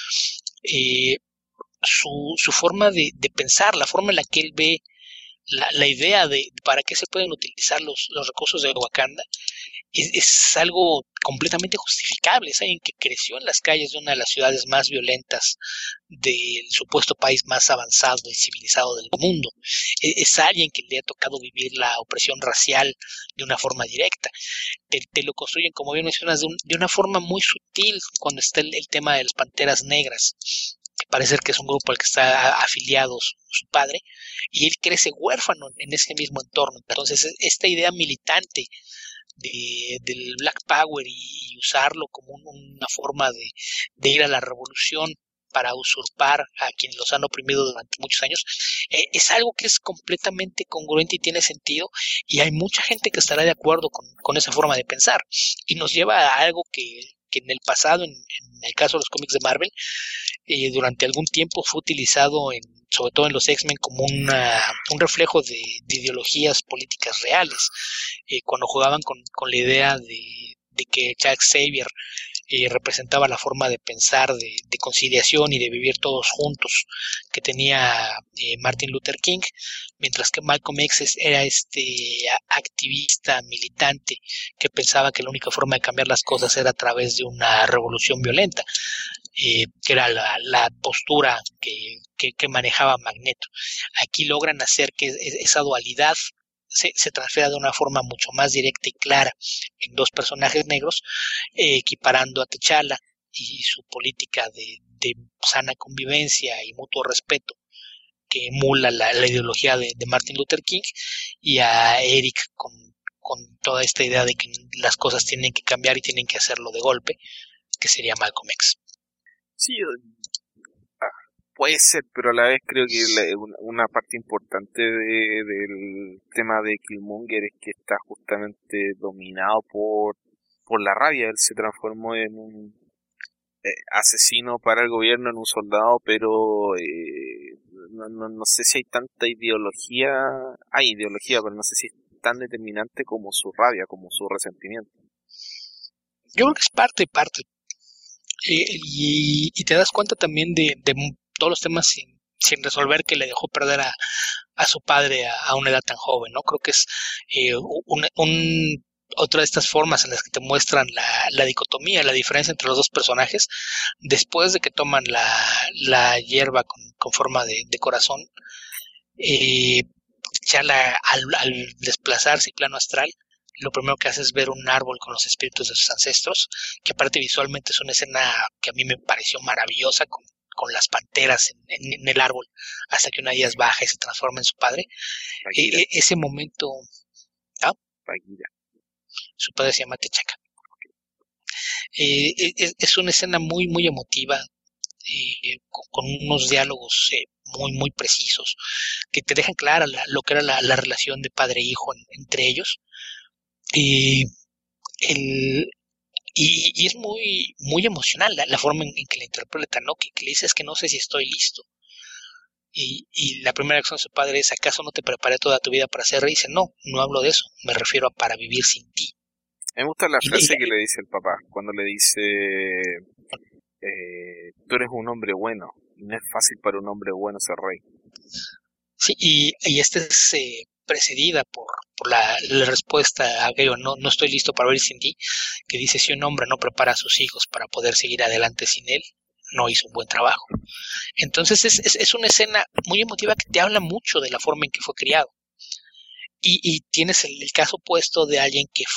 Su forma de pensar, la forma en la que él ve la idea de para qué se pueden utilizar los recursos de Wakanda, es algo completamente justificable. Es alguien que creció en las calles de una de las ciudades más violentas del supuesto país más avanzado y civilizado del mundo. Es alguien que le ha tocado vivir la opresión racial de una forma directa. Te lo construyen, como bien mencionas, de una forma muy sutil cuando está el tema de las Panteras Negras, que parece que es un grupo al que está afiliado su padre, y él crece huérfano en ese mismo entorno. Entonces esta idea militante del Black Power y usarlo como una forma de ir a la revolución para usurpar a quienes los han oprimido durante muchos años, es algo que es completamente congruente y tiene sentido, y hay mucha gente que estará de acuerdo con esa forma de pensar, y nos lleva a algo que en el pasado, en el caso de los cómics de Marvel, durante algún tiempo fue utilizado sobre todo en los X-Men como un reflejo de ideologías políticas reales, cuando jugaban con la idea de que Charles Xavier representaba la forma de pensar de conciliación y de vivir todos juntos que tenía Martin Luther King, mientras que Malcolm X era este activista militante que pensaba que la única forma de cambiar las cosas era a través de una revolución violenta, que era la postura que manejaba Magneto. Aquí logran hacer que esa dualidad se transfiera de una forma mucho más directa y clara en dos personajes negros, equiparando a T'Challa y su política de de sana convivencia y mutuo respeto que emula la ideología de Martin Luther King, y a Eric con toda esta idea de que las cosas tienen que cambiar y tienen que hacerlo de golpe, que sería Malcolm X. Sí, puede ser, pero a la vez creo que una parte importante del tema de Killmonger es que está justamente dominado por la rabia. Él se transformó en un asesino para el gobierno, en un soldado, pero no sé si hay tanta ideología. Hay ideología, pero no sé si es tan determinante como su rabia, como su resentimiento. Yo creo que es parte y parte. Y te das cuenta también de todos los temas sin resolver que le dejó perder a su padre a una edad tan joven, ¿no? Creo que es otra de estas formas en las que te muestran la dicotomía, la diferencia entre los dos personajes, después de que toman la hierba con forma de corazón, ya al desplazarse plano astral, lo primero que hace es ver un árbol con los espíritus de sus ancestros, que aparte visualmente es una escena que a mí me pareció maravillosa, con las panteras en el árbol, hasta que una de ellas baja y se transforma en su padre. Ese momento... ¿ah? Su padre se llama T'Chaka. Es una escena muy, muy emotiva, con unos diálogos muy, muy precisos, que te dejan clara lo que era la relación de padre e hijo entre ellos. Y es muy, muy emocional la forma en que la interpreta, ¿no? Que le dices que no sé si estoy listo. Y la primera acción de su padre es: ¿acaso no te preparé toda tu vida para ser rey? Dice: no hablo de eso, me refiero a para vivir sin ti. Me gusta la frase que le dice el papá, cuando le dice, tú eres un hombre bueno, y no es fácil para un hombre bueno ser rey. Sí, y esta es precedida por la respuesta a aquello: no estoy listo para vivir sin ti, que dice: si un hombre no prepara a sus hijos para poder seguir adelante sin él, no hizo un buen trabajo. Entonces es una escena muy emotiva que te habla mucho de la forma en que fue criado. Y tienes el caso opuesto de alguien que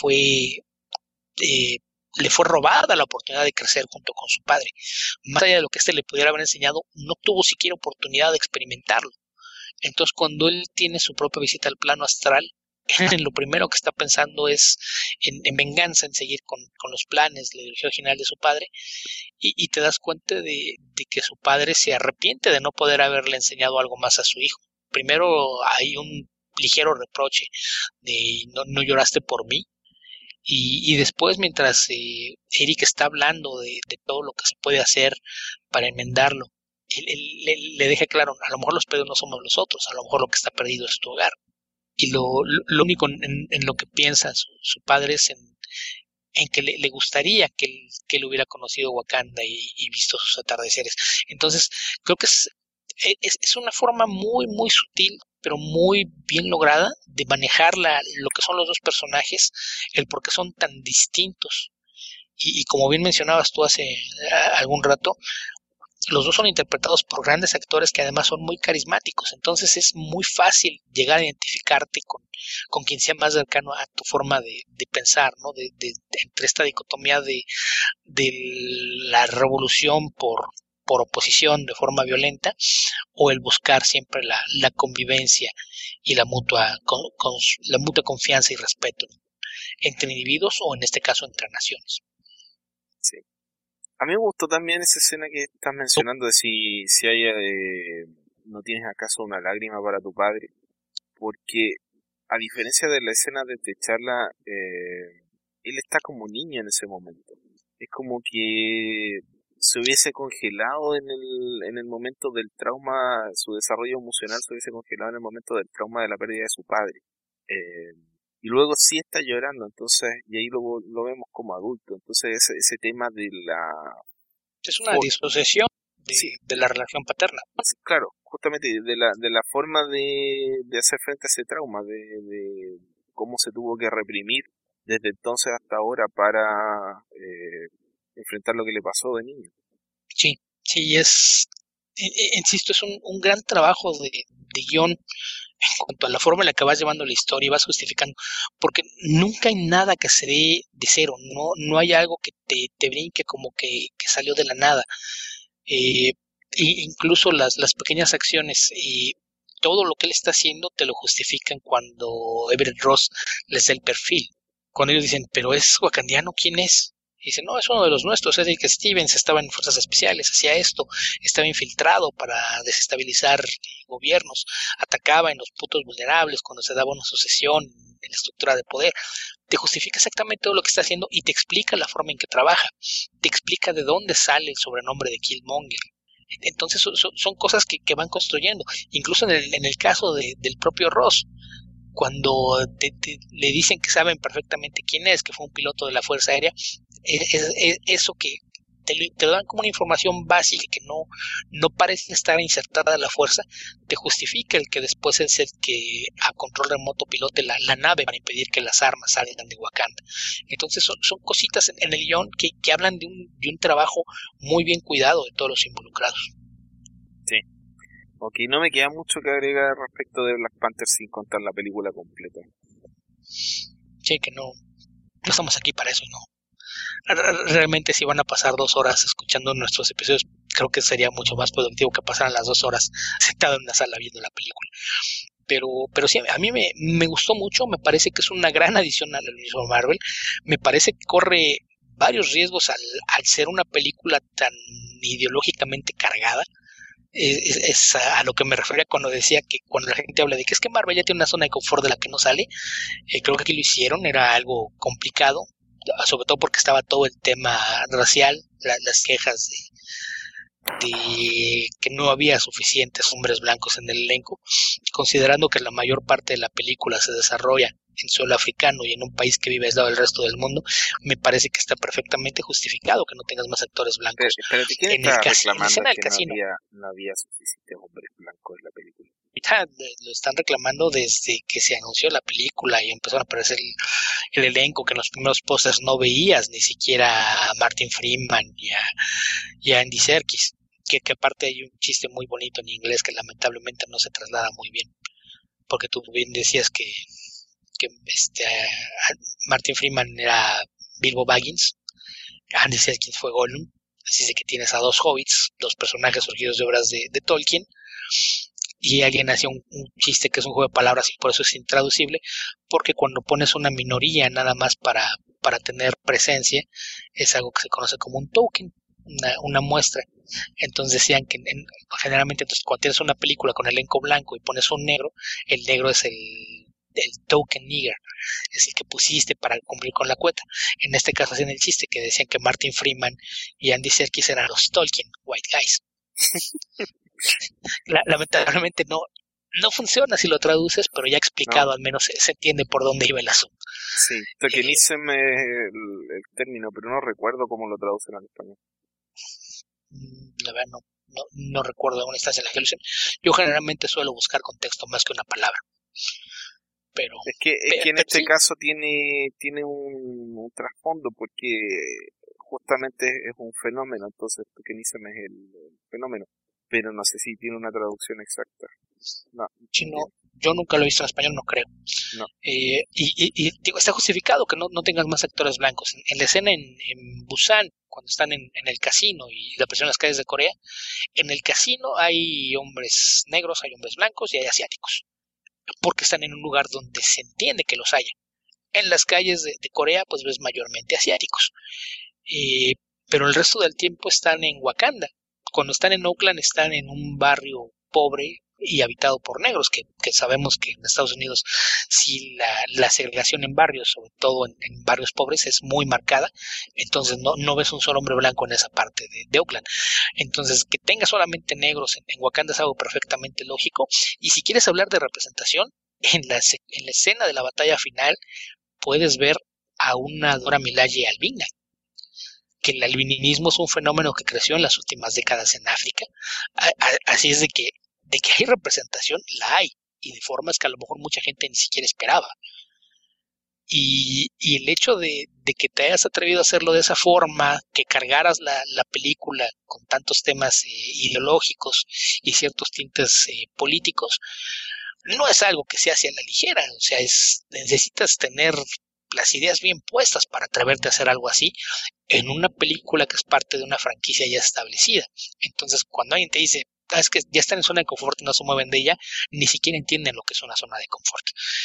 le fue robada la oportunidad de crecer junto con su padre. Más allá de lo que le pudiera haber enseñado, no tuvo siquiera oportunidad de experimentarlo. Entonces, cuando él tiene su propia visita al plano astral, lo primero que está pensando es en venganza, en seguir con los planes, la ideología original de su padre, y te das cuenta de que su padre se arrepiente de no poder haberle enseñado algo más a su hijo. Primero hay un ligero reproche de no lloraste por mí, y después, mientras Eric está hablando de todo lo que se puede hacer para enmendarlo, él le deja claro: a lo mejor los perdidos no somos nosotros, a lo mejor lo que está perdido es tu hogar. Y lo único en lo que piensa su padre es en que le gustaría que él hubiera conocido Wakanda y visto sus atardeceres. Entonces, creo que es una forma muy, muy sutil, pero muy bien lograda, de manejar lo que son los dos personajes, el por qué son tan distintos. Y como bien mencionabas tú hace algún rato, los dos son interpretados por grandes actores que además son muy carismáticos. Entonces es muy fácil llegar a identificarte con quien sea más cercano a tu forma de pensar, ¿no? Entre esta dicotomía de la revolución por oposición de forma violenta, o el buscar siempre la convivencia y la mutua confianza y respeto entre individuos, o en este caso entre naciones. Sí. A mí me gustó también esa escena que estás mencionando de si hay, no tienes acaso una lágrima para tu padre, porque a diferencia de la escena de T'Challa, él está como niño en ese momento. Es como que se hubiese congelado en el momento del trauma, su desarrollo emocional se hubiese congelado en el momento del trauma de la pérdida de su padre. Y luego sí está llorando, entonces, y ahí lo vemos como adulto. Entonces ese tema de la... Es una disociación de la relación paterna. Claro, justamente de la forma de hacer frente a ese trauma, de cómo se tuvo que reprimir desde entonces hasta ahora para enfrentar lo que le pasó de niño. Sí, insisto, es un gran trabajo de guión en cuanto a la forma en la que vas llevando la historia y vas justificando, porque nunca hay nada que se dé de cero, no hay algo que te brinque como que salió de la nada. Eh, incluso las pequeñas acciones y todo lo que él está haciendo te lo justifican cuando Everett Ross les da el perfil. Cuando ellos dicen, pero es wakandiano, ¿quién es? Y dicen, no, es uno de los nuestros, es el que Stevens estaba en fuerzas especiales, hacía esto, estaba infiltrado para desestabilizar gobiernos, atacaba en los puntos vulnerables cuando se daba una sucesión en la estructura de poder. Te justifica exactamente todo lo que está haciendo y te explica la forma en que trabaja, te explica de dónde sale el sobrenombre de Killmonger. Entonces son cosas que van construyendo. Incluso en el caso del propio Ross, cuando le dicen que saben perfectamente quién es, que fue un piloto de la Fuerza Aérea, eso que te lo dan como una información básica que no parece estar insertada en la fuerza, te justifica el que después es el que a control remoto pilote la nave para impedir que las armas salgan de Wakanda. Entonces son cositas en el guión que hablan de un trabajo muy bien cuidado de todos los involucrados. Sí. Ok, no me queda mucho que agregar respecto de Black Panther sin contar la película completa. Sí, que no estamos aquí para eso, ¿no? Realmente si van a pasar 2 horas escuchando nuestros episodios, creo que sería mucho más productivo que pasaran las 2 horas sentado en una sala viendo la película. Pero sí, a mí me gustó mucho, me parece que es una gran adición al universo Marvel, me parece que corre varios riesgos al ser una película tan ideológicamente cargada. Es a lo que me refería cuando decía que cuando la gente habla de que es que Marvel ya tiene una zona de confort de la que no sale, creo que aquí lo hicieron, era algo complicado, sobre todo porque estaba todo el tema racial, las quejas de que no había suficientes hombres blancos en el elenco, considerando que la mayor parte de la película se desarrolla en suelo africano y en un país que vive aislado del resto del mundo, me parece que está perfectamente justificado que no tengas más actores blancos. Pero ¿quién en está la reclamando escena del que casino no había suficientes hombres blancos en la película? lo están reclamando desde que se anunció la película y empezaron a aparecer el elenco, que en los primeros pósters no veías ni siquiera a Martin Freeman y a Andy Serkis, que aparte hay un chiste muy bonito en inglés que lamentablemente no se traslada muy bien, porque tú bien decías que Martin Freeman era Bilbo Baggins, Andy Serkis fue Gollum, así es de que tienes a 2 hobbits, 2 personajes surgidos de obras de Tolkien, y alguien hacía un chiste que es un juego de palabras y por eso es intraducible, porque cuando pones una minoría nada más para tener presencia, es algo que se conoce como un token, una muestra. Entonces decían que generalmente entonces, cuando tienes una película con elenco blanco y pones un negro, el negro es el token nigger, es el que pusiste para cumplir con la cuota. En este caso hacían el chiste que decían que Martin Freeman y Andy Serkis eran los Tolkien white guys. Lamentablemente no funciona si lo traduces, pero ya explicado No. al menos se entiende por dónde iba el asunto. Sí, tokenism es el término, pero no recuerdo cómo lo traducen al español. La verdad no recuerdo alguna instancia en la que lo usen. Yo generalmente suelo buscar contexto más que una palabra. Pero Es que en este sí, caso tiene un trasfondo porque justamente es un fenómeno, entonces tokenism es el fenómeno, pero no sé si tiene una traducción exacta. No, yo nunca lo he visto en español, no creo. no. Y digo, está justificado que no tengas más actores blancos. En la escena en Busan, cuando están en el casino y la presión en las calles de Corea, en el casino hay hombres negros, hay hombres blancos y hay asiáticos, porque están en un lugar donde se entiende que los haya. En las calles de Corea, pues ves mayormente asiáticos. Eh, pero el resto del tiempo están en Wakanda. Cuando están en Oakland, están en un barrio pobre y habitado por negros, que sabemos que en Estados Unidos sí la segregación en barrios, sobre todo en barrios pobres, es muy marcada, entonces no ves un solo hombre blanco en esa parte de Oakland. Entonces, que tenga solamente negros en Wakanda es algo perfectamente lógico, y si quieres hablar de representación, en la escena de la batalla final puedes ver a una Dora Milaje albina, que el albinismo es un fenómeno que creció en las últimas décadas en África. Así es de que hay representación, la hay, y de formas que a lo mejor mucha gente ni siquiera esperaba. Y el hecho de que te hayas atrevido a hacerlo de esa forma, que cargaras la película con tantos temas ideológicos y ciertos tintes políticos, no es algo que se hace a la ligera. O sea, necesitas tener las ideas bien puestas para atreverte a hacer algo así en una película que es parte de una franquicia ya establecida. Entonces, cuando alguien te dice, es que ya están en zona de confort y no se mueven de ella, ni siquiera entienden lo que es una zona de confort.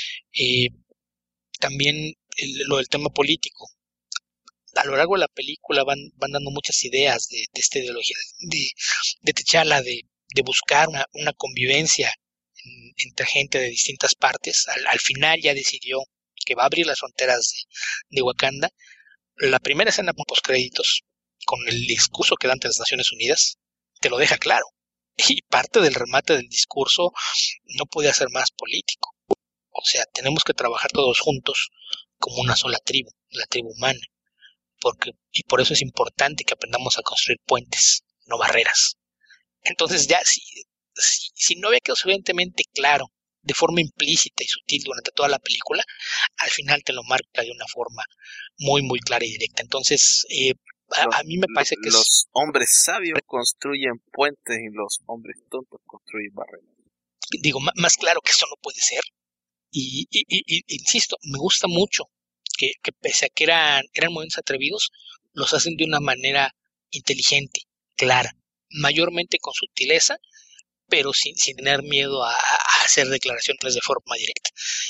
También lo del tema político. A lo largo de la película van dando muchas ideas de esta ideología de T'Challa, de buscar una convivencia entre gente de distintas partes. Al final ya decidió que va a abrir las fronteras de Wakanda. La primera escena postcréditos, con el discurso que da ante las Naciones Unidas, te lo deja claro. Y parte del remate del discurso no podía ser más político. O sea, tenemos que trabajar todos juntos como una sola tribu, la tribu humana. Y por eso es importante que aprendamos a construir puentes, no barreras. Entonces ya, si no había quedado suficientemente claro, de forma implícita y sutil durante toda la película, al final te lo marca de una forma muy, muy clara y directa. Entonces, a mí me parece que los hombres sabios construyen puentes y los hombres tontos construyen barreras. Digo, más claro que eso no puede ser. Y insisto, me gusta mucho que pese a que eran movimientos atrevidos, los hacen de una manera inteligente, clara, mayormente con sutileza, pero sin tener miedo a hacer declaraciones de forma directa.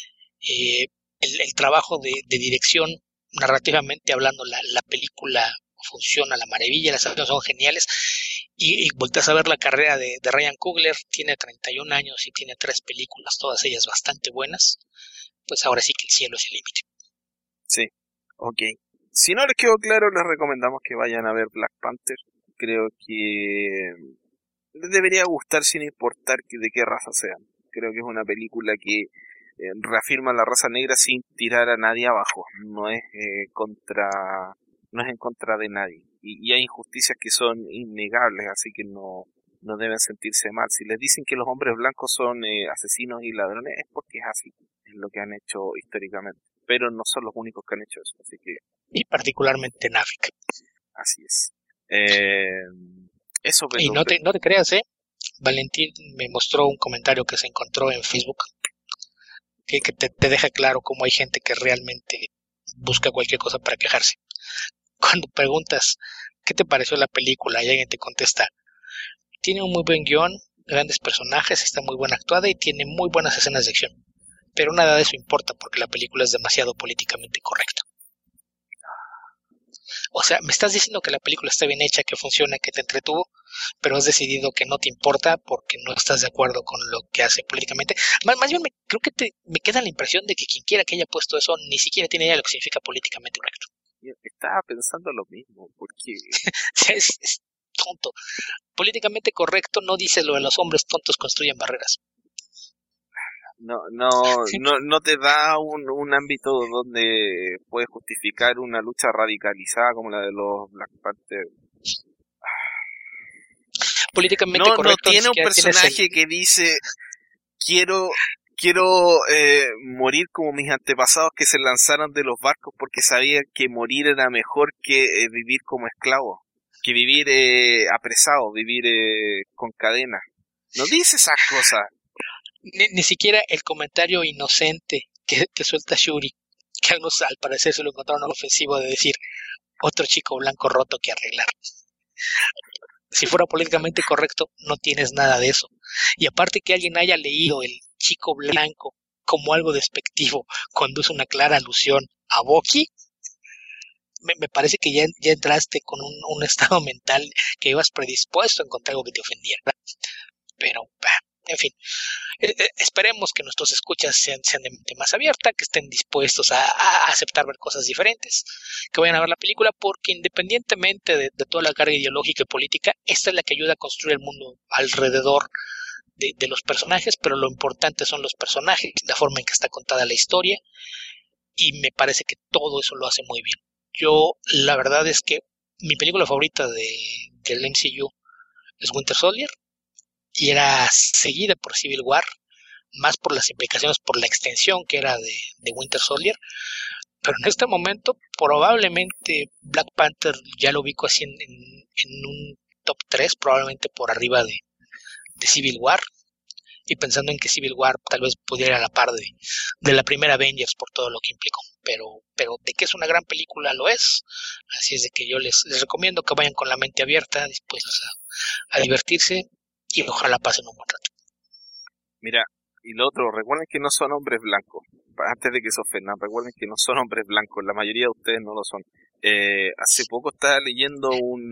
El trabajo de dirección, narrativamente hablando, la película funciona a la maravilla, las acciones son geniales, y volteas a ver la carrera de Ryan Coogler, tiene 31 años y tiene 3 películas, todas ellas bastante buenas, pues ahora sí que el cielo es el límite. Sí, ok. Si no les quedó claro, les recomendamos que vayan a ver Black Panther. Creo que les debería gustar sin importar de qué raza sean. Creo que es una película que reafirma la raza negra sin tirar a nadie abajo. No es en contra de nadie. Y hay injusticias que son innegables, así que no deben sentirse mal. Si les dicen que los hombres blancos son asesinos y ladrones, es porque es así. Es lo que han hecho históricamente. Pero no son los únicos que han hecho eso, así que... Y particularmente en África. Así es. Eso, y no te creas, Valentín me mostró un comentario que se encontró en Facebook que te deja claro cómo hay gente que realmente busca cualquier cosa para quejarse. Cuando preguntas ¿qué te pareció la película? Y alguien te contesta, tiene un muy buen guión, grandes personajes, está muy buena actuada y tiene muy buenas escenas de acción. Pero nada de eso importa porque la película es demasiado políticamente correcta. O sea, me estás diciendo que la película está bien hecha, que funciona, que te entretuvo, pero has decidido que no te importa porque no estás de acuerdo con lo que hace políticamente. Más bien, creo que me queda la impresión de que quien quiera que haya puesto eso ni siquiera tiene idea de lo que significa políticamente correcto. Estaba pensando lo mismo, porque... es tonto. Políticamente correcto no dice lo de los hombres tontos construyen barreras. No te da un ámbito donde puedes justificar una lucha radicalizada como la de los Black Panther. Políticamente correcto. No tiene un personaje que dice quiero morir como mis antepasados que se lanzaron de los barcos porque sabían que morir era mejor que vivir como esclavo, que vivir apresado, vivir con cadenas. No dice esas cosas. Ni siquiera el comentario inocente que suelta Shuri, que al parecer se lo encontraron ofensivo, de decir otro chico blanco roto que arreglar. Si fuera políticamente correcto, no tienes nada de eso. Y aparte que alguien haya leído el chico blanco como algo despectivo cuando es una clara alusión a Bucky, me parece que ya entraste con un estado mental que ibas predispuesto a encontrar algo que te ofendiera. Pero, en fin, esperemos que nuestros escuchas sean de mente más abierta, que estén dispuestos a aceptar ver cosas diferentes, que vayan a ver la película, porque independientemente de toda la carga ideológica y política, esta es la que ayuda a construir el mundo alrededor de los personajes, pero lo importante son los personajes, la forma en que está contada la historia, y me parece que todo eso lo hace muy bien. Yo, la verdad es que mi película favorita del MCU es Winter Soldier, y era seguida por Civil War, más por las implicaciones, por la extensión que era de Winter Soldier, pero en este momento probablemente Black Panther ya lo ubico así en un top 3, probablemente por arriba de Civil War, y pensando en que Civil War tal vez pudiera ir a la par de la primera Avengers por todo lo que implicó. Pero de que es una gran película lo es, así es de que yo les recomiendo que vayan con la mente abierta, dispuestos a divertirse y ojalá pasen un buen rato. Mira, y lo otro, recuerden que no son hombres blancos. Antes de que se ofendan, recuerden que no son hombres blancos. La mayoría de ustedes no lo son. Hace poco estaba leyendo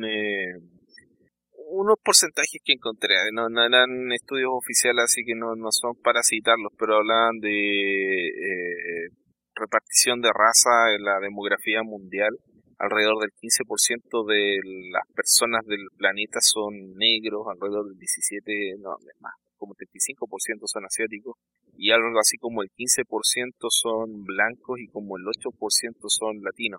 unos porcentajes que encontré. No eran estudios oficiales, así que no son para citarlos, pero hablaban de repartición de raza en la demografía mundial. Alrededor del 15% de las personas del planeta son negros, alrededor del 17%, no, es más, como 35% son asiáticos, y algo así como el 15% son blancos y como el 8% son latinos.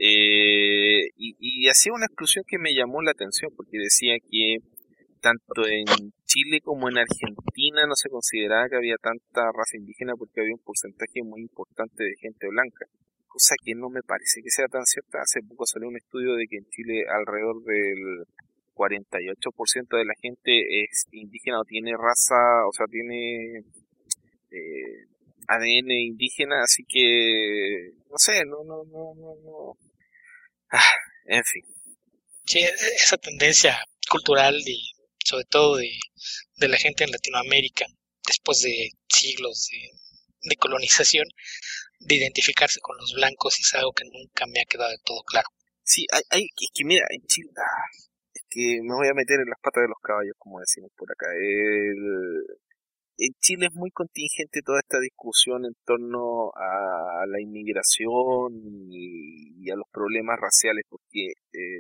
Y hacía una exclusión que me llamó la atención, porque decía que tanto en Chile como en Argentina no se consideraba que había tanta raza indígena porque había un porcentaje muy importante de gente blanca, cosa que no me parece que sea tan cierta. Hace poco salió un estudio de que en Chile alrededor del 48% de la gente es indígena o tiene raza, o sea, tiene ADN indígena, así que no sé, no. Ah, en fin. Sí, esa tendencia cultural y sobre todo de la gente en Latinoamérica, después de siglos de colonización, de identificarse con los blancos, es algo que nunca me ha quedado de todo claro. Sí, es que mira, en Chile, es que me voy a meter en las patas de los caballos, como decimos por acá. En Chile es muy contingente toda esta discusión en torno a la inmigración y a los problemas raciales, porque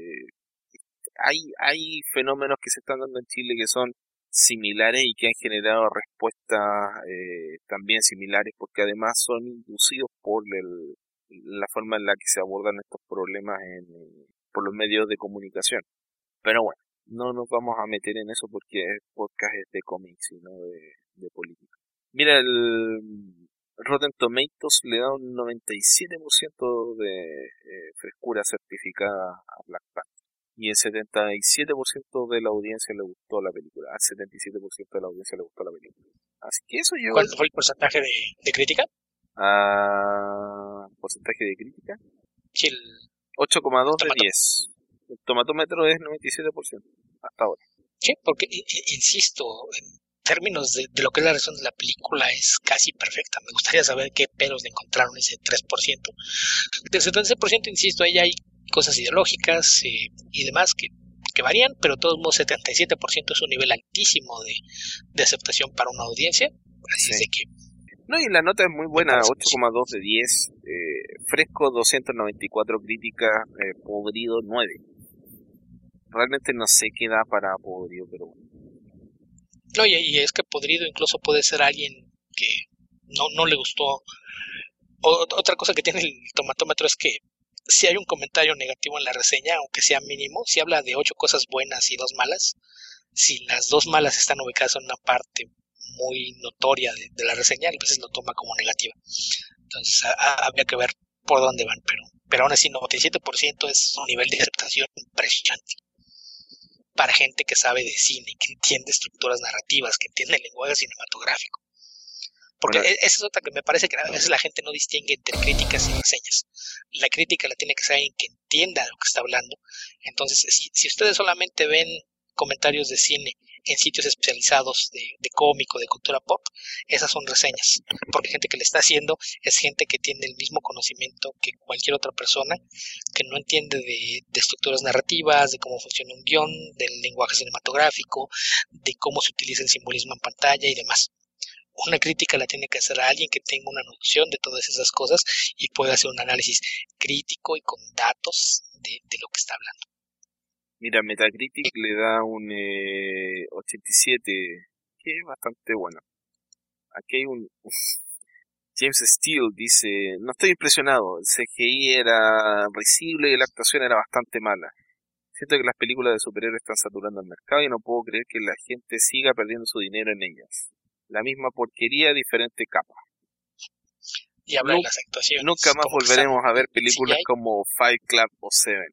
hay fenómenos que se están dando en Chile que son similares y que han generado respuestas también similares, porque además son inducidos por la forma en la que se abordan estos problemas por los medios de comunicación. Pero bueno, no nos vamos a meter en eso porque el podcast es de cómics y no de política. Mira, el Rotten Tomatoes le da un 97% de frescura certificada a Black Panther. Y el 77% de la audiencia le gustó la película. Al 77% de la audiencia le gustó la película. Así que eso yo... ¿Cuál fue el porcentaje de crítica? Porcentaje de crítica. Sí, 8,2 de 10. El tomatómetro es 97% hasta ahora. sí, porque, insisto, en términos de lo que es la razón de la película es casi perfecta. Me gustaría saber qué pelos le encontraron ese 3%. Del 70%, insisto, ahí hay cosas ideológicas y demás que varían, pero de todos modos 77% es un nivel altísimo de aceptación para una audiencia. Así Sí. es de que... No, y la nota es muy buena, 8,2 de 10. Fresco 294 críticas, podrido 9. Realmente no sé qué da para podrido, pero bueno. No, y es que podrido incluso puede ser alguien que no le gustó. Otra cosa que tiene el tomatómetro es que si hay un comentario negativo en la reseña, aunque sea mínimo, si habla de 8 cosas buenas y 2 malas, si las 2 malas están ubicadas en una parte muy notoria de la reseña, a veces lo toma como negativa. Entonces habría que ver por dónde van, pero aún así 97% es un nivel de aceptación impresionante para gente que sabe de cine, que entiende estructuras narrativas, que entiende el lenguaje cinematográfico. Porque Bueno, esa es otra que me parece que a veces la gente no distingue entre críticas y reseñas. La crítica la tiene que ser alguien que entienda de lo que está hablando. Entonces, si ustedes solamente ven comentarios de cine en sitios especializados de cómic o de cultura pop, esas son reseñas. Porque gente que le está haciendo es gente que tiene el mismo conocimiento que cualquier otra persona, que no entiende de estructuras narrativas, de cómo funciona un guión, del lenguaje cinematográfico, de cómo se utiliza el simbolismo en pantalla y demás. Una crítica la tiene que hacer a alguien que tenga una noción de todas esas cosas y pueda hacer un análisis crítico y con datos de lo que está hablando. mira, Metacritic le da un 87, que es bastante bueno. Aquí hay un... James Steele dice, no estoy impresionado, el CGI era risible y la actuación era bastante mala. Siento que las películas de superhéroes están saturando el mercado y no puedo creer que la gente siga perdiendo su dinero en ellas. La misma porquería, diferente capa. Y habla de las actuaciones. Nunca más como que volveremos están a ver películas CGI. como Fight Club o Seven.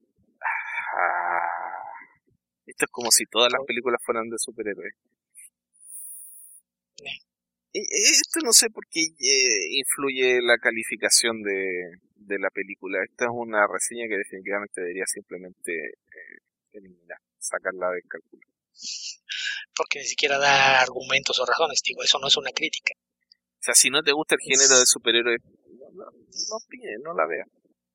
Esto es como si todas las películas fueran de superhéroes. Esto no sé por qué influye la calificación de la película. Esta es una reseña que definitivamente debería simplemente eliminar, sacarla del cálculo. Porque ni siquiera da argumentos o razones, digo, eso no es una crítica. O sea, si no te gusta el género de superhéroes, no la veas.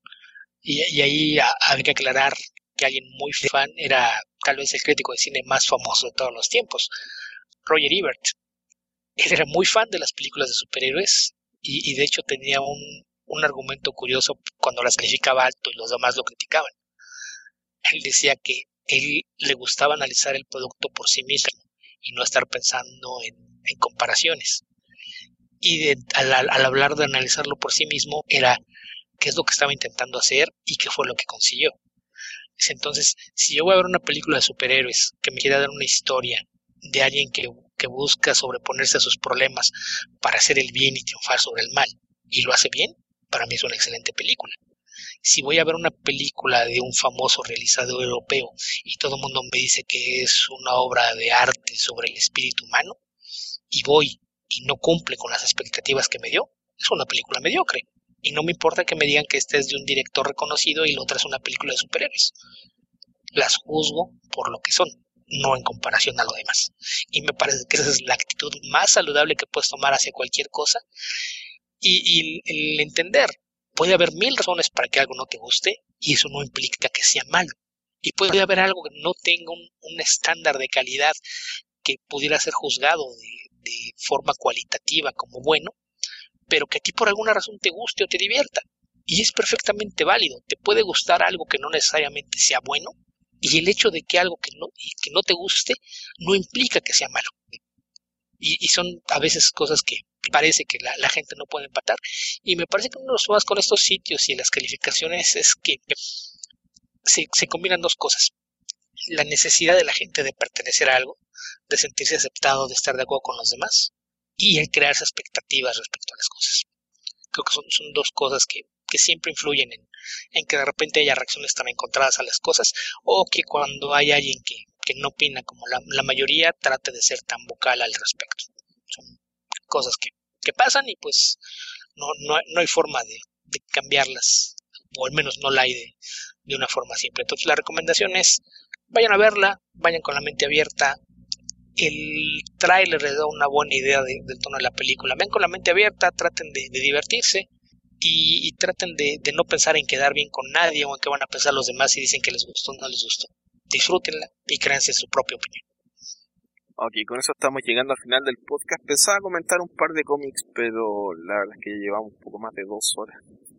Y ahí habría que aclarar que alguien muy fan era tal vez el crítico de cine más famoso de todos los tiempos, Roger Ebert. Él era muy fan de las películas de superhéroes y de hecho tenía un argumento curioso cuando las calificaba alto y los demás lo criticaban. Él decía que él le gustaba analizar el producto por sí mismo y no estar pensando en comparaciones. Y al hablar de analizarlo por sí mismo era qué es lo que estaba intentando hacer y qué fue lo que consiguió. Entonces, si yo voy a ver una película de superhéroes que me quiera dar una historia de alguien que busca sobreponerse a sus problemas para hacer el bien y triunfar sobre el mal, y lo hace bien, para mí es una excelente película. Si voy a ver una película de un famoso realizador europeo y todo el mundo me dice que es una obra de arte sobre el espíritu humano, y voy y no cumple con las expectativas que me dio, es una película mediocre. Y no me importa que me digan que esta es de un director reconocido y la otra es una película de superhéroes. Las juzgo por lo que son, no en comparación a lo demás. Y me parece que esa es la actitud más saludable que puedes tomar hacia cualquier cosa. Y el entender, puede haber 1000 razones para que algo no te guste y eso no implica que sea malo. Y puede haber algo que no tenga un estándar de calidad que pudiera ser juzgado de forma cualitativa como bueno, pero que a ti por alguna razón te guste o te divierta. Y es perfectamente válido. Te puede gustar algo que no necesariamente sea bueno, y el hecho de que algo que no te guste no implica que sea malo. Y son a veces cosas que parece que la gente no puede empatar. Y me parece que uno de los problemas con estos sitios y las calificaciones es que se combinan dos cosas. La necesidad de la gente de pertenecer a algo, de sentirse aceptado, de estar de acuerdo con los demás, y el crearse expectativas respecto a las cosas. Creo que son dos cosas que siempre influyen en que de repente haya reacciones tan encontradas a las cosas, o que cuando hay alguien que no opina como la mayoría, trate de ser tan vocal al respecto. Son cosas que pasan y pues no hay forma de cambiarlas, o al menos no la hay de una forma simple. Entonces la recomendación es, vayan a verla, vayan con la mente abierta. El tráiler les da una buena idea del tono de la película. Ven con la mente abierta, traten de divertirse y traten de no pensar en quedar bien con nadie o en qué van a pensar los demás si dicen que les gustó o no les gustó. Disfrútenla y créanse su propia opinión. Ok, con eso estamos llegando al final del podcast. Pensaba comentar un par de cómics, pero la verdad es que ya llevamos un poco más de 2 horas.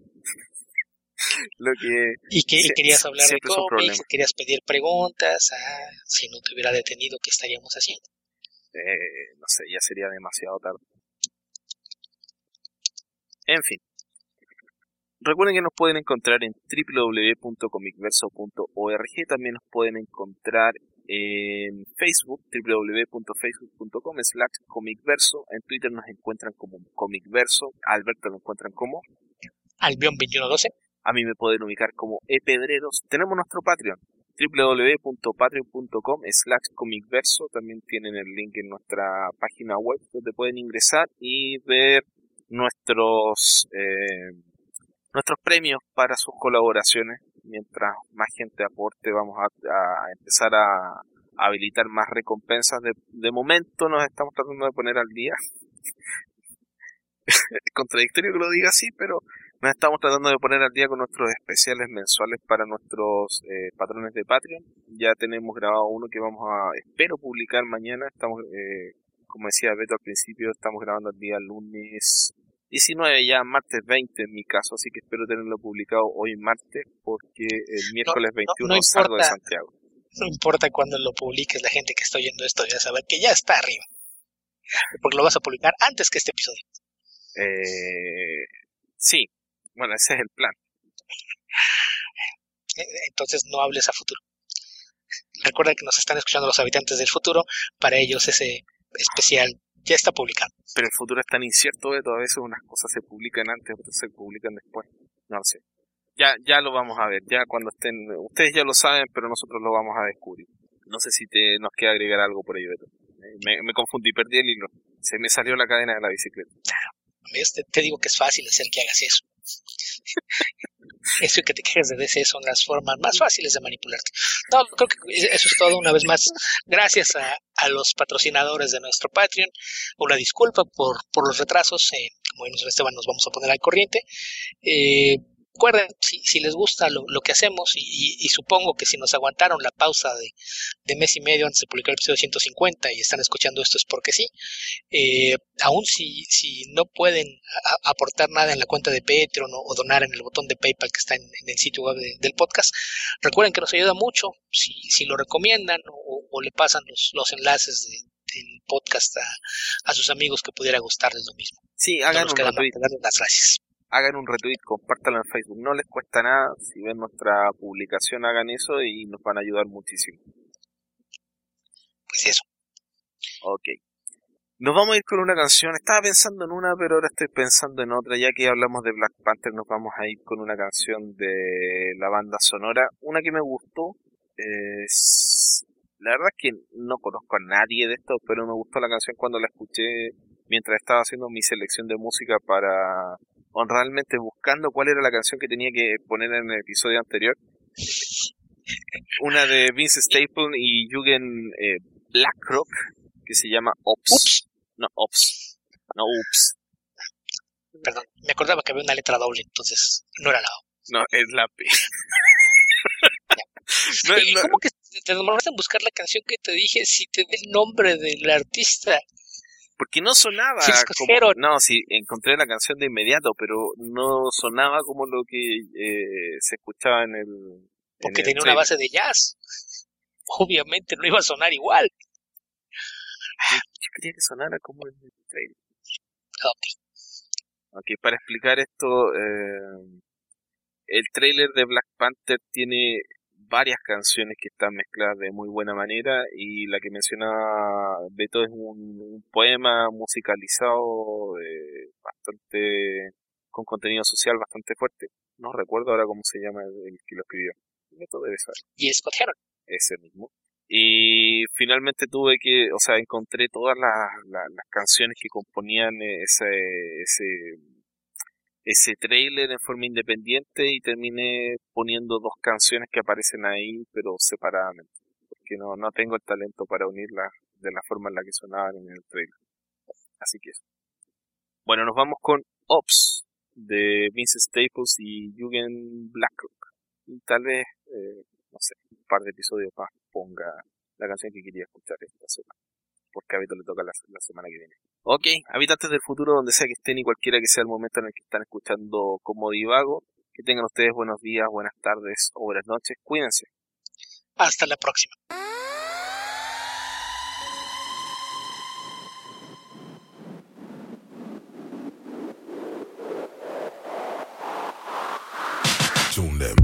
Lo que y querías hablar de cómics, querías pedir preguntas, si no te hubiera detenido, ¿qué estaríamos haciendo? No sé, ya sería demasiado tarde. En fin. Recuerden que nos pueden encontrar en www.comicverso.org. También nos pueden encontrar en Facebook, www.facebook.com/comicverso. En Twitter nos encuentran como comicverso. A Alberto lo encuentran como Albion2112. A mí me pueden ubicar como epedreros. Tenemos nuestro Patreon, www.patreon.com/comicverso. También tienen el link en nuestra página web donde pueden ingresar y ver nuestros premios para sus colaboraciones. Mientras más gente aporte, vamos a empezar a habilitar más recompensas. De momento nos estamos tratando de poner al día. Es contradictorio que lo diga así, pero nos estamos tratando de poner al día con nuestros especiales mensuales para nuestros patrones de Patreon. Ya tenemos grabado uno que espero publicar mañana. Estamos, como decía Beto al principio, estamos grabando el día lunes 19, ya martes 20 en mi caso, así que espero tenerlo publicado hoy martes, porque el miércoles 21 salgo de Santiago. No importa cuándo lo publiques, la gente que está oyendo esto ya sabe que ya está arriba, porque lo vas a publicar antes que este episodio. Sí, bueno, ese es el plan. Entonces no hables a futuro. Recuerda que nos están escuchando los habitantes del futuro, para ellos ese especial ya está publicado. Pero el futuro es tan incierto, Beto, a veces unas cosas se publican antes, otras se publican después. No lo sé. Ya lo vamos a ver, ya cuando estén, ustedes ya lo saben, pero nosotros lo vamos a descubrir. No sé si nos queda agregar algo por ahí, Beto. Me confundí, perdí el hilo. Se me salió la cadena de la bicicleta. Te digo que es fácil hacer que hagas eso. Eso y que te quejes de DC son las formas más fáciles de manipularte. No, creo que eso es todo. Una vez más, gracias a los patrocinadores de nuestro Patreon. Una disculpa por los retrasos. Como vimos en Esteban, nos vamos a poner al corriente. Recuerden, si les gusta lo que hacemos, y supongo que si nos aguantaron la pausa de mes y medio antes de publicar el episodio 150 y están escuchando esto es porque sí, aún si no pueden aportar nada en la cuenta de Patreon o donar en el botón de PayPal que está en el sitio web del podcast, recuerden que nos ayuda mucho si lo recomiendan o le pasan los enlaces del podcast a sus amigos que pudiera gustarles lo mismo. Sí, hagan un retweet. Darles las gracias. Hagan un retweet, compártanlo en Facebook, no les cuesta nada. Si ven nuestra publicación, hagan eso y nos van a ayudar muchísimo. Pues eso. Ok. Nos vamos a ir con una canción. Estaba pensando en una, pero ahora estoy pensando en otra. Ya que hablamos de Black Panther, nos vamos a ir con una canción de la banda sonora. Una que me gustó. La verdad es que no conozco a nadie de esto, pero me gustó la canción cuando la escuché mientras estaba haciendo mi selección de música para... realmente buscando cuál era la canción que tenía que poner en el episodio anterior. Una de Vince Staples y Jürgen Blackrock, que se llama Ops. No, Ops. No, Ups. Perdón, me acordaba que había una letra doble, entonces no era la O. No, es la P. ¿Cómo que te demoraste en buscar la canción que te dije si te di el nombre del artista? Porque no sonaba como... No, sí, encontré la canción de inmediato, pero no sonaba como lo que se escuchaba en el... Porque en el tenía trailer. una base de jazz. Obviamente no iba a sonar igual. Yo quería que sonara como en el trailer. Ok. Ok, para explicar esto, el trailer de Black Panther tiene varias canciones que están mezcladas de muy buena manera, y la que mencionaba Beto es un poema musicalizado bastante con contenido social bastante fuerte. No recuerdo ahora cómo se llama el que lo escribió. Beto debe saber. Y Scott Heron. Ese mismo. Y finalmente encontré todas las canciones que componían ese trailer en forma independiente, y terminé poniendo dos canciones que aparecen ahí, pero separadamente, porque no tengo el talento para unirlas de la forma en la que sonaban en el trailer. Así que eso. Bueno, nos vamos con Ops de Vince Staples y Jürgen Blackrock. Y tal vez, un par de episodios más ponga la canción que quería escuchar esta semana, porque a Vito le toca la semana que viene. Ok, habitantes del futuro, donde sea que estén y cualquiera que sea el momento en el que están escuchando Como Divago, que tengan ustedes buenos días, buenas tardes o buenas noches. Cuídense. Hasta la próxima. Tune them.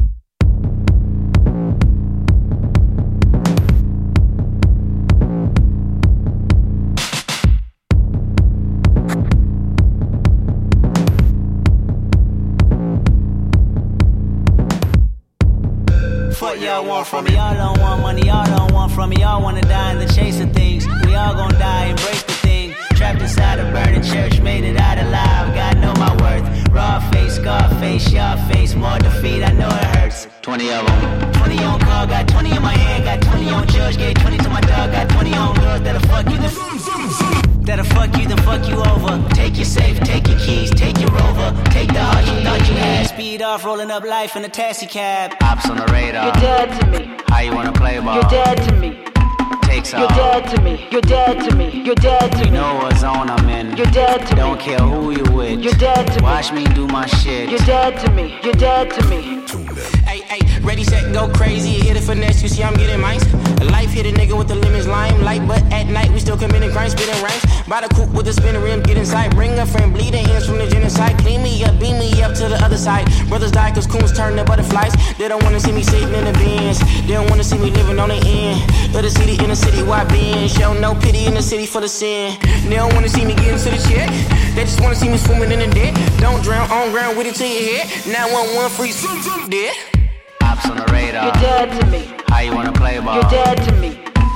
What y'all want from me? Y'all don't want money, y'all don't want from me. Y'all wanna die in the chase of things. We all gon' die, embrace the thing. Trapped inside a burning church, made it out alive. God know my worth. Raw face, scar face, y'all face. More defeat, I know it hurts. 20 of them. 20 on call, got 20 in my hand. Got 20 on judge, gave 20 to my dog. Got 20 on girls that'll fuck you, that'll fuck you, then fuck you over. Take your safe, take your keys, take your rover. Take the heart you thought you had. Speed off, rolling up life in a taxi cab. Ops on the radar. You're dead to me. How you wanna play ball? You're dead to me. Takes You're off. dead to me. You're dead to me. You're dead to You me. know what zone I'm in. You're dead to me. Don't care who you with. You're dead to me. Watch me do my shit. You're dead to me. You're dead to me. Tune them. Hey, hey, ready, set, go crazy. Hit it finesse, you see I'm getting mines. Life hit a nigga with the lemons, limelight. But at night we still committing crimes, spitting rhymes. By the coupe with the spinning rim, get inside. Bring a friend, bleeding ends from the genocide. Clean me up, beam me up to the other side. Brothers die cause coons turn to butterflies. They don't wanna see me sitting in the bins. They don't wanna see me living on the end of the city in the city wide bend. Show no pity in the city for the sin. They don't wanna see me getting to the check. They just wanna see me swimming in the dead. Don't drown on ground with it to your head. 911 free, dead. Ops on the radar. You're dead to me. How you wanna play ball? You're dead to me. Takes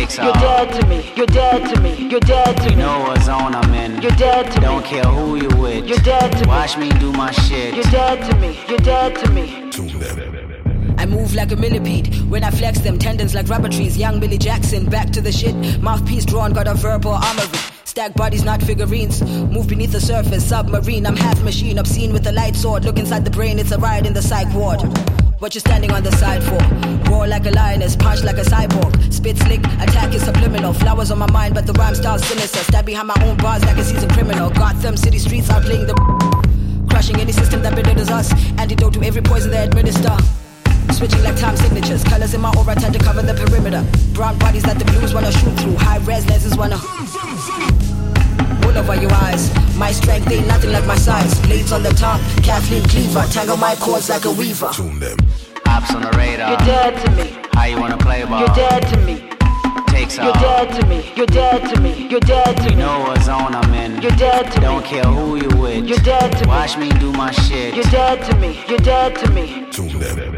takes You're off. dead to me. You're dead to me. You're dead to You me. know what zone I'm in. You're dead to Don't me. care who you with. You're dead to me. Watch me do my shit. You're dead to me. You're dead to me. I move like a millipede when I flex them tendons like rubber trees. Young Billy Jackson, back to the shit. Mouthpiece drawn, got a verbal armory. Stack bodies, not figurines. Move beneath the surface, submarine. I'm half machine, obscene with a light sword. Look inside the brain, it's a riot in the psych ward. What you standing on the side for? Roar like a lioness, punch like a cyborg. Spit slick, attack is subliminal. Flowers on my mind, but the rhyme style's sinister. Stab behind my own bars like a seasoned criminal. Gotham City streets are playing the crushing any system that belittles us. Antidote to every poison they administer. Switching like time signatures. Colors in my aura tend to cover the perimeter. Brown bodies that the blues wanna shoot through. High res lenses wanna wool over your eyes. My strength ain't nothing like my size. Blades on the tongue, Kathleen Cleaver. Tangle my cords like a weaver. Ops on the radar. You're dead to me. How you wanna play ball? You're dead to me. Takes You're off. dead to me. You're dead to me. You're dead to You me. know what zone I'm in. You're dead to Don't me. care who you with. You're dead to me. Watch me do my shit. You're dead to me. You're dead to me.